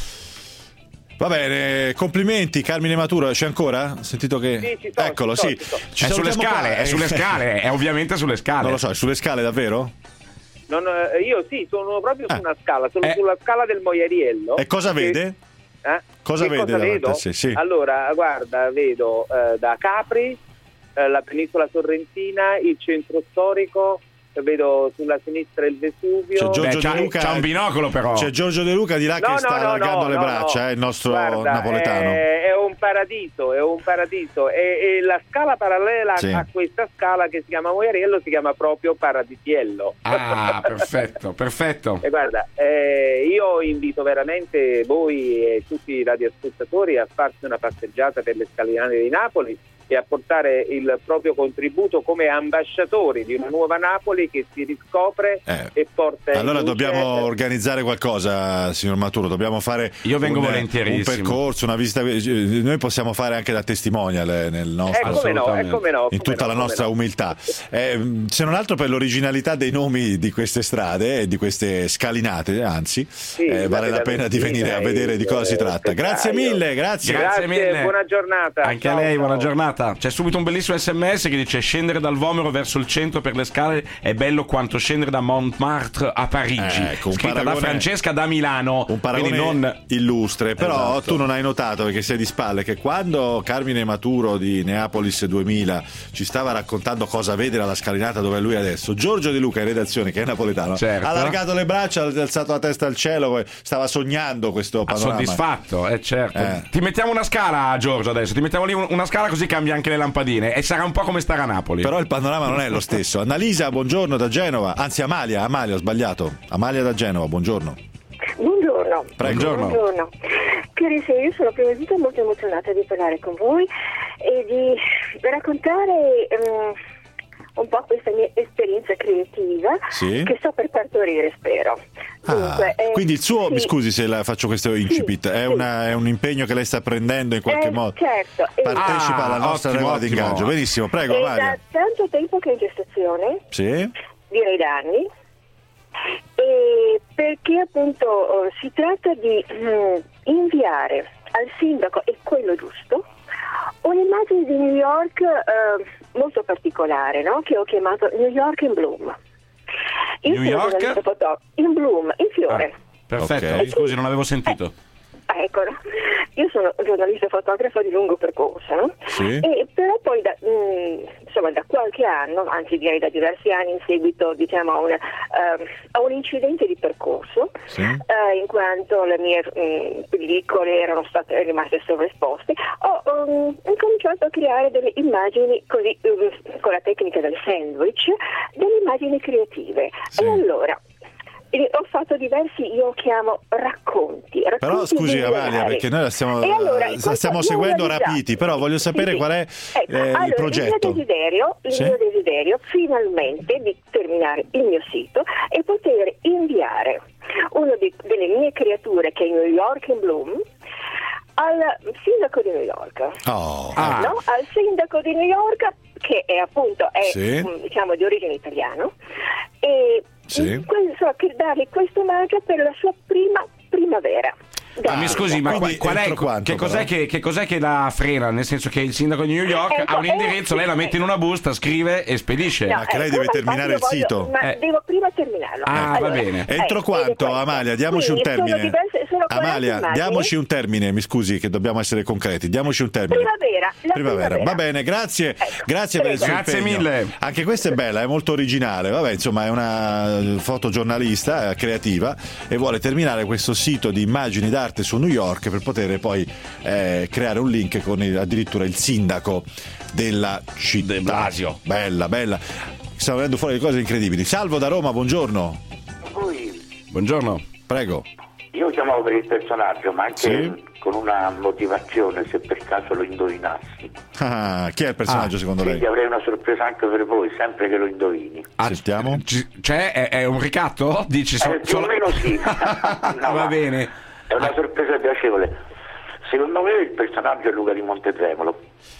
Va bene, complimenti. Carmine Maturo, c'è ancora? Ho sentito che... Sì, ci sono, Eccolo, ci sì. sono, Ci è sulle scale, qua. è sulle scale, è ovviamente sulle scale. Non lo so, è sulle scale davvero? Non, io sì, sono proprio su ah. una scala, sono eh. sulla scala del Moiariello. E cosa vede? Eh? Cosa che vede? Cosa vedo? Sì, sì. Allora, guarda, vedo eh, da Capri, eh, la penisola sorrentina, il centro storico, vedo sulla sinistra il Vesuvio. C'è Giorgio Beh, c'ha, De Luca, c'ha un binocolo però. C'è Giorgio De Luca di là no, che sta no, allargando no, le no, braccia, no. è il nostro Guarda, napoletano. È, è un paradiso, è un paradiso. E, e la scala parallela sì. a questa scala che si chiama Moiariello si chiama proprio Paradisiello. Ah, perfetto, perfetto. E guarda, eh, io invito veramente voi e tutti i radioascoltatori a farsi una passeggiata per le scalinate di Napoli e a portare il proprio contributo come ambasciatori di una nuova Napoli che si riscopre eh, e porta allora in luce... dobbiamo organizzare qualcosa, signor Maturo, dobbiamo fare io vengo un, volentierissimo. un percorso, una visita, noi possiamo fare anche da testimonial nel nostro, eh, come no, eh, come no, in tutta come la no, nostra no. umiltà, eh, se non altro per l'originalità dei nomi di queste strade e di queste scalinate, anzi sì, eh, vale la pena di venire a vedere di cosa si tratta. Grazie mille, grazie. Grazie mille, buona giornata. Anche ciao, a lei, ciao. buona giornata. scalinata. C'è subito un bellissimo sms che dice: scendere dal Vomero verso il centro per le scale è bello quanto scendere da Montmartre a Parigi. Ecco, un scritta paragone, da Francesca da Milano. Un paragone non... illustre. Però esatto. tu non hai notato, perché sei di spalle, che quando Carmine Maturo di Neapolis duemila ci stava raccontando cosa vede dalla scalinata dove è lui adesso, Giorgio De Luca in redazione, che è napoletano, certo. ha allargato le braccia, ha alzato la testa al cielo, stava sognando questo panorama. Soddisfatto, eh certo. Eh. Ti mettiamo una scala, Giorgio, adesso. Ti mettiamo lì una scala, così cambia anche le lampadine. E sarà un po' come stare a Napoli. Però il panorama non è lo stesso. Annalisa, buongiorno da Genova. Anzi, Amalia, Amalia, ho sbagliato. Amalia da Genova, buongiorno. Buongiorno. Prego. Buongiorno. Buongiorno. Carissimi, io sono prima di tutto molto emozionata di parlare con voi e di raccontare um, un po' questa mia esperienza creativa, sì, che sto per partorire, spero. Dunque, ah, eh, quindi il suo, sì. mi scusi se la faccio questo incipit, sì, è, sì. una, è un impegno che lei sta prendendo in qualche eh, modo? Certo. Partecipa ah, alla nostra ottimo, regola ottimo. d'ingaggio. Benissimo, prego, È Amalia. da tanto tempo che è in gestazione, Sì? direi da anni, e perché appunto oh, si tratta di mm, inviare al sindaco, e quello giusto, un'immagine di New York eh, molto particolare, no? Che ho chiamato New York in Bloom. Io New sono York? giornalista foto- in bloom, in fiore. Ah, perfetto, Ok. scusi, non avevo sentito. Ah, ecco, no? Io sono giornalista fotografa di lungo percorso, no? Sì. E però poi da, mh, insomma, da qualche anno, anzi direi da diversi anni, in seguito diciamo, a, una, ehm, a un incidente di percorso, Sì. eh, in quanto le mie mh, pellicole erano state rimaste sovraesposte, ho um, cominciato a creare delle immagini così, um, con la tecnica del sandwich, delle immagini creative. Sì. E allora e ho fatto diversi, io chiamo racconti. racconti Però scusi lineari. Amalia, perché noi la stiamo, E allora, la questo stiamo io seguendo ho realizzato. rapiti, però voglio sapere Sì, sì. qual è Ecco, eh, allora, il progetto. Il mio desiderio, il Sì? mio desiderio finalmente di terminare il mio sito e poter inviare una di, delle mie creature, che è New York in Bloom, al sindaco di New York. Oh. Ah. No? Al sindaco di New York, che è appunto è, Sì. mh, diciamo di origine italiana, e Sì. mh, que- so, per dargli questo omaggio per la sua prima primavera. Ah, mi scusi, ma quindi qual è, entro quanto, che, cos'è però? che, che cos'è che la frena? Nel senso che il sindaco di New York Ecco, ha un eh, indirizzo, lei la mette in una busta, scrive e spedisce. No, Ma che lei ecco, deve ma terminare infatti il io sito. voglio- Ma Eh. devo prima terminarlo. Ah, va bene. Entro eh, quanto, ed è questo. Amalia? Diamoci un Quindi sono termine. diverse- sono quaranta Amalia, immagini. diamoci un termine, mi scusi che dobbiamo essere concreti. Diamoci un termine. Primavera, la primavera. Va bene, grazie. Ecco, grazie per il prego. suo Grazie impegno. mille. Anche questa è bella, è molto originale. Vabbè, insomma, è una fotogiornalista eh, creativa e vuole terminare questo sito di immagini d'arte su New York per poter poi eh, creare un link con il- addirittura il sindaco della città. De Blasio. Bella, bella. Stanno venendo fuori cose incredibili. Salvo da Roma, buongiorno. Poi Buongiorno. Prego. io chiamavo per il personaggio, ma anche Sì. con una motivazione, se per caso lo indovinassi. Ah, chi è il personaggio Ah, secondo Quindi lei? avrei una sorpresa anche per voi, sempre che lo indovini. Ah, Sentiamo. ci- C'è? È, è un ricatto? Dici so- Eh, più solo- o meno sì. No, Va ma bene. È una sorpresa piacevole. Secondo me il personaggio è Luca di Montezemolo.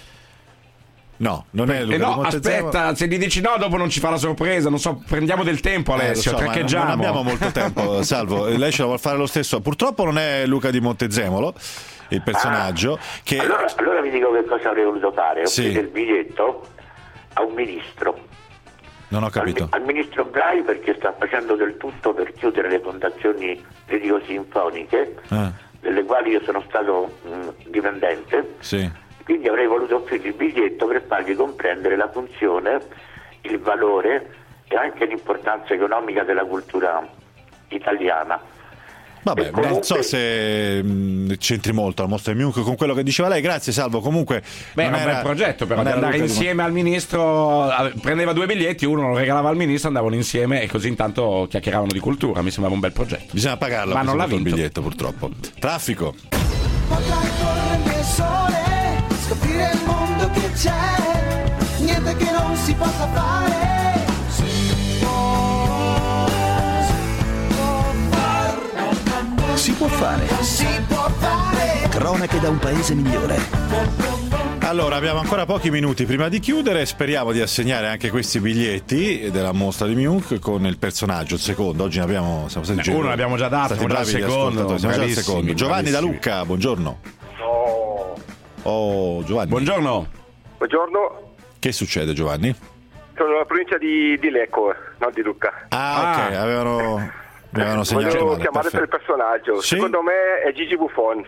No, non è Luca Eh di no, Montezemolo. aspetta, se gli dici no, dopo non ci fa la sorpresa. Non so, prendiamo del tempo, Eh, lo Alessio. so, ma traccheggiamo. non abbiamo molto tempo, Salvo. Lei ce la vuole fare lo stesso. Purtroppo non è Luca di Montezemolo il personaggio. Che Allora, allora vi dico che cosa avrei voluto fare. Sì. Offrire il biglietto a un ministro. non ho capito. Al, al ministro Brai, perché sta facendo del tutto per chiudere le fondazioni lirico-sinfoniche, Ah, delle quali io sono stato mh, dipendente. sì. Quindi avrei voluto offrirgli il biglietto per fargli comprendere la funzione, il valore e anche l'importanza economica della cultura italiana. Vabbè, E comunque- non so se mh, c'entri molto al Mostra di Munch con quello che diceva lei. Grazie, Salvo. Comunque, Beh, è non un era- bel progetto però non di era andare Luca di insieme al ministro, eh, prendeva due biglietti, uno lo regalava al ministro, andavano insieme e così intanto chiacchieravano di cultura. Mi sembrava un bel progetto. Bisogna pagarlo, ma non l'ha il vinto. biglietto purtroppo. Traffico. Potrai correre nel sole, scoprire il mondo che c'è, niente che non si possa fare. Si può, si può fare. Si può fare. Si può fare. Cronache da un paese migliore. Allora, abbiamo ancora pochi minuti prima di chiudere. Speriamo di assegnare anche questi biglietti della mostra di Munch con il personaggio, il secondo. Oggi ne abbiamo. Siamo stati Beh, uno l'abbiamo già dato, stati siamo già al bravi gli secondo, ascoltatori, siamo già al bravissimi, secondo. Giovanni da bravissimi. Lucca, buongiorno. No. Oh, Giovanni. Buongiorno. Buongiorno. Che succede, Giovanni? Sono nella provincia di, di Lecco, non di Lucca. Ah, ok, avevano, avevano segnalato. Voglio male, chiamare perfetto. per il personaggio. Sì? Secondo me è Gigi Buffon.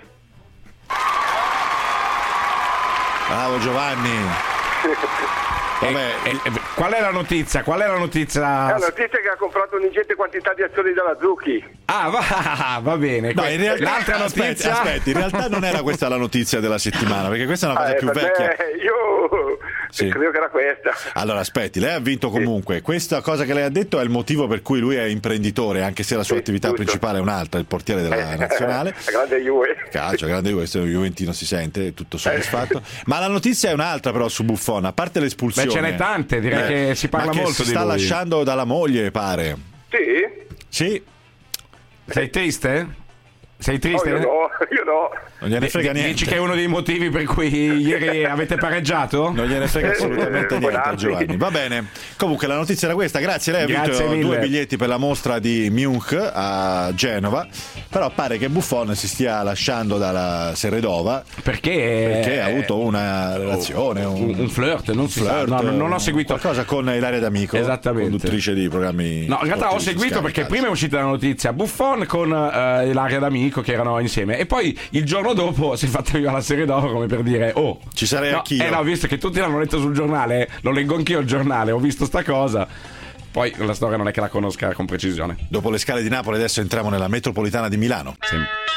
Bravo Giovanni. Vabbè, eh, eh, qual è la notizia? Qual è la notizia? È la notizia che ha comprato un'ingente quantità di azioni della Zucchi. Ah, va, va bene. No, in realtà, L'altra aspetti, notizia. aspetti, in realtà non era questa la notizia della settimana, perché questa è una cosa Ah, eh, più per vecchia. me, io Sì. credo che era questa. Allora, aspetti, lei ha vinto comunque. Questa cosa che lei ha detto è il motivo per cui lui è imprenditore, anche se la sua Sì, attività giusto. principale è un'altra, il portiere della nazionale. La grande Juve. Calcio, grande Juve, questo Juventino si sente, è tutto soddisfatto. Ma la notizia è un'altra però su Buffon, a parte l'espulsione. Beh, ce n'è tante, direi che si parla ma che molto si di sta lui. lasciando dalla moglie, pare. Sì? Sì. Sei triste? Sei triste? No, io no, io no. Non gliene frega D- niente. Dici che è uno dei motivi per cui ieri avete pareggiato? Non gliene frega assolutamente niente a Giovanni. Va bene. Comunque la notizia era questa. Grazie, lei ha Grazie vinto mille. due biglietti per la mostra di Munch a Genova. Però pare che Buffon si stia lasciando dalla Seredova. Perché? Perché ha avuto una relazione, un, un flirt, non si sa. flirt, No, non ho seguito. qualcosa con Ilaria D'Amico, Esattamente. conduttrice di programmi. No, in realtà ho sportivi, seguito fiscali, perché calcio. prima è uscita la notizia Buffon con uh, Ilaria D'Amico che erano insieme e poi il giorno dopo si è fatta viva la serie d'oro come per dire oh ci sarei no, anch'io. Eh no, visto che tutti l'hanno letto sul giornale, lo leggo anch'io il giornale, ho visto sta cosa. Poi la storia non è che la conosca con precisione. Dopo le scale di Napoli adesso entriamo nella metropolitana di Milano. Sì.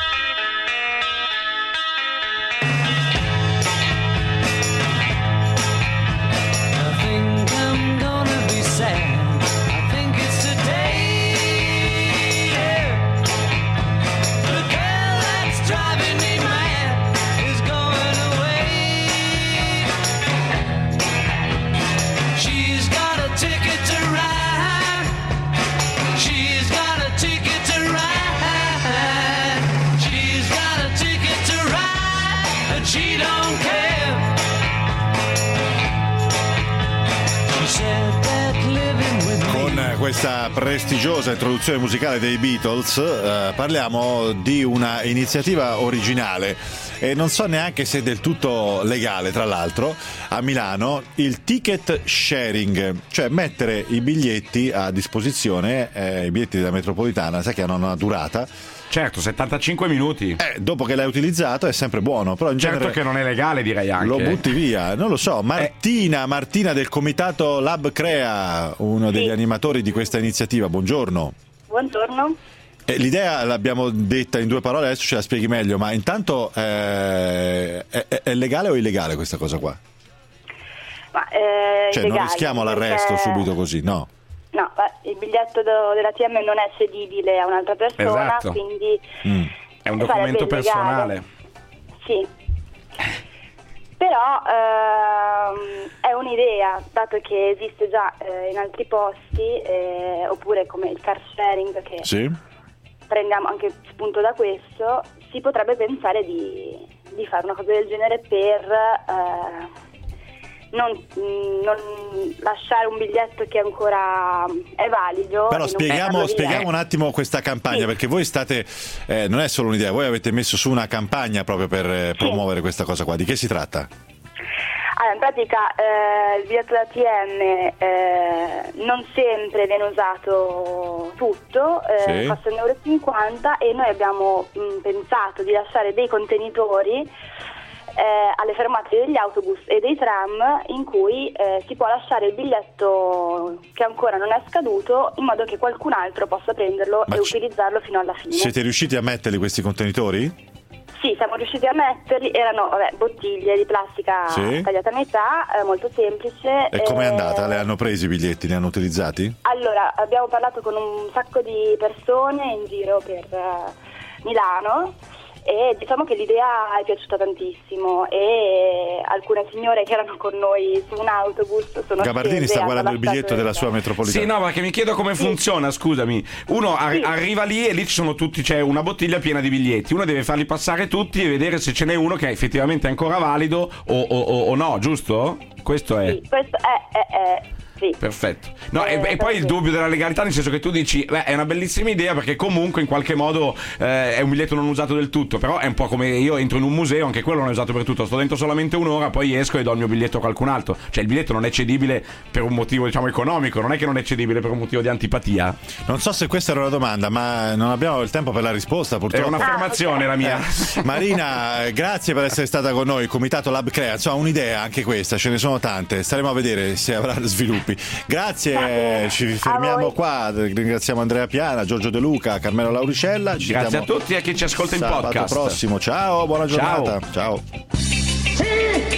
She don't care. She said that living with me. Con questa prestigiosa introduzione musicale dei Beatles eh, parliamo di una iniziativa originale e non so neanche se del tutto legale, tra l'altro, a Milano, il ticket sharing, cioè mettere i biglietti a disposizione, eh, i biglietti della metropolitana, sai che hanno una durata. Certo, settantacinque minuti. Eh, dopo che l'hai utilizzato è sempre buono, però in Certo genere che non è legale, direi anche. lo butti via, non lo so. Martina, Eh. Martina del comitato Lab Crea, uno degli animatori di questa iniziativa, buongiorno. Buongiorno. Eh, l'idea l'abbiamo detta in due parole, adesso ce la spieghi meglio, ma intanto eh, è, è legale o illegale questa cosa qua? Ma, eh, Cioè non illegale, rischiamo l'arresto perché- subito così, no? No, beh, il biglietto do- dell'A T M non è cedibile a un'altra persona, Esatto. quindi Mm. È un sarebbe documento illegale. personale. Sì. Però ehm, è un'idea, dato che esiste già eh, in altri posti, eh, oppure come il car sharing, che Sì? prendiamo anche spunto da questo, si potrebbe pensare di, di fare una cosa del genere per eh, non, non lasciare un biglietto che ancora è valido. e Però non spieghiamo, buttarlo via. spieghiamo un attimo questa campagna, Sì. perché voi state, eh, non è solo un'idea, voi avete messo su una campagna proprio per eh, promuovere questa cosa qua. Di che si tratta? Allora, in pratica eh, il biglietto da T M eh, non sempre viene usato tutto, eh, Sì. costa un euro e cinquanta e noi abbiamo mh, pensato di lasciare dei contenitori eh, alle fermate degli autobus e dei tram in cui eh, si può lasciare il biglietto che ancora non è scaduto in modo che qualcun altro possa prenderlo Ma e ci- utilizzarlo fino alla fine. Siete riusciti a metterli questi contenitori? Sì, siamo riusciti a metterli, erano vabbè, bottiglie di plastica Sì. tagliate a metà, eh, molto semplice. E com'è eh, andata? Le hanno presi i biglietti? Li hanno utilizzati? Allora, abbiamo parlato con un sacco di persone in giro per eh, Milano e diciamo che l'idea è piaciuta tantissimo e alcune signore che erano con noi su un autobus sono Gabardini scese, sta hanno guardando il lasciato biglietto della sua metropolitana. Sì, no, perché mi chiedo come funziona, scusami. Uno ar- arriva lì e lì ci sono tutti, c'è una bottiglia piena di biglietti. Uno deve farli passare tutti e vedere se ce n'è uno che è effettivamente ancora valido o, o- o- o no, giusto? Questo è. Sì, questo è, è- è- Sì. Perfetto. No, Eh, e, e poi il perché- dubbio della legalità, nel senso che tu dici, beh, è una bellissima idea perché comunque in qualche modo eh, è un biglietto non usato del tutto, però è un po' come io entro in un museo, anche quello non è usato per tutto, sto dentro solamente un'ora, poi esco e do il mio biglietto a qualcun altro. Cioè il biglietto non è cedibile per un motivo, diciamo, economico, non è che non è cedibile per un motivo di antipatia. Non so se questa era una domanda, ma non abbiamo il tempo per la risposta, purtroppo. È un'affermazione la mia. Eh, Marina, grazie per essere stata con noi. Comitato Lab Crea, insomma, un'idea anche questa, ce ne sono tante. Staremo a vedere se avrà sviluppi. Grazie, ci fermiamo qua. Ringraziamo Andrea Piana, Giorgio De Luca, Carmelo Lauricella. Ci Grazie vediamo a tutti e a chi ci ascolta in sabato podcast. prossimo. Ciao, buona giornata. Ciao. Ciao.